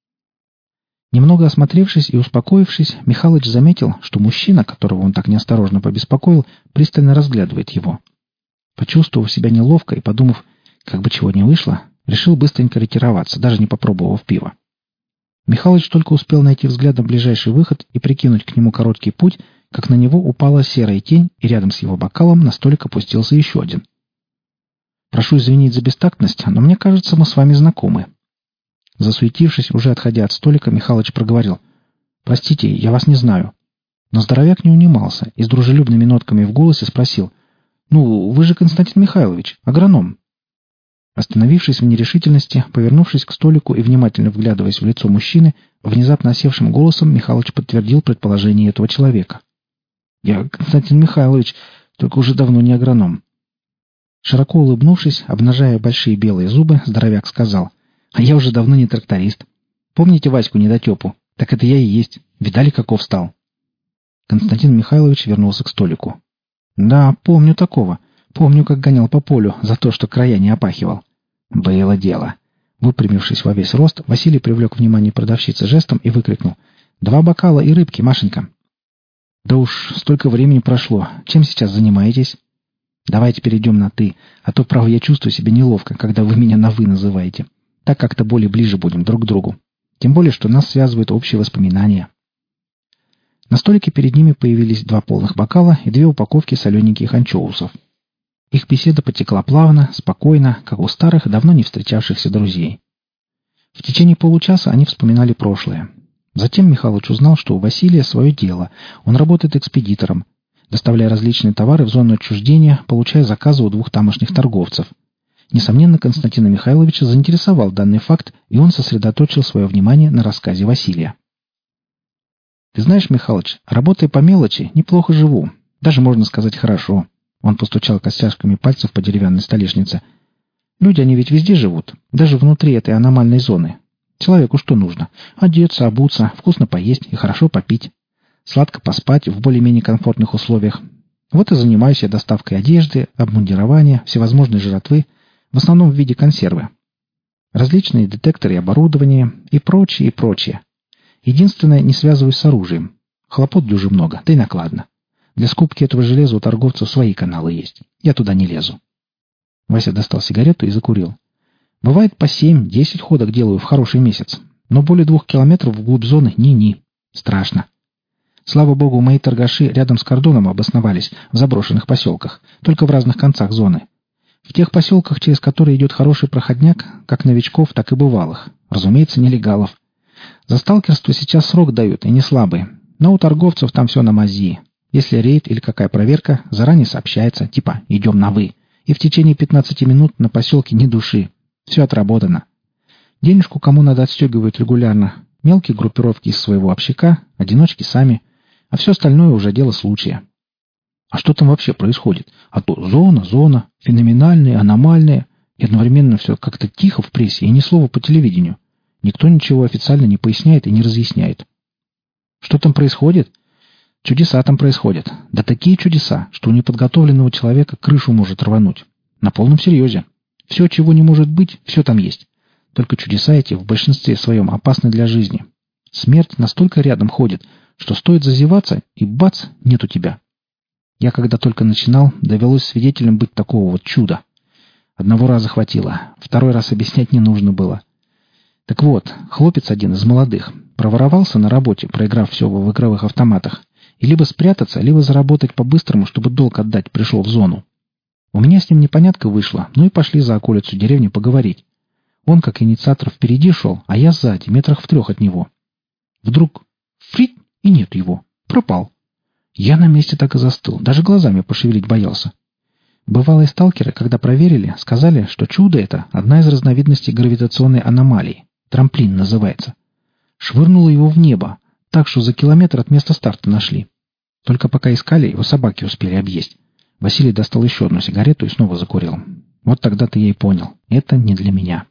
Немного осмотревшись и успокоившись, Михалыч заметил, что мужчина, которого он так неосторожно побеспокоил, пристально разглядывает его. Почувствовав себя неловко и подумав, как бы чего не вышло, решил быстренько ретироваться, даже не попробовав пива. Михалыч только успел найти взглядом ближайший выход и прикинуть к нему короткий путь, как на него упала серая тень, и рядом с его бокалом на столик опустился еще один. «Прошу извинить за бестактность, но мне кажется, мы с вами знакомы». Засуетившись, уже отходя от столика, Михалыч проговорил. «Простите, я вас не знаю». Но здоровяк не унимался и с дружелюбными нотками в голосе спросил. «Ну, вы же Константин Михайлович, агроном». Остановившись в нерешительности, повернувшись к столику и внимательно вглядываясь в лицо мужчины, внезапно осевшим голосом Михалыч подтвердил предположение этого человека. «Я Константин Михайлович, только уже давно не агроном». Широко улыбнувшись, обнажая большие белые зубы, здоровяк сказал. «А я уже давно не тракторист. Помните Ваську недотепу? Так это я и есть. Видали, каков стал?» Константин Михайлович вернулся к столику. «Да, помню такого. Помню, как гонял по полю за то, что края не опахивал». «Было дело». Выпрямившись во весь рост, Василий привлек внимание продавщицы жестом и выкрикнул. «2 бокала и рыбки, Машенька». «Да уж, столько времени прошло. Чем сейчас занимаетесь?» «Давайте перейдем на «ты», а то, право, я чувствую себя неловко, когда вы меня на «вы» называете. Так как-то более ближе будем друг к другу. Тем более, что нас связывают общие воспоминания». На столике перед ними появились 2 полных бокала и 2 упаковки солененьких анчоусов. Их беседа потекла плавно, спокойно, как у старых, давно не встречавшихся друзей. В течение получаса они вспоминали прошлое. Затем Михалыч узнал, что у Василия свое дело. Он работает экспедитором, доставляя различные товары в зону отчуждения, получая заказы у 2 тамошних торговцев. Несомненно, Константина Михайловича заинтересовал данный факт, и он сосредоточил свое внимание на рассказе Василия. «Ты знаешь, Михалыч, работая по мелочи, неплохо живу. Даже, можно сказать, хорошо». Он постучал костяшками пальцев по деревянной столешнице. «Люди, они ведь везде живут, даже внутри этой аномальной зоны. Человеку что нужно? Одеться, обуться, вкусно поесть и хорошо попить. Сладко поспать в более-менее комфортных условиях. Вот и занимаюсь я доставкой одежды, обмундирования, всевозможной жратвы, в основном в виде консервы. Различные детекторы и оборудование и прочее, и прочее. Единственное, не связываюсь с оружием. Хлопот дюже много, да и накладно. Для скупки этого железа у торговцев свои каналы есть. Я туда не лезу». Вася достал сигарету и закурил. «Бывает, по 7-10 ходок делаю в хороший месяц. Но более 2 километров вглубь зоны ни-ни. Страшно. Слава богу, мои торгаши рядом с кордоном обосновались, в заброшенных поселках, только в разных концах зоны. В тех поселках, через которые идет хороший проходняк, как новичков, так и бывалых. Разумеется, нелегалов. За сталкерство сейчас срок дают, и не слабый. Но у торговцев там все на мази. Если рейд или какая проверка, заранее сообщается, типа «идем на «вы». И в течение 15 минут на поселке ни души. Все отработано. Денежку кому надо отстегивают регулярно. Мелкие группировки из своего общака, одиночки сами. А все остальное уже дело случая. А что там вообще происходит? А то зона, феноменальная, аномальная. И одновременно все как-то тихо в прессе и ни слова по телевидению. Никто ничего официально не поясняет и не разъясняет. Что там происходит? Чудеса там происходят. Да такие чудеса, что у неподготовленного человека крышу может рвануть. На полном серьезе. Все, чего не может быть, все там есть. Только чудеса эти в большинстве своем опасны для жизни. Смерть настолько рядом ходит, что стоит зазеваться, и бац, нету тебя. Я когда только начинал, довелось свидетелем быть такого вот чуда. Одного раза хватило, второй раз объяснять не нужно было. Так вот, хлопец один из молодых проворовался на работе, проиграв все в игровых автоматах, и либо спрятаться, либо заработать по-быстрому, чтобы долг отдать, пришел в зону. У меня с ним непонятка вышла, ну и пошли за околицу деревни поговорить. Он, как инициатор, впереди шел, а я сзади, метрах в 3 от него. Вдруг фрит, и нет его. Пропал. Я на месте так и застыл, даже глазами пошевелить боялся. Бывалые сталкеры, когда проверили, сказали, что чудо это одна из разновидностей гравитационной аномалии. Трамплин называется. Швырнуло его в небо, так что за километр от места старта нашли. Только пока искали, его собаки успели объесть. Василий достал еще одну сигарету и снова закурил. Вот тогда-то я и понял. Это не для меня.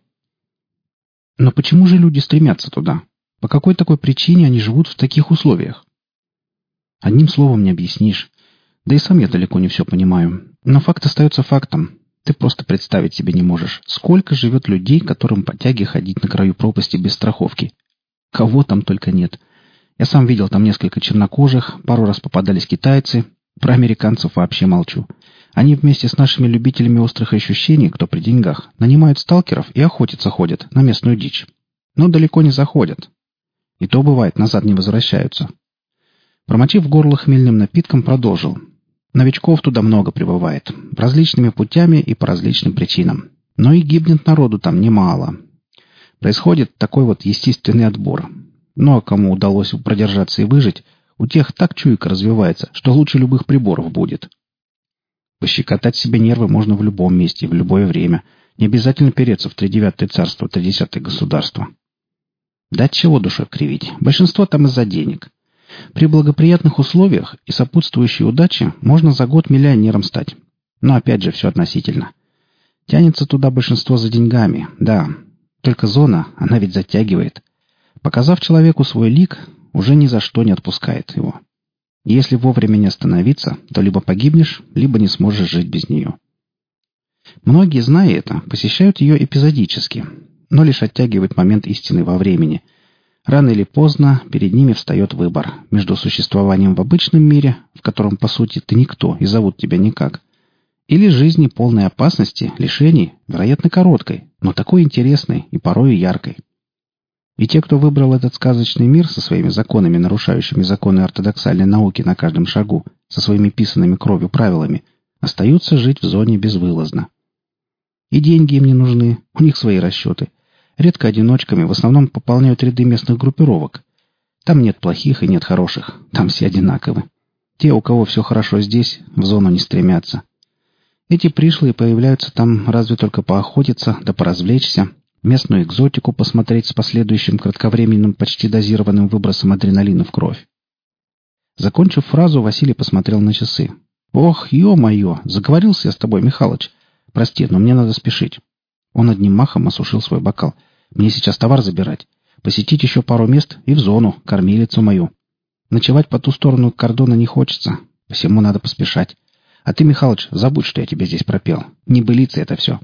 Но почему же люди стремятся туда? По какой такой причине они живут в таких условиях? Одним словом не объяснишь. Да и сам я далеко не все понимаю. Но факт остается фактом. Ты просто представить себе не можешь, сколько живет людей, которым по тяге ходить на краю пропасти без страховки. Кого там только нет. Я сам видел там несколько чернокожих, пару раз попадались китайцы. Про американцев вообще молчу. Они вместе с нашими любителями острых ощущений, кто при деньгах, нанимают сталкеров и охотиться ходят на местную дичь. Но далеко не заходят. И то бывает, назад не возвращаются. Промочив горло хмельным напитком, продолжил. Новичков туда много прибывает. Различными путями и по различным причинам. Но и гибнет народу там немало. Происходит такой вот естественный отбор. Ну а кому удалось продержаться и выжить, у тех так чуйка развивается, что лучше любых приборов будет. Пощекотать себе нервы можно в любом месте, в любое время. Не обязательно переться в 39-е царство, 30-е государство. Да от чего душа кривить? Большинство там из-за денег. При благоприятных условиях и сопутствующей удаче можно за год миллионером стать. Но опять же, все относительно. Тянется туда большинство за деньгами, да. Только зона, она ведь затягивает. Показав человеку свой лик, уже ни за что не отпускает его. Если вовремя не остановиться, то либо погибнешь, либо не сможешь жить без нее. Многие, зная это, посещают ее эпизодически, но лишь оттягивают момент истины во времени. Рано или поздно перед ними встает выбор между существованием в обычном мире, в котором, по сути, ты никто и зовут тебя никак, или жизни полной опасности, лишений, вероятно, короткой, но такой интересной и порой яркой. И те, кто выбрал этот сказочный мир со своими законами, нарушающими законы ортодоксальной науки на каждом шагу, со своими писанными кровью правилами, остаются жить в зоне безвылазно. И деньги им не нужны, у них свои расчеты. Редко одиночками, в основном пополняют ряды местных группировок. Там нет плохих и нет хороших, там все одинаковы. Те, у кого все хорошо здесь, в зону не стремятся. Эти пришлые появляются там разве только поохотиться да поразвлечься, местную экзотику посмотреть с последующим кратковременным почти дозированным выбросом адреналина в кровь. Закончив фразу, Василий посмотрел на часы. «Ох, ё-моё, заговорился я с тобой, Михалыч. Прости, но мне надо спешить». Он одним махом осушил свой бокал. «Мне сейчас товар забирать. Посетить еще пару мест и в зону, кормилицу мою. Ночевать по ту сторону кордона не хочется, посему надо поспешать. А ты, Михалыч, забудь, что я тебе здесь пропел. Небылица это все».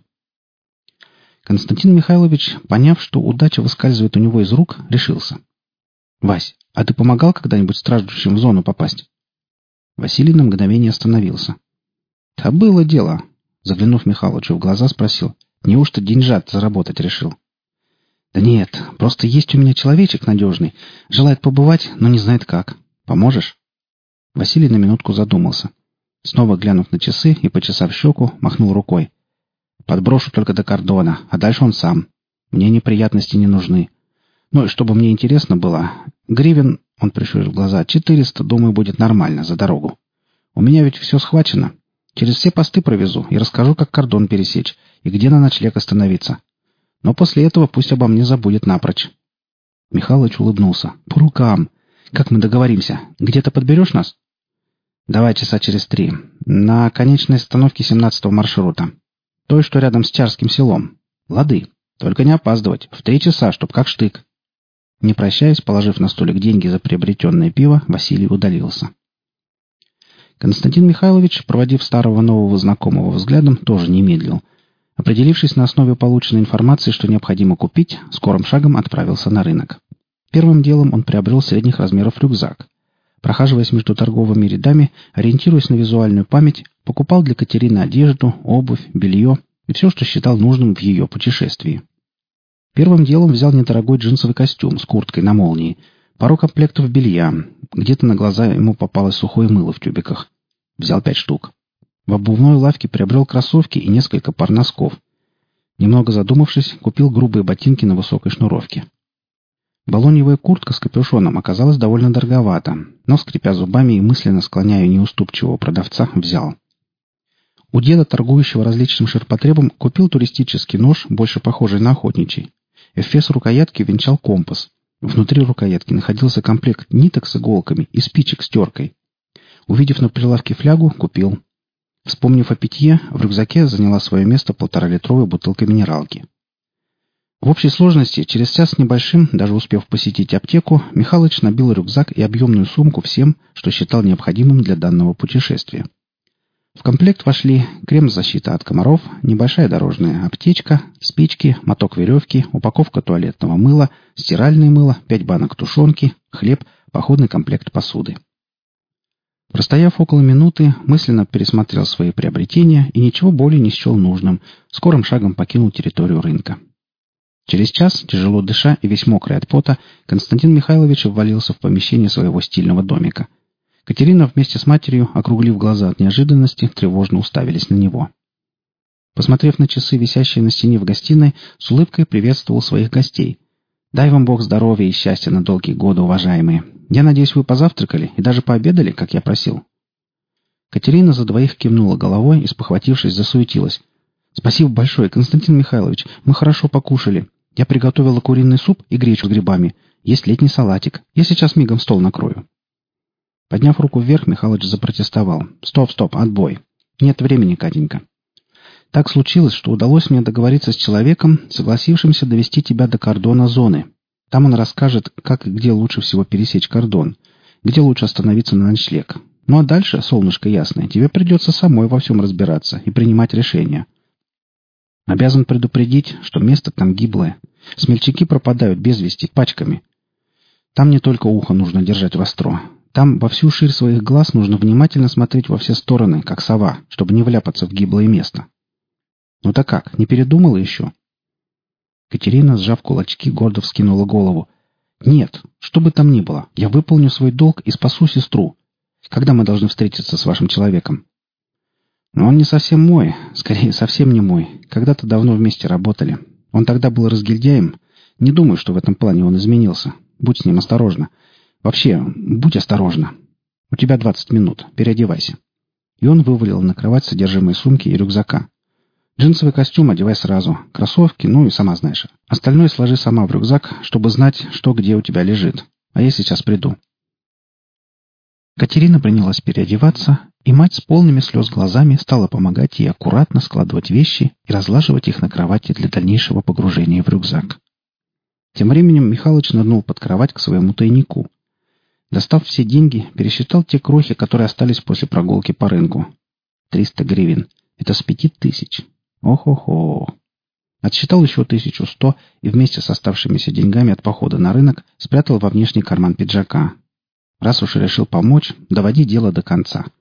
Константин Михайлович, поняв, что удача выскальзывает у него из рук, решился. «Вась, а ты помогал когда-нибудь страждущим в зону попасть?» Василий на мгновение остановился. Да было дело. Заглянув Михалычу в глаза, спросил. Неужто деньжат заработать решил? Да нет, просто есть у меня человечек надежный. Желает побывать, но не знает как. Поможешь? Василий на минутку задумался. Снова глянув на часы и почесав щеку, махнул рукой. Подброшу только до кордона, а дальше он сам. Мне неприятности не нужны. Ну и чтобы мне интересно было, гривен, он прищурил глаза, 400, думаю, будет нормально за дорогу. У меня ведь все схвачено. Через все посты провезу и расскажу, как кордон пересечь и где на ночлег остановиться. Но после этого пусть обо мне забудет напрочь. Михалыч улыбнулся. По рукам. Как мы договоримся? Где-то подберешь нас? Давай часа через 3. На конечной остановке 17-го маршрута. Той, что рядом с Чарским селом. Лады. Только не опаздывать. В 3 часа, чтоб как штык. Не прощаясь, положив на столик деньги за приобретенное пиво, Василий удалился. Константин Михайлович, проводив старого нового знакомого взглядом, тоже не медлил. Определившись на основе полученной информации, что необходимо купить, скорым шагом отправился на рынок. Первым делом он приобрел средних размеров рюкзак. Прохаживаясь между торговыми рядами, ориентируясь на визуальную память, покупал для Катерины одежду, обувь, белье и все, что считал нужным в ее путешествии. Первым делом взял недорогой джинсовый костюм с курткой на молнии, пару комплектов белья, где-то на глаза ему попалось сухое мыло в тюбиках. Взял 5 штук. В обувной лавке приобрел кроссовки и несколько пар носков. Немного задумавшись, купил грубые ботинки на высокой шнуровке. Балоньевая куртка с капюшоном оказалась довольно дороговата, но, скрипя зубами и мысленно склоняя неуступчивого продавца, взял. У деда, торгующего различным ширпотребом, купил туристический нож, больше похожий на охотничий. Эфес рукоятки венчал компас. Внутри рукоятки находился комплект ниток с иголками и спичек с теркой. Увидев на прилавке флягу, купил. Вспомнив о питье, в рюкзаке заняла свое место 1,5-литровая бутылка минералки. В общей сложности, через час с небольшим, даже успев посетить аптеку, Михалыч набил рюкзак и объемную сумку всем, что считал необходимым для данного путешествия. В комплект вошли крем-защита от комаров, небольшая дорожная аптечка, спички, моток веревки, упаковка туалетного мыла, стиральное мыло, 5 банок тушенки, хлеб, походный комплект посуды. Простояв около минуты, мысленно пересмотрел свои приобретения и ничего более не счел нужным, скорым шагом покинул территорию рынка. Через час, тяжело дыша и весь мокрый от пота, Константин Михайлович ввалился в помещение своего стильного домика. Катерина вместе с матерью, округлив глаза от неожиданности, тревожно уставились на него. Посмотрев на часы, висящие на стене в гостиной, с улыбкой приветствовал своих гостей. «Дай вам Бог здоровья и счастья на долгие годы, уважаемые. Я надеюсь, вы позавтракали и даже пообедали, как я просил». Катерина за двоих кивнула головой и, спохватившись, засуетилась. «Спасибо большое, Константин Михайлович. Мы хорошо покушали. Я приготовила куриный суп и гречу с грибами. Есть летний салатик. Я сейчас мигом стол накрою». Подняв руку вверх, Михалыч запротестовал. «Стоп, отбой. Нет времени, Катенька. Так случилось, что удалось мне договориться с человеком, согласившимся довести тебя до кордона зоны. Там он расскажет, как и где лучше всего пересечь кордон, где лучше остановиться на ночлег. Ну а дальше, солнышко ясное, тебе придется самой во всем разбираться и принимать решения. Обязан предупредить, что место там гиблое. Смельчаки пропадают без вести пачками. Там не только ухо нужно держать востро. Там во всю ширь своих глаз нужно внимательно смотреть во все стороны, как сова, чтобы не вляпаться в гиблое место. Ну так как, не передумала еще?» Катерина, сжав кулачки, гордо вскинула голову. «Нет, что бы там ни было, я выполню свой долг и спасу сестру. Когда мы должны встретиться с вашим человеком?» «Но он не совсем мой, скорее, совсем не мой. Когда-то давно вместе работали. Он тогда был разгильдяем. Не думаю, что в этом плане он изменился. Будь с ним осторожна. Вообще, будь осторожна. У тебя 20 минут. Переодевайся». И он вывалил на кровать содержимое сумки и рюкзака. «Джинсовый костюм одевай сразу. Кроссовки, ну и сама знаешь. Остальное сложи сама в рюкзак, чтобы знать, что где у тебя лежит. А я сейчас приду». Катерина принялась переодеваться, и мать с полными слез глазами стала помогать ей аккуратно складывать вещи и разлаживать их на кровати для дальнейшего погружения в рюкзак. Тем временем Михалыч нырнул под кровать к своему тайнику. Достав все деньги, пересчитал те крохи, которые остались после прогулки по рынку. 300 гривен. Это с 5000. Ох-охо. Отсчитал еще 1100 и вместе с оставшимися деньгами от похода на рынок спрятал во внешний карман пиджака. Раз уж решил помочь, доводи дело до конца.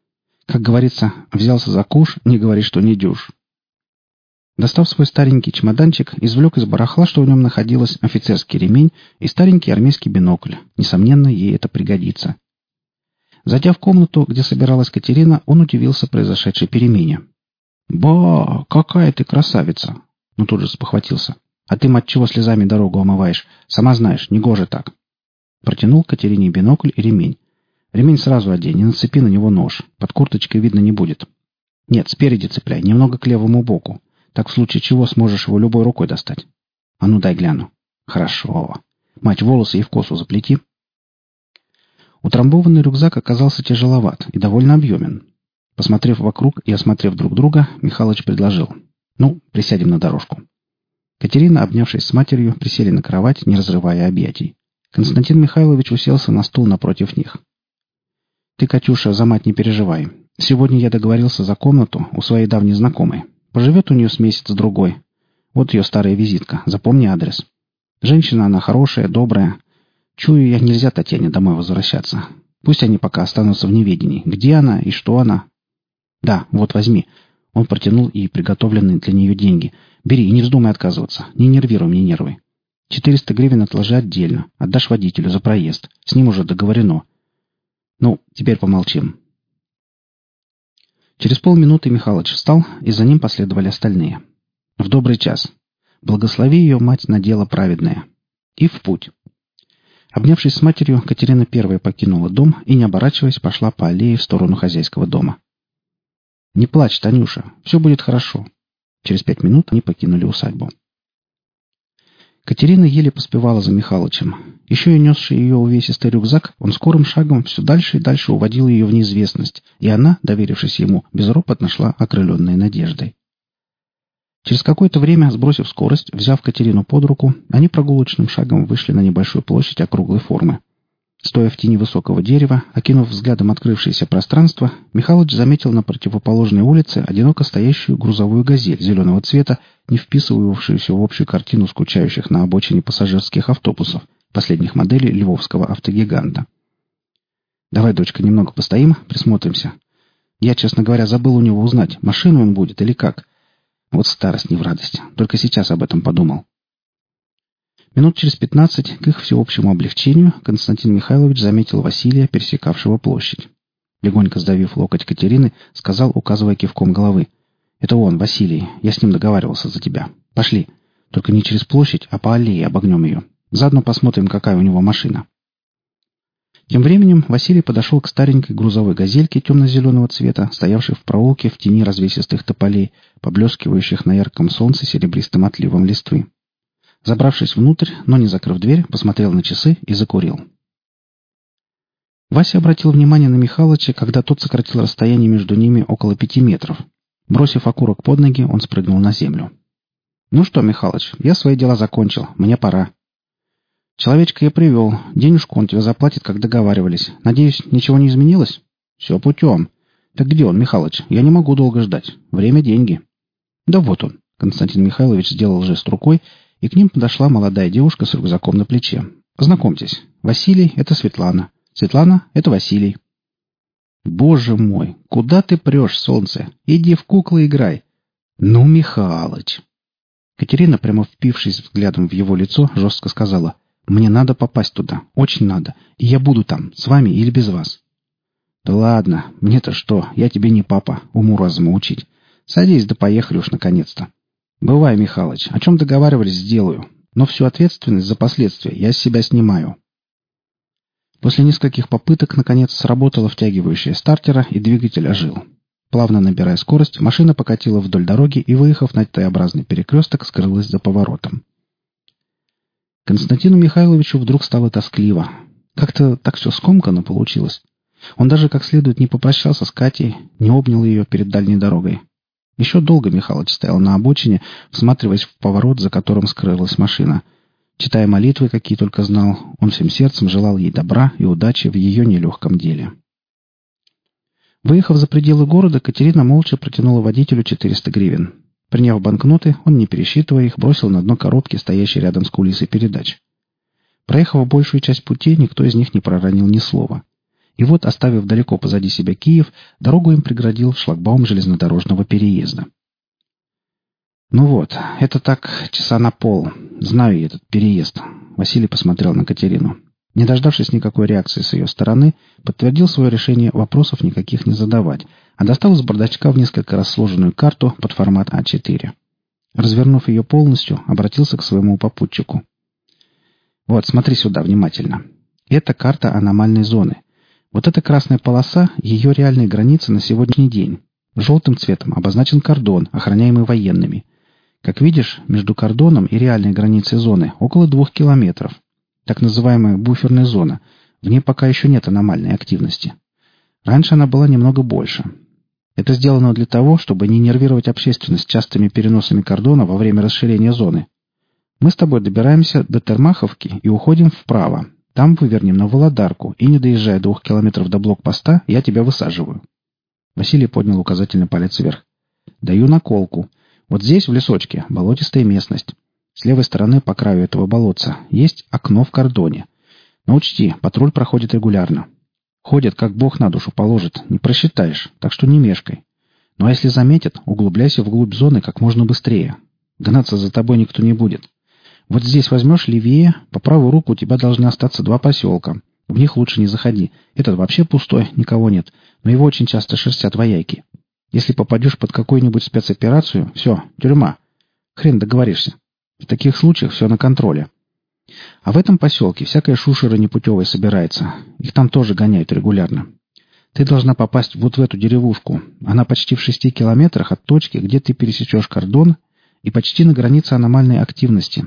Как говорится, взялся за куш, не говори, что не дюж. Достав свой старенький чемоданчик, извлек из барахла, что в нем находилось, офицерский ремень и старенький армейский бинокль. Несомненно, ей это пригодится. Зайдя в комнату, где собиралась Катерина, он удивился произошедшей перемене. «Ба, какая ты красавица!» Но тут же спохватился. «А ты, мать, чего слезами дорогу омываешь? Сама знаешь, негоже так». Протянул Катерине бинокль и ремень. «Ремень сразу одень и нацепи на него нож. Под курточкой видно не будет. Нет, спереди цепляй, немного к левому боку. Так в случае чего сможешь его любой рукой достать. А ну дай гляну. Хорошо. Мать, волосы и в косу заплети». Утрамбованный рюкзак оказался тяжеловат и довольно объемен. Посмотрев вокруг и осмотрев друг друга, Михалыч предложил. «Ну, присядем на дорожку». Катерина, обнявшись с матерью, присели на кровать, не разрывая объятий. Константин Михайлович уселся на стул напротив них. «Ты, Катюша, за мать не переживай. Сегодня я договорился за комнату у своей давней знакомой. Поживет у нее с месяц-другой. Вот ее старая визитка. Запомни адрес. Женщина она хорошая, добрая. Чую я, нельзя Татьяне домой возвращаться. Пусть они пока останутся в неведении. Где она и что она?» «Да, вот возьми». Он протянул ей приготовленные для нее деньги. «Бери и не вздумай отказываться. Не нервируй мне нервы. 400 гривен отложи отдельно. Отдашь водителю за проезд. С ним уже договорено. Ну, теперь помолчим». Через полминуты Михалыч встал, и за ним последовали остальные. «В добрый час. Благослови ее, мать, на дело праведное. И в путь». Обнявшись с матерью, Катерина первая покинула дом и, не оборачиваясь, пошла по аллее в сторону хозяйского дома. «Не плачь, Танюша, все будет хорошо». Через 5 минут они покинули усадьбу. Катерина еле поспевала за Михалычем. Еще и несший ее увесистый рюкзак, он скорым шагом все дальше и дальше уводил ее в неизвестность, и она, доверившись ему, безропотно шла, окрыленной надеждой. Через какое-то время, сбросив скорость, взяв Катерину под руку, они прогулочным шагом вышли на небольшую площадь округлой формы. Стоя в тени высокого дерева, окинув взглядом открывшееся пространство, Михалыч заметил на противоположной улице одиноко стоящую грузовую «Газель» зеленого цвета, не вписывавшуюся в общую картину скучающих на обочине пассажирских автобусов, последних моделей львовского автогиганта. «Давай, дочка, немного постоим, присмотримся. Я, честно говоря, забыл у него узнать, машину он будет или как. Вот старость не в радость. Только сейчас об этом подумал». Минут через 15, к их всеобщему облегчению, Константин Михайлович заметил Василия, пересекавшего площадь. Легонько сдавив локоть Катерины, сказал, указывая кивком головы. «Это он, Василий. Я с ним договаривался за тебя. Пошли. Только не через площадь, а по аллее обогнем ее. Заодно посмотрим, какая у него машина». Тем временем Василий подошел к старенькой грузовой «Газельке» темно-зеленого цвета, стоявшей в проулке в тени развесистых тополей, поблескивающих на ярком солнце серебристым отливом листвы. Забравшись внутрь, но не закрыв дверь, посмотрел на часы и закурил. Вася обратил внимание на Михалыча, когда тот сократил расстояние между ними около 5 метров. Бросив окурок под ноги, он спрыгнул на землю. «Ну что, Михалыч, я свои дела закончил. Мне пора». «Человечка я привел. Денежку он тебе заплатит, как договаривались. Надеюсь, ничего не изменилось?» «Все путем». «Так где он, Михалыч? Я не могу долго ждать. Время — деньги». «Да вот он». Константин Михайлович сделал жест рукой, и к ним подошла молодая девушка с рюкзаком на плече. «Познакомьтесь. Василий — это Светлана. Светлана — это Василий». «Боже мой! Куда ты прешь, солнце? Иди в куклы играй!» «Ну, Михалыч!» Катерина, прямо впившись взглядом в его лицо, жестко сказала: «Мне надо попасть туда. Очень надо. И я буду там, с вами или без вас». «Да ладно. Мне-то что? Я тебе не папа. Уму-разуму учить. Садись, да поехали уж наконец-то». «Бывай, Михалыч, о чем договаривались, сделаю. Но всю ответственность за последствия я с себя снимаю». После нескольких попыток, наконец, сработала втягивающая стартера, и двигатель ожил. Плавно набирая скорость, машина покатила вдоль дороги и, выехав на Т-образный перекресток, скрылась за поворотом. Константину Михайловичу вдруг стало тоскливо. Как-то так все скомканно получилось. Он даже как следует не попрощался с Катей, не обнял ее перед дальней дорогой. Еще долго Михалыч стоял на обочине, всматриваясь в поворот, за которым скрылась машина. Читая молитвы, какие только знал, он всем сердцем желал ей добра и удачи в ее нелегком деле. Выехав за пределы города, Катерина молча протянула водителю 400 гривен. Приняв банкноты, он, не пересчитывая их, бросил на дно коробки, стоящей рядом с кулисой передач. Проехав большую часть пути, никто из них не проронил ни слова. И вот, оставив далеко позади себя Киев, дорогу им преградил шлагбаум железнодорожного переезда. «Ну вот, это так, часа на пол. Знаю я этот переезд». Василий посмотрел на Катерину. Не дождавшись никакой реакции с ее стороны, подтвердил свое решение вопросов никаких не задавать, а достал из бардачка в несколько раз сложенную карту под формат А4. Развернув ее полностью, обратился к своему попутчику. «Вот, смотри сюда внимательно. Это карта аномальной зоны. Вот эта красная полоса — ее реальные границы на сегодняшний день. Желтым цветом обозначен кордон, охраняемый военными. Как видишь, между кордоном и реальной границей зоны около 2 километров. Так называемая буферная зона. В ней пока еще нет аномальной активности. Раньше она была немного больше. Это сделано для того, чтобы не нервировать общественность частыми переносами кордона во время расширения зоны. Мы с тобой добираемся до Термаховки и уходим вправо. Там вывернем на Володарку, и, не доезжая 2 километров до блокпоста, я тебя высаживаю». Василий поднял указательный палец вверх. «Даю наколку. Вот здесь, в лесочке, болотистая местность. С левой стороны по краю этого болотца есть окно в кордоне. Но учти, патруль проходит регулярно. Ходят, как Бог на душу положит, не просчитаешь, так что не мешкай. Ну а если заметят, углубляйся вглубь зоны как можно быстрее. Гнаться за тобой никто не будет. Вот здесь возьмешь левее, по правую руку у тебя должны остаться 2 поселка. В них лучше не заходи. Этот вообще пустой, никого нет, но его очень часто шерстят вояки. Если попадешь под какую-нибудь спецоперацию, все, тюрьма. Хрен договоришься. В таких случаях все на контроле. А в этом поселке всякая шушера непутевая собирается. Их там тоже гоняют регулярно. Ты должна попасть вот в эту деревушку. Она почти в 6 километрах от точки, где ты пересечешь кордон, и почти на границе аномальной активности.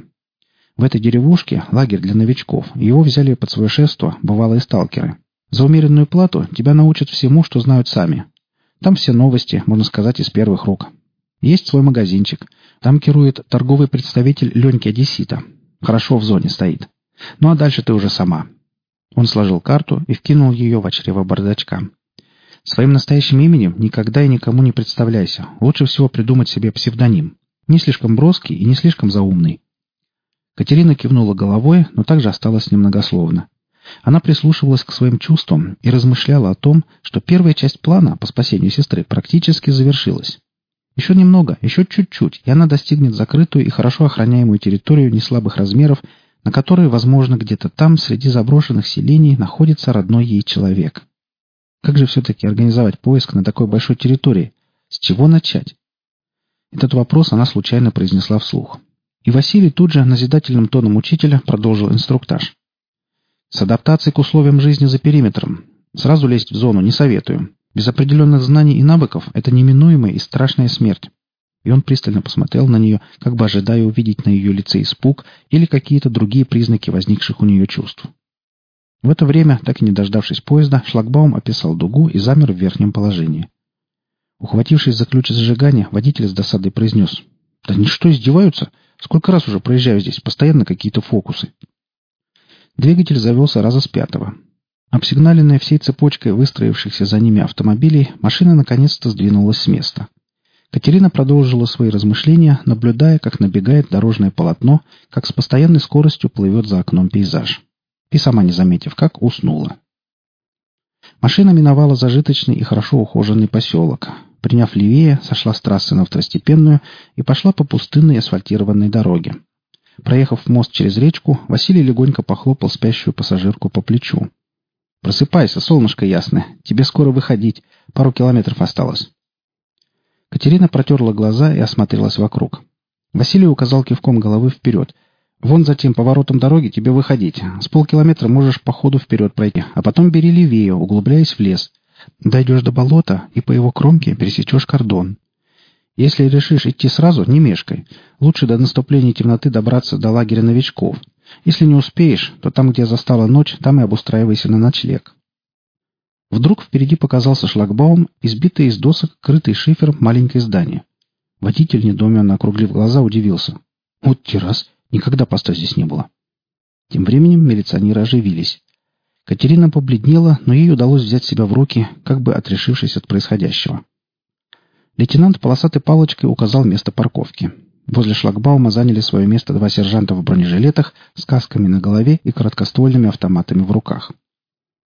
В этой деревушке лагерь для новичков. Его взяли под свое шефство бывалые сталкеры. За умеренную плату тебя научат всему, что знают сами. Там все новости, можно сказать, из первых рук. Есть свой магазинчик. Там керует торговый представитель Леньки Одессита. Хорошо в зоне стоит. Ну а дальше ты уже сама». Он сложил карту и вкинул ее в чрево бардачка. «Своим настоящим именем никогда и никому не представляйся. Лучше всего придумать себе псевдоним. Не слишком броский и не слишком заумный». Катерина кивнула головой, но также осталась немногословна. Она прислушивалась к своим чувствам и размышляла о том, что первая часть плана по спасению сестры практически завершилась. Еще немного, еще чуть-чуть, и она достигнет закрытую и хорошо охраняемую территорию неслабых размеров, на которой, возможно, где-то там, среди заброшенных селений, находится родной ей человек. Как же все-таки организовать поиск на такой большой территории? С чего начать? Этот вопрос она случайно произнесла вслух. И Василий тут же назидательным тоном учителя продолжил инструктаж. «С адаптацией к условиям жизни за периметром. Сразу лезть в зону не советую. Без определенных знаний и навыков это неминуемая и страшная смерть». И он пристально посмотрел на нее, как бы ожидая увидеть на ее лице испуг или какие-то другие признаки возникших у нее чувств. В это время, так и не дождавшись поезда, шлагбаум описал дугу и замер в верхнем положении. Ухватившись за ключ зажигания, водитель с досадой произнес: «Да они что, издеваются? Сколько раз уже проезжаю здесь, постоянно какие-то фокусы». Двигатель завелся раза с 5-го. Обсигналенная всей цепочкой выстроившихся за ними автомобилей, машина наконец-то сдвинулась с места. Катерина продолжила свои размышления, наблюдая, как набегает дорожное полотно, как с постоянной скоростью плывет за окном пейзаж. И сама не заметив, как уснула. Машина миновала зажиточный и хорошо ухоженный поселок. Приняв левее, сошла с трассы на второстепенную и пошла по пустынной асфальтированной дороге. Проехав мост через речку, Василий легонько похлопал спящую пассажирку по плечу. «Просыпайся, солнышко ясное. Тебе скоро выходить. Пару километров осталось». Катерина протерла глаза и осмотрелась вокруг. Василий указал кивком головы вперед. «Вон за тем поворотом дороги тебе выходить. С полкилометра можешь по ходу вперед пройти, а потом бери левее, углубляясь в лес. Дойдешь до болота и по его кромке пересечешь кордон. Если решишь идти сразу, не мешкай. Лучше до наступления темноты добраться до лагеря новичков. Если не успеешь, то там, где застала ночь, там и обустраивайся на ночлег». Вдруг впереди показался шлагбаум, избитый из досок, крытый шифером маленькое здание. Водитель, недоуменно округлив глаза, удивился. «Вот террас! Никогда поста здесь не было». Тем временем милиционеры оживились. Катерина побледнела, но ей удалось взять себя в руки, как бы отрешившись от происходящего. Лейтенант полосатой палочкой указал место парковки. Возле шлагбаума заняли свое место 2 сержанта в бронежилетах с касками на голове и короткоствольными автоматами в руках.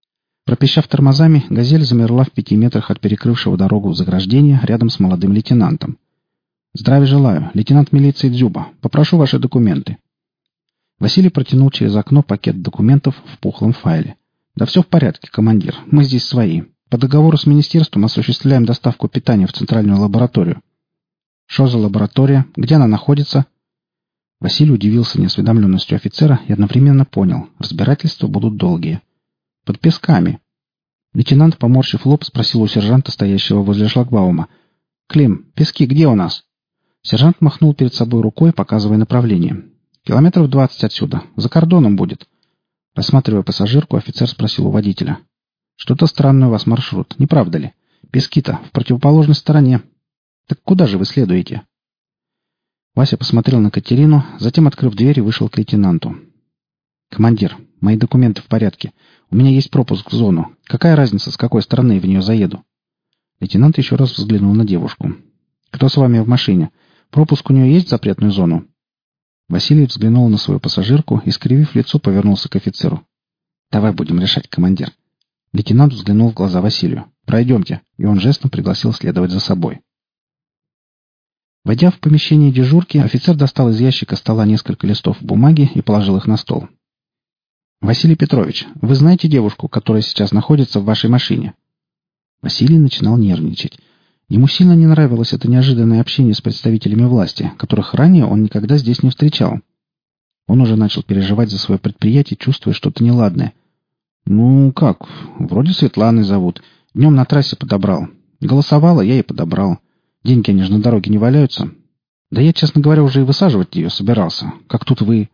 Пропищав тормозами, «Газель» замерла в 5 метрах от перекрывшего дорогу заграждения рядом с молодым лейтенантом. «Здравия желаю, лейтенант милиции Дзюба. Попрошу ваши документы». Василий протянул через окно пакет документов в пухлом файле. «Да все в порядке, командир. Мы здесь свои. По договору с министерством осуществляем доставку питания в центральную лабораторию». «Что за лаборатория? Где она находится?» Василий удивился неосведомленностью офицера и одновременно понял. Разбирательства будут долгие. «Под Песками». Лейтенант, поморщив лоб, спросил у сержанта, стоящего возле шлагбаума. «Клим, Пески где у нас?» Сержант махнул перед собой рукой, показывая направление. «Километров 20 отсюда. За кордоном будет». Рассматривая пассажирку, офицер спросил у водителя. «Что-то странное у вас маршрут, не правда ли? Пески-то в противоположной стороне. Так куда же вы следуете?» Вася посмотрел на Катерину, затем, открыв дверь, вышел к лейтенанту. «Командир, мои документы в порядке. У меня есть пропуск в зону. Какая разница, с какой стороны я в нее заеду?» Лейтенант еще раз взглянул на девушку. «Кто с вами в машине? Пропуск у нее есть в запретную зону?» Василий взглянул на свою пассажирку и, скривив лицо, повернулся к офицеру. «Давай будем решать, командир». Лейтенант взглянул в глаза Василию. «Пройдемте», и он жестом пригласил следовать за собой. Войдя в помещение дежурки, офицер достал из ящика стола несколько листов бумаги и положил их на стол. «Василий Петрович, вы знаете девушку, которая сейчас находится в вашей машине?» Василий начинал нервничать. Ему сильно не нравилось это неожиданное общение с представителями власти, которых ранее он никогда здесь не встречал. Он уже начал переживать за свое предприятие, чувствуя что-то неладное. «Ну, как? Вроде Светланой зовут. Днем на трассе подобрал. Голосовала, я и подобрал. Деньги, они же на дороге не валяются. Да я, честно говоря, уже и высаживать ее собирался. Как тут вы...»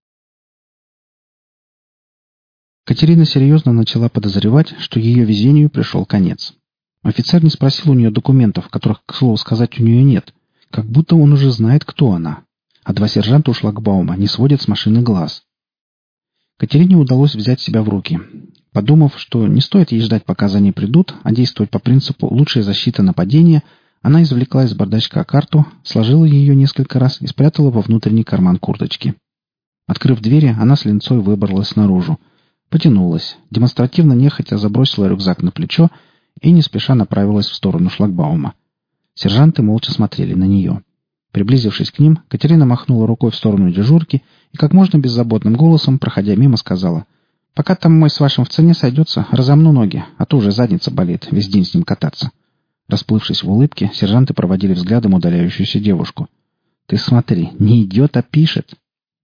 Катерина серьезно начала подозревать, что ее везению пришел конец. Офицер не спросил у нее документов, которых, к слову сказать, у нее нет. Как будто он уже знает, кто она. А два сержанта у шлагбаума не сводят с машины глаз. Катерине удалось взять себя в руки. Подумав, что не стоит ей ждать, пока за ней придут, а действовать по принципу «лучшая защита нападения», она извлекла из бардачка карту, сложила ее несколько раз и спрятала во внутренний карман курточки. Открыв двери, она с линцой выбралась наружу. Потянулась, демонстративно нехотя забросила рюкзак на плечо и не спеша направилась в сторону шлагбаума. Сержанты молча смотрели на нее. Приблизившись к ним, Катерина махнула рукой в сторону дежурки и как можно беззаботным голосом, проходя мимо, сказала: «Пока там мой с вашим в цене сойдется, разомну ноги, а то уже задница болит весь день с ним кататься». Расплывшись в улыбке, сержанты проводили взглядом удаляющуюся девушку. «Ты смотри, не идет, а пишет».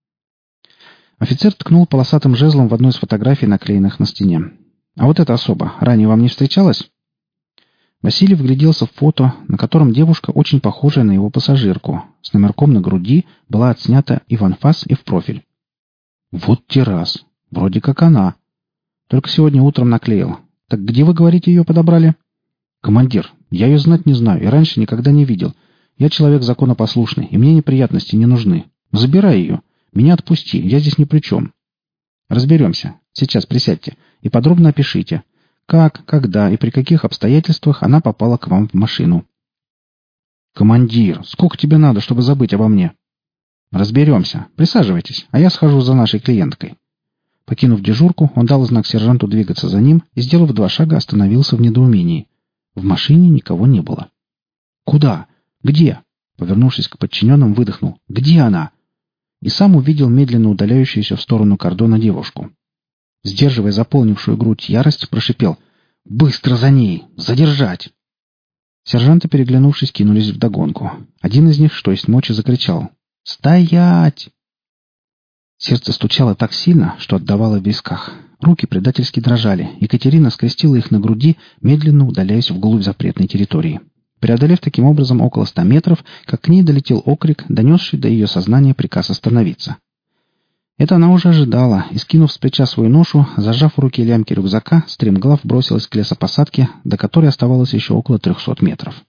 Офицер ткнул полосатым жезлом в одну из фотографий, наклеенных на стене. «А вот эта особа ранее вам не встречалась?» Василий вгляделся в фото, на котором девушка, очень похожая на его пассажирку, с номерком на груди, была отснята и в анфас, и в профиль. «Вот террас. Вроде как она. Только сегодня утром наклеил. Так где, вы говорите, ее подобрали?» «Командир, я ее знать не знаю и раньше никогда не видел. Я человек законопослушный, и мне неприятности не нужны. Забирай ее. Меня отпусти, я здесь ни при чем». «Разберемся. Сейчас присядьте и подробно опишите, как, когда и при каких обстоятельствах она попала к вам в машину». «Командир, сколько тебе надо, чтобы забыть обо мне?» «Разберемся. Присаживайтесь, а я схожу за нашей клиенткой». Покинув дежурку, он дал знак сержанту двигаться за ним и, сделав 2 шага, остановился в недоумении. В машине никого не было. «Куда? Где?» Повернувшись к подчиненным, выдохнул. «Где она?» И сам увидел медленно удаляющуюся в сторону кордона девушку. Сдерживая заполнившую грудь ярость, прошипел: «Быстро за ней! Задержать!» Сержанты, переглянувшись, кинулись вдогонку. Один из них, что есть мочи, закричал: «Стоять!» Сердце стучало так сильно, что отдавало в висках. Руки предательски дрожали. Екатерина скрестила их на груди, медленно удаляясь вглубь запретной территории. Преодолев таким образом около 100 метров, как к ней долетел окрик, донесший до ее сознания приказ остановиться. Это она уже ожидала, и, скинув с плеча свою ношу, зажав в руки лямки рюкзака, стремглав бросилась к лесопосадке, до которой оставалось еще около 300 метров.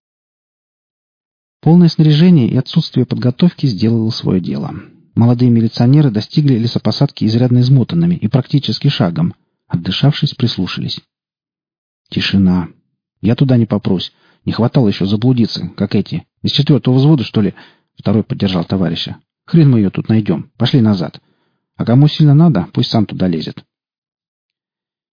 Полное снаряжение и отсутствие подготовки сделало свое дело. Молодые милиционеры достигли лесопосадки изрядно измотанными и практически шагом. Отдышавшись, прислушались. Тишина. «Я туда не попрусь. Не хватало еще заблудиться, как эти. Из 4-го взвода, что ли?» Второй поддержал товарища. «Хрен мы ее тут найдем. Пошли назад. А кому сильно надо, пусть сам туда лезет».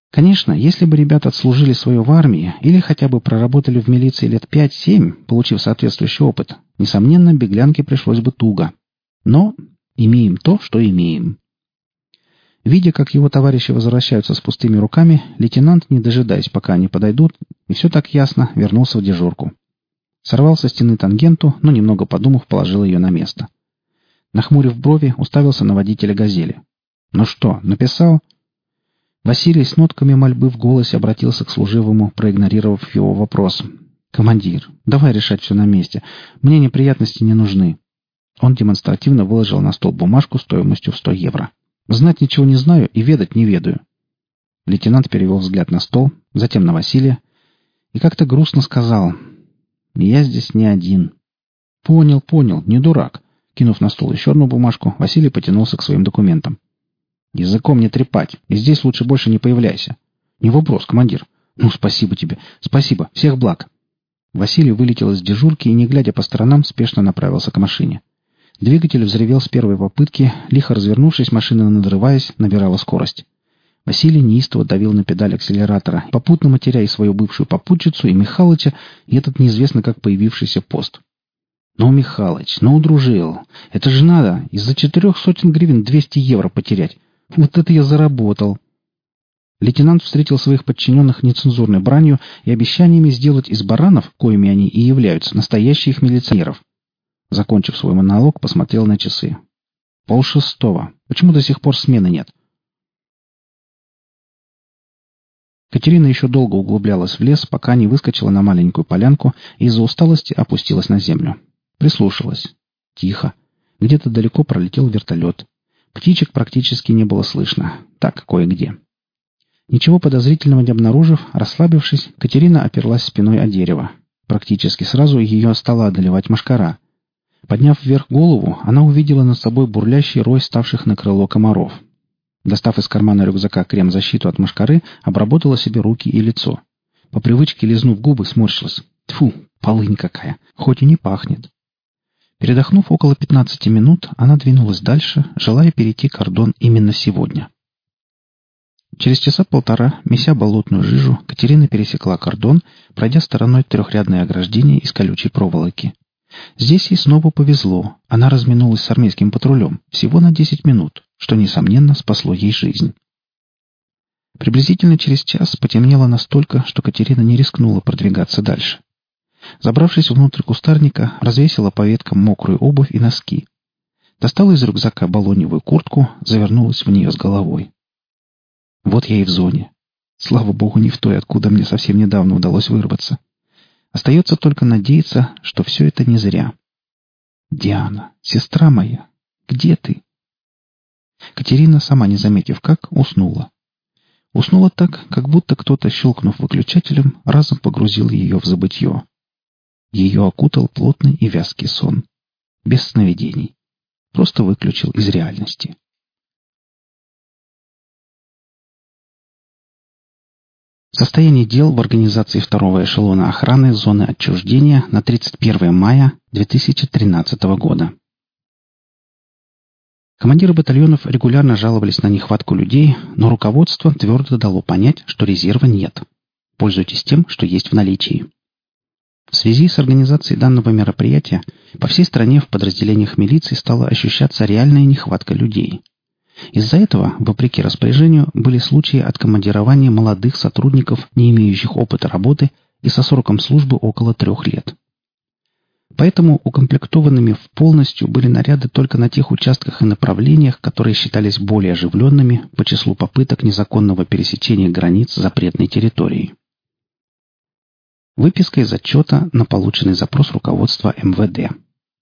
Конечно, если бы ребята отслужили свое в армии или хотя бы проработали в милиции лет 5-7, получив соответствующий опыт, несомненно, беглянке пришлось бы туго. Но имеем то, что имеем. Видя, как его товарищи возвращаются с пустыми руками, лейтенант, не дожидаясь, пока они подойдут, и все так ясно, вернулся в дежурку. Сорвал со стены тангенту, но, немного подумав, положил ее на место. Нахмурив брови, уставился на водителя «Газели». «Ну что, написал?» Василий с нотками мольбы в голосе обратился к служивому, проигнорировав его вопрос. «Командир, давай решать все на месте. Мне неприятности не нужны». Он демонстративно выложил на стол бумажку стоимостью в 100 евро. «Знать ничего не знаю и ведать не ведаю». Лейтенант перевел взгляд на стол, затем на Василия и как-то грустно сказал: «Я здесь не один». «Понял, не дурак». Кинув на стол еще одну бумажку, Василий потянулся к своим документам. «Языком не трепать, и здесь лучше больше не появляйся». «Не вопрос, командир». «Ну, спасибо тебе. Спасибо. Всех благ». Василий вылетел из дежурки и, не глядя по сторонам, спешно направился к машине. Двигатель взревел с первой попытки, лихо развернувшись, машина, надрываясь, набирала скорость. Василий неистово давил на педаль акселератора, попутно матеря и свою бывшую попутчицу, и Михалыча, и этот неизвестно как появившийся пост. «Ну, Михалыч, ну удружил. Это же надо из-за 400 гривен 200 евро потерять. Вот это я заработал». Лейтенант встретил своих подчиненных нецензурной бранью и обещаниями сделать из баранов, коими они и являются, настоящих милиционеров. Закончив свой монолог, посмотрел на часы. 5:30. Почему до сих пор смены нет? Катерина еще долго углублялась в лес, пока не выскочила на маленькую полянку и из-за усталости опустилась на землю. Прислушалась. Тихо. Где-то далеко пролетел вертолет. Птичек практически не было слышно. Так, кое-где. Ничего подозрительного не обнаружив, расслабившись, Катерина оперлась спиной о дерево. Практически сразу ее стала одолевать мошкара. Подняв вверх голову, она увидела над собой бурлящий рой ставших на крыло комаров. Достав из кармана рюкзака крем-защиту от мошкары, обработала себе руки и лицо. По привычке, лизнув губы, сморщилась. Тьфу, полынь какая, хоть и не пахнет. Передохнув около 15 минут, она двинулась дальше, желая перейти кордон именно сегодня. Через часа полтора, меся болотную жижу, Катерина пересекла кордон, пройдя стороной трехрядное ограждение из колючей проволоки. Здесь ей снова повезло. Она разминулась с армейским патрулем всего на 10 минут, что, несомненно, спасло ей жизнь. Приблизительно через час потемнело настолько, что Катерина не рискнула продвигаться дальше. Забравшись внутрь кустарника, развесила по веткам мокрую обувь и носки. Достала из рюкзака балоневую куртку, завернулась в нее с головой. Вот я и в зоне. Слава богу, не в той, откуда мне совсем недавно удалось вырваться. Остается только надеяться, что все это не зря. «Диана, сестра моя, где ты?» Катерина, сама не заметив как, уснула. Уснула так, как будто кто-то, щелкнув выключателем, разом погрузил ее в забытье. Ее окутал плотный и вязкий сон. Без сновидений. Просто выключил из реальности. Состояние дел в организации второго эшелона охраны зоны отчуждения на 31 мая 2013 года. Командиры батальонов регулярно жаловались на нехватку людей, но руководство твердо дало понять, что резерва нет. Пользуйтесь тем, что есть в наличии. В связи с организацией данного мероприятия по всей стране в подразделениях милиции стала ощущаться реальная нехватка людей. Из-за этого, вопреки распоряжению, были случаи откомандирования молодых сотрудников, не имеющих опыта работы и со сроком службы около 3 лет. Поэтому укомплектованными в полностью были наряды только на тех участках и направлениях, которые считались более оживленными по числу попыток незаконного пересечения границ запретной территории. Выписка из отчета на полученный запрос руководства МВД.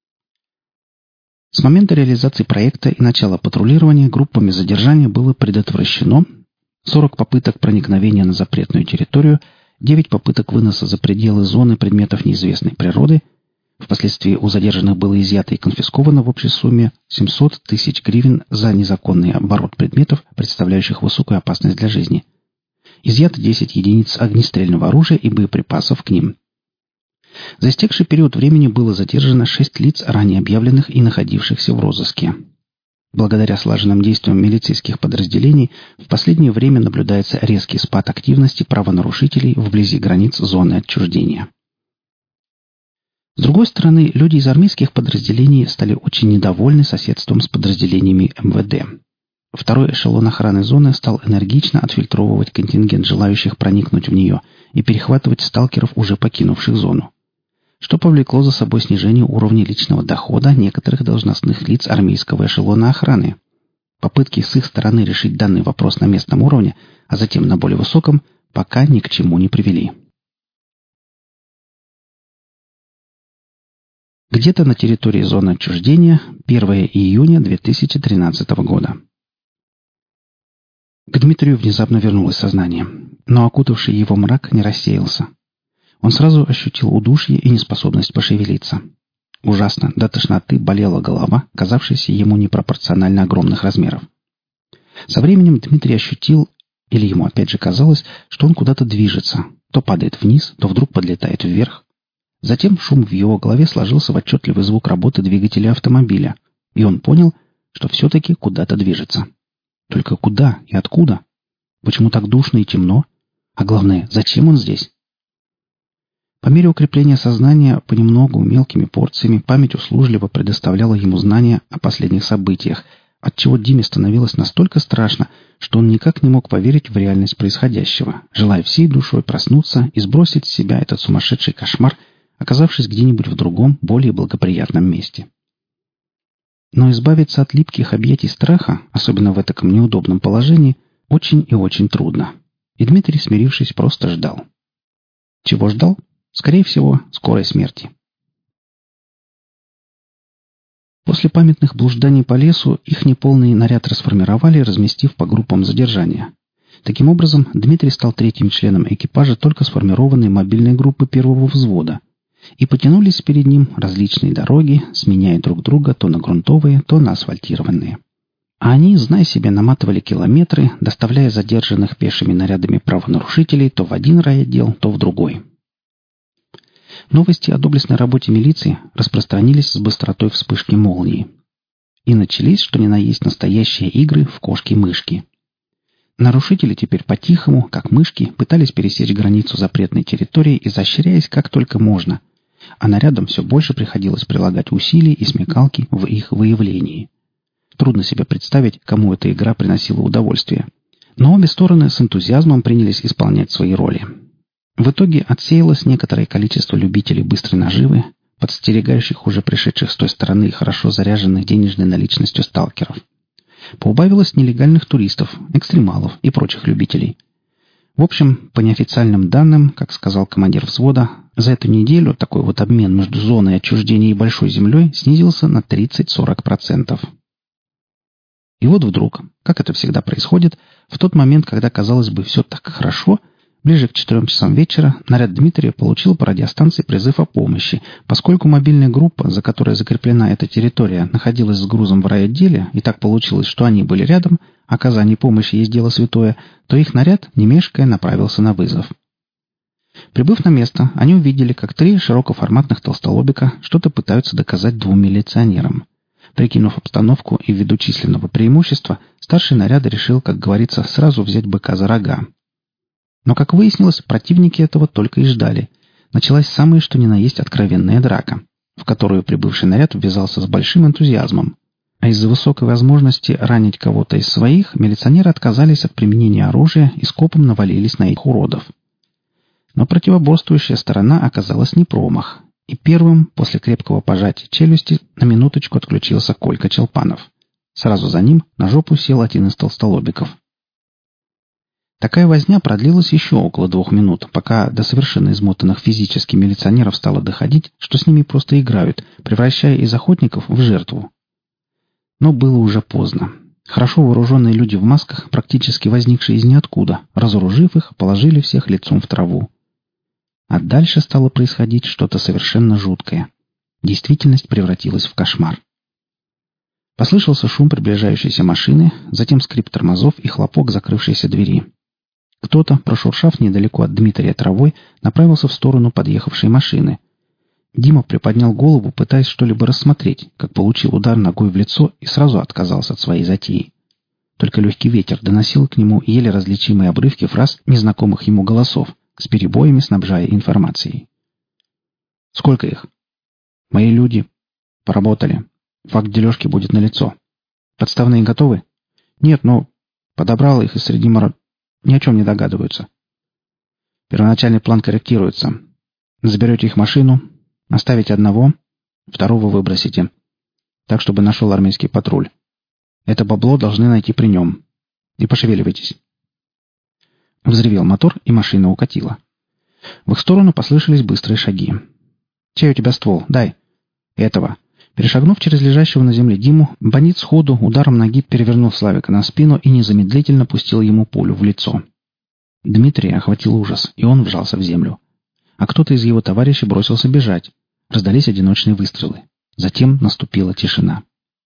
С момента реализации проекта и начала патрулирования группами задержания было предотвращено 40 попыток проникновения на запретную территорию, 9 попыток выноса за пределы зоны предметов неизвестной природы. Впоследствии у задержанных было изъято и конфисковано в общей сумме 700 тысяч гривен за незаконный оборот предметов, представляющих высокую опасность для жизни. Изъято 10 единиц огнестрельного оружия и боеприпасов к ним. За истекший период времени было задержано 6 лиц, ранее объявленных и находившихся в розыске. Благодаря слаженным действиям милицейских подразделений в последнее время наблюдается резкий спад активности правонарушителей вблизи границ зоны отчуждения. С другой стороны, люди из армейских подразделений стали очень недовольны соседством с подразделениями МВД. Второй эшелон охраны зоны стал энергично отфильтровывать контингент желающих проникнуть в нее и перехватывать сталкеров, уже покинувших зону, что повлекло за собой снижение уровня личного дохода некоторых должностных лиц армейского эшелона охраны. Попытки с их стороны решить данный вопрос на местном уровне, а затем на более высоком, пока ни к чему не привели. Где-то на территории зоны отчуждения 1 июня 2013 года. К Дмитрию внезапно вернулось сознание, но окутавший его мрак не рассеялся. Он сразу ощутил удушье и неспособность пошевелиться. Ужасно, до тошноты болела голова, казавшаяся ему непропорционально огромных размеров. Со временем Дмитрий ощутил, или ему опять же казалось, что он куда-то движется, то падает вниз, то вдруг подлетает вверх. Затем шум в его голове сложился в отчетливый звук работы двигателя автомобиля, и он понял, что все-таки куда-то движется. Только куда и откуда? Почему так душно и темно? А главное, зачем он здесь? По мере укрепления сознания, понемногу, мелкими порциями, память услужливо предоставляла ему знания о последних событиях, отчего Диме становилось настолько страшно, что он никак не мог поверить в реальность происходящего, желая всей душой проснуться и сбросить с себя этот сумасшедший кошмар, оказавшись где-нибудь в другом, более благоприятном месте. Но избавиться от липких объятий страха, особенно в таком неудобном положении, очень и очень трудно. И Дмитрий, смирившись, просто ждал. Чего ждал? Скорее всего, скорой смерти. После памятных блужданий по лесу их неполный наряд расформировали, разместив по группам задержания. Таким образом, Дмитрий стал третьим членом экипажа только сформированной мобильной группы первого взвода, и потянулись перед ним различные дороги, сменяя друг друга то на грунтовые, то на асфальтированные. А они, знай себе, наматывали километры, доставляя задержанных пешими нарядами правонарушителей то в один райотдел, то в другой. Новости о доблестной работе милиции распространились с быстротой вспышки молнии. И начались, что ни на есть, настоящие игры в кошки-мышки. Нарушители теперь по-тихому, как мышки, пытались пересечь границу запретной территории, изощряясь как только можно, а нарядам все больше приходилось прилагать усилий и смекалки в их выявлении. Трудно себе представить, кому эта игра приносила удовольствие. Но обе стороны с энтузиазмом принялись исполнять свои роли. В итоге отсеялось некоторое количество любителей быстрой наживы, подстерегающих уже пришедших с той стороны и хорошо заряженных денежной наличностью сталкеров. Поубавилось нелегальных туристов, экстремалов и прочих любителей. В общем, по неофициальным данным, как сказал командир взвода, за эту неделю такой вот обмен между зоной отчуждения и Большой землей снизился на 30-40%. И вот вдруг, как это всегда происходит, в тот момент, когда, казалось бы, все так хорошо, ближе к 4 часам вечера наряд Дмитрия получил по радиостанции призыв о помощи, поскольку мобильная группа, за которой закреплена эта территория, находилась с грузом в райотделе, и так получилось, что они были рядом, оказание помощи есть дело святое, то их наряд, не мешкая, направился на вызов. Прибыв на место, они увидели, как 3 широкоформатных толстолобика что-то пытаются доказать 2 милиционерам. Прикинув обстановку и ввиду численного преимущества, старший наряда решил, как говорится, сразу взять быка за рога. Но, как выяснилось, противники этого только и ждали. Началась самая что ни на есть откровенная драка, в которую прибывший наряд ввязался с большим энтузиазмом. А из-за высокой возможности ранить кого-то из своих, милиционеры отказались от применения оружия и скопом навалились на их уродов. Но противоборствующая сторона оказалась не промах, и первым, после крепкого пожатия челюсти, на минуточку отключился Колька Челпанов. Сразу за ним на жопу сел один из толстолобиков. Такая возня продлилась еще около 2 минут, пока до совершенно измотанных физически милиционеров стало доходить, что с ними просто играют, превращая из охотников в жертву. Но было уже поздно. Хорошо вооруженные люди в масках, практически возникшие из ниоткуда, разоружив их, положили всех лицом в траву. А дальше стало происходить что-то совершенно жуткое. Действительность превратилась в кошмар. Послышался шум приближающейся машины, затем скрип тормозов и хлопок закрывшейся двери. Кто-то, прошуршав недалеко от Дмитрия травой, направился в сторону подъехавшей машины. Дима приподнял голову, пытаясь что-либо рассмотреть, как получил удар ногой в лицо и сразу отказался от своей затеи. Только легкий ветер доносил к нему еле различимые обрывки фраз незнакомых ему голосов, с перебоями снабжая информацией. «Сколько их?» «Мои люди. Поработали. Факт дележки будет налицо. Подставные готовы?» «Нет, но подобрал их и среди ни о чем не догадываются. Первоначальный план корректируется. Заберете их машину, оставите одного, второго выбросите. Так, чтобы нашел армейский патруль. Это бабло должны найти при нем. И пошевеливайтесь». Взревел мотор, и машина укатила. В их сторону послышались быстрые шаги. «Чей у тебя ствол? Дай». «Этого». Перешагнув через лежащего на земле Диму, бандит сходу ударом ноги перевернул Славика на спину и незамедлительно пустил ему пулю в лицо. Дмитрия охватил ужас, и он вжался в землю. А кто-то из его товарищей бросился бежать. Раздались одиночные выстрелы. Затем наступила тишина.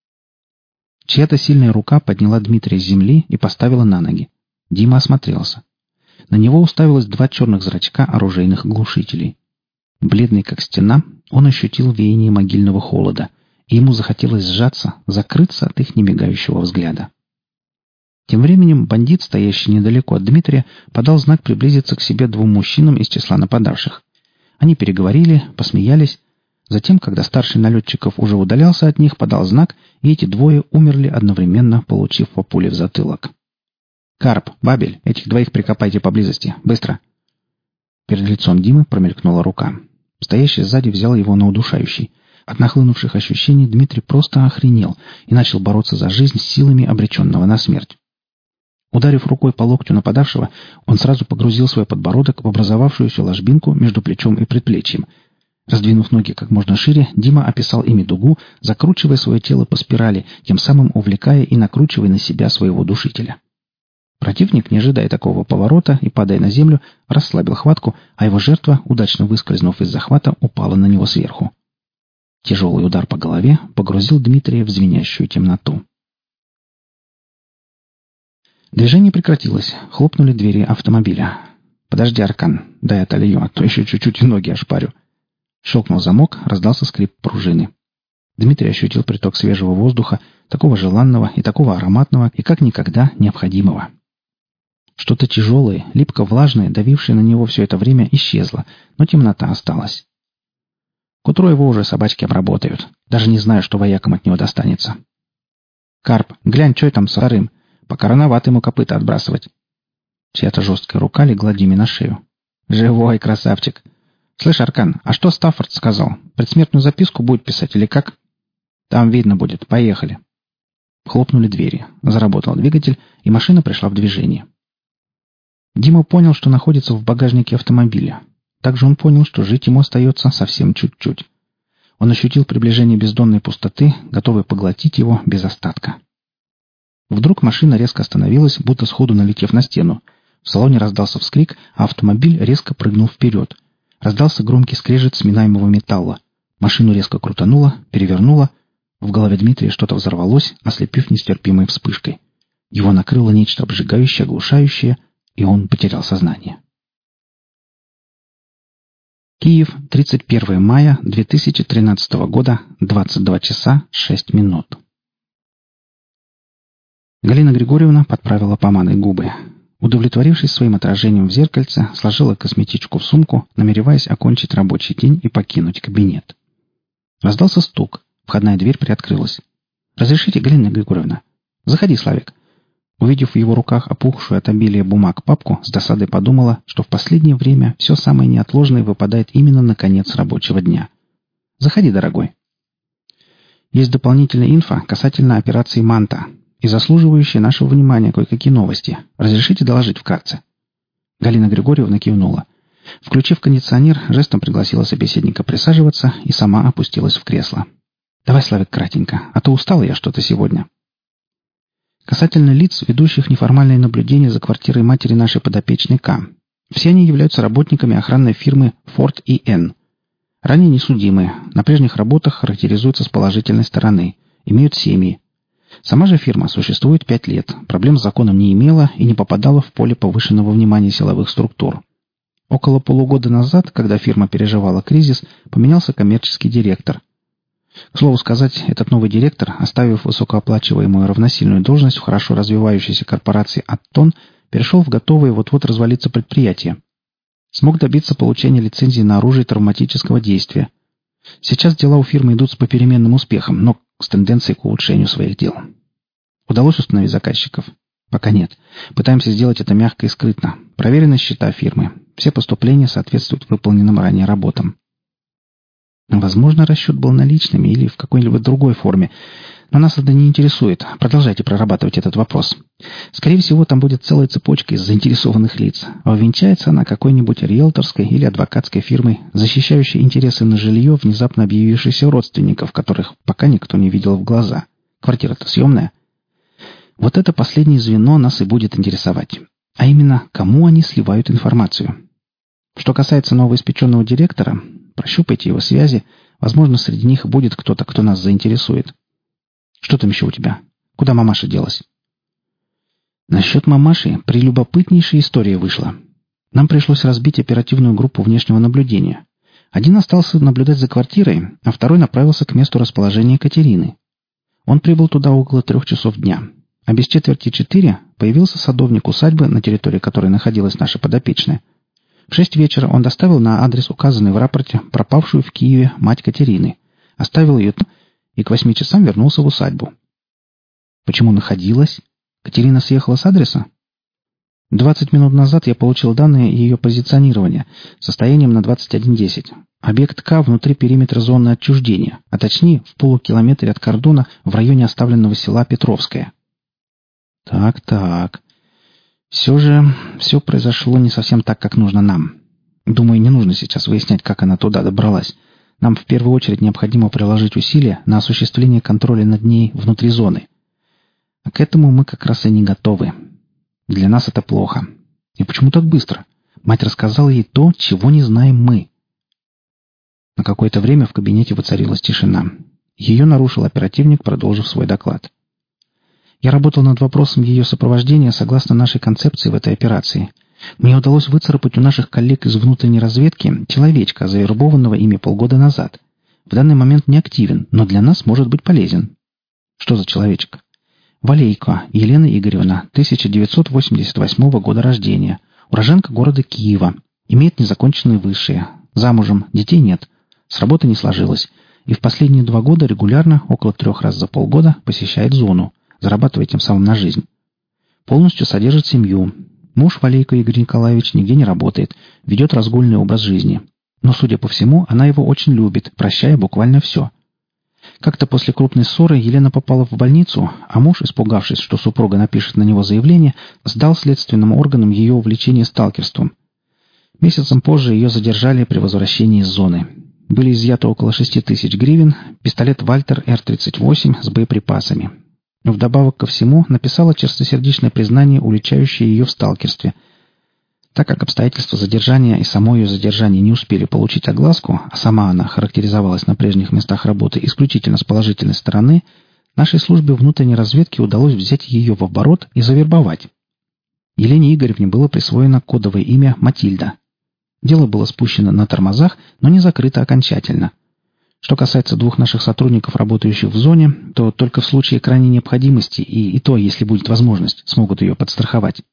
Чья-то сильная рука подняла Дмитрия с земли и поставила на ноги. Дима осмотрелся. На него уставилось 2 черных зрачка оружейных глушителей. Бледный как стена, он ощутил веяние могильного холода, и ему захотелось сжаться, закрыться от их немигающего взгляда. Тем временем бандит, стоящий недалеко от Дмитрия, подал знак приблизиться к себе 2 мужчинам из числа нападавших. Они переговорили, посмеялись. Затем, когда старший налетчиков уже удалялся от них, подал знак, и эти 2 умерли одновременно, получив по пуле в затылок. «Карп, Бабель, этих 2 прикопайте поблизости. Быстро!» Перед лицом Димы промелькнула рука. Стоящий сзади взял его на удушающий. От нахлынувших ощущений Дмитрий просто охренел и начал бороться за жизнь с силами обреченного на смерть. Ударив рукой по локтю нападавшего, он сразу погрузил свой подбородок в образовавшуюся ложбинку между плечом и предплечьем. Раздвинув ноги как можно шире, Дима описал ими дугу, закручивая свое тело по спирали, тем самым увлекая и накручивая на себя своего душителя. Противник, не ожидая такого поворота и падая на землю, расслабил хватку, а его жертва, удачно выскользнув из захвата, упала на него сверху. Тяжелый удар по голове погрузил Дмитрия в звенящую темноту. Движение прекратилось. Хлопнули двери автомобиля. «Подожди, Аркан, дай отолью, а то еще чуть-чуть и ноги ошпарю». Щелкнул замок, раздался скрип пружины. Дмитрий ощутил приток свежего воздуха, такого желанного и такого ароматного, и как никогда необходимого. Что-то тяжелое, липко-влажное, давившее на него все это время, исчезло, но темнота осталась. К утру его уже собачки обработают. Даже не знаю, что воякам от него достанется. «Карп, глянь, что там с вторым? Пока рановато ему копыта отбрасывать». Чья-то жесткая рука легла Диме на шею. «Живой, красавчик! Слышь, Аркан, а что Стаффорд сказал? Предсмертную записку будет писать или как?» «Там видно будет. Поехали». Хлопнули двери. Заработал двигатель, и машина пришла в движение. Дима понял, что находится в багажнике автомобиля. Также он понял, что жить ему остается совсем чуть-чуть. Он ощутил приближение бездонной пустоты, готовой поглотить его без остатка. Вдруг машина резко остановилась, будто сходу налетев на стену. В салоне раздался вскрик, а автомобиль резко прыгнул вперед. Раздался громкий скрежет сминаемого металла. Машину резко крутануло, перевернуло. В голове Дмитрия что-то взорвалось, ослепив нестерпимой вспышкой. Его накрыло нечто обжигающее, оглушающее, и он потерял сознание. Киев, 31 мая 2013 года, 22 часа 6 минут. Галина Григорьевна подправила помадой губы. Удовлетворившись своим отражением в зеркальце, сложила косметичку в сумку, намереваясь окончить рабочий день и покинуть кабинет. Раздался стук. Входная дверь приоткрылась. «Разрешите, Галина Григорьевна?» «Заходи, Славик». Увидев в его руках опухшую от обилия бумаг папку, с досадой подумала, что в последнее время все самое неотложное выпадает именно на конец рабочего дня. «Заходи, дорогой». Есть дополнительная инфа касательно операции «Манта» и заслуживающие нашего внимания кое-какие новости. Разрешите доложить вкратце?» Галина Григорьевна кивнула. Включив кондиционер, жестом пригласила собеседника присаживаться и сама опустилась в кресло. «Давай, Славик, кратенько, а то устала я что-то сегодня». Касательно лиц, ведущих неформальные наблюдения за квартирой матери нашей подопечной К. Все они являются работниками охранной фирмы Ford & Ранее несудимые, на прежних работах характеризуются с положительной стороны, имеют семьи. Сама же фирма существует 5 лет, проблем с законом не имела и не попадала в поле повышенного внимания силовых структур. Около полугода назад, когда фирма переживала кризис, поменялся коммерческий директор. К слову сказать, этот новый директор, оставив высокооплачиваемую равносильную должность в хорошо развивающейся корпорации «Аттон», перешел в готовое вот-вот развалиться предприятие. Смог добиться получения лицензии на оружие травматического действия. Сейчас дела у фирмы идут с попеременным успехом, но с тенденцией к улучшению своих дел. Удалось установить заказчиков? Пока нет. Пытаемся сделать это мягко и скрытно. Проверены счета фирмы. Все поступления соответствуют выполненным ранее работам. Возможно, расчет был наличными или в какой-либо другой форме. Но нас это не интересует. Продолжайте прорабатывать этот вопрос. Скорее всего, там будет целая цепочка из заинтересованных лиц. А увенчается она какой-нибудь риэлторской или адвокатской фирмой, защищающей интересы на жилье внезапно объявившихся родственников, которых пока никто не видел в глаза. Квартира-то съемная. Вот это последнее звено нас и будет интересовать. А именно, кому они сливают информацию. Что касается новоиспеченного директора, прощупайте его связи. Возможно, среди них будет кто-то, кто нас заинтересует. Что там еще у тебя? Куда мамаша делась? Насчет мамаши прелюбопытнейшая история вышла. Нам пришлось разбить оперативную группу внешнего наблюдения. Один остался наблюдать за квартирой, а второй направился к месту расположения Катерины. Он прибыл туда около 3 часов дня. А без 3:45 появился садовник усадьбы, на территории которой находилась наша подопечная. В 6 вечера он доставил на адрес, указанный в рапорте, пропавшую в Киеве мать Катерины. Оставил ее там и к 8 часам вернулся в усадьбу. Почему находилась? Катерина съехала с адреса? 20 минут назад я получил данные ее позиционирования состоянием на 21:10. Объект К внутри периметра зоны отчуждения, а точнее в полукилометре от кордона в районе оставленного села Петровское. Так. Все же произошло не совсем так, как нужно нам. Думаю, не нужно сейчас выяснять, как она туда добралась. Нам в первую очередь необходимо приложить усилия на осуществление контроля над ней внутри зоны. А к этому мы как раз и не готовы. Для нас это плохо. И почему так быстро? Мать рассказала ей то, чего не знаем мы. На какое-то время в кабинете воцарилась тишина. Ее нарушил оперативник, продолжив свой доклад. Я работал над вопросом ее сопровождения согласно нашей концепции в этой операции. Мне удалось выцарапать у наших коллег из внутренней разведки человечка, завербованного ими полгода назад. В данный момент не активен, но для нас может быть полезен. Что за человечек? Валейко Елена Игоревна, 1988 года рождения, уроженка города Киева, имеет незаконченные высшие, замужем, детей нет, с работы не сложилось, и в последние 2 года регулярно, около 3 раз за полгода, посещает зону, зарабатывая тем самым на жизнь. Полностью содержит семью. Муж Валейко Игорь Николаевич нигде не работает, ведет разгульный образ жизни. Но, судя по всему, она его очень любит, прощая буквально все. Как-то после крупной ссоры Елена попала в больницу, а муж, испугавшись, что супруга напишет на него заявление, сдал следственным органам ее увлечение сталкерством. Месяцем позже ее задержали при возвращении из зоны. Были изъяты около 6000 гривен, пистолет «Вальтер Р-38» с боеприпасами. Вдобавок ко всему написала чистосердечное признание, уличающее ее в сталкерстве. Так как обстоятельства задержания и само ее задержание не успели получить огласку, а сама она характеризовалась на прежних местах работы исключительно с положительной стороны, нашей службе внутренней разведки удалось взять ее в оборот и завербовать. Елене Игоревне было присвоено кодовое имя Матильда. Дело было спущено на тормозах, но не закрыто окончательно. Что касается 2 наших сотрудников, работающих в зоне, то только в случае крайней необходимости и то, если будет возможность, смогут ее подстраховать.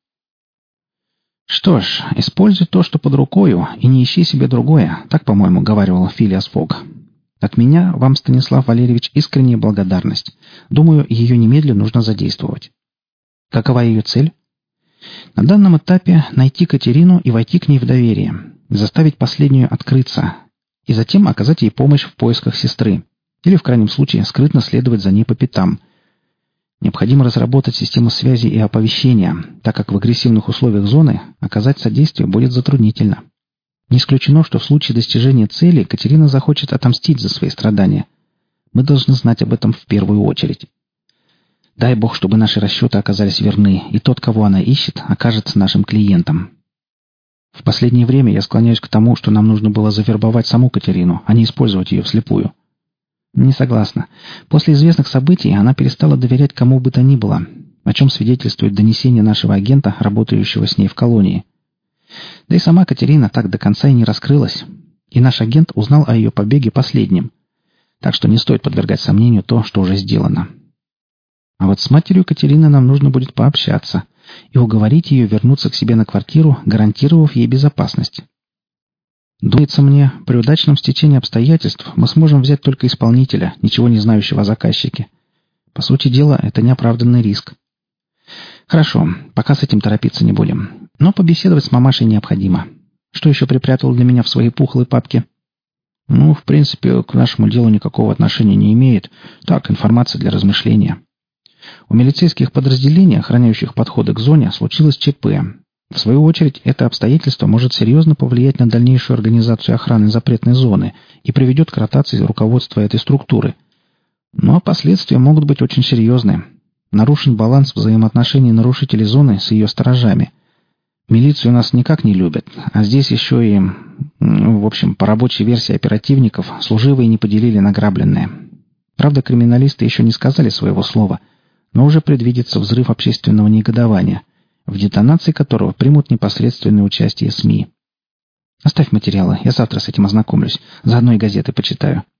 Что ж, используй то, что под рукою, и не ищи себе другое, так, по-моему, говаривал Филиас Фог. От меня вам, Станислав Валерьевич, искренняя благодарность. Думаю, ее немедленно нужно задействовать. Какова ее цель? На данном этапе найти Катерину и войти к ней в доверие, заставить последнюю открыться, и затем оказать ей помощь в поисках сестры, или, в крайнем случае, скрытно следовать за ней по пятам. Необходимо разработать систему связи и оповещения, так как в агрессивных условиях зоны оказать содействие будет затруднительно. Не исключено, что в случае достижения цели Катерина захочет отомстить за свои страдания. Мы должны знать об этом в первую очередь. Дай Бог, чтобы наши расчеты оказались верны, и тот, кого она ищет, окажется нашим клиентом. В последнее время я склоняюсь к тому, что нам нужно было завербовать саму Катерину, а не использовать ее вслепую. Не согласна. После известных событий она перестала доверять кому бы то ни было, о чем свидетельствует донесение нашего агента, работающего с ней в колонии. Да и сама Катерина так до конца и не раскрылась. И наш агент узнал о ее побеге последним. Так что не стоит подвергать сомнению то, что уже сделано. А вот с матерью Катерины нам нужно будет пообщаться и уговорить ее вернуться к себе на квартиру, гарантировав ей безопасность. Думается мне, при удачном стечении обстоятельств мы сможем взять только исполнителя, ничего не знающего о заказчике. По сути дела, это неоправданный риск. Хорошо, пока с этим торопиться не будем. Но побеседовать с мамашей необходимо. Что еще припрятал для меня в своей пухлой папке? В принципе, к нашему делу никакого отношения не имеет. Так, информация для размышления. У милицейских подразделений, охраняющих подходы к зоне, случилось ЧП. В свою очередь, это обстоятельство может серьезно повлиять на дальнейшую организацию охраны запретной зоны и приведет к ротации руководства этой структуры. Но последствия могут быть очень серьезные. Нарушен баланс взаимоотношений нарушителей зоны с ее сторожами. Милицию у нас никак не любят, а здесь еще и, в общем, по рабочей версии оперативников, служивые не поделили награбленное. Правда, криминалисты еще не сказали своего слова, но уже предвидится взрыв общественного негодования, в детонации которого примут непосредственное участие СМИ. Оставь материалы, я завтра с этим ознакомлюсь, заодно и газеты почитаю.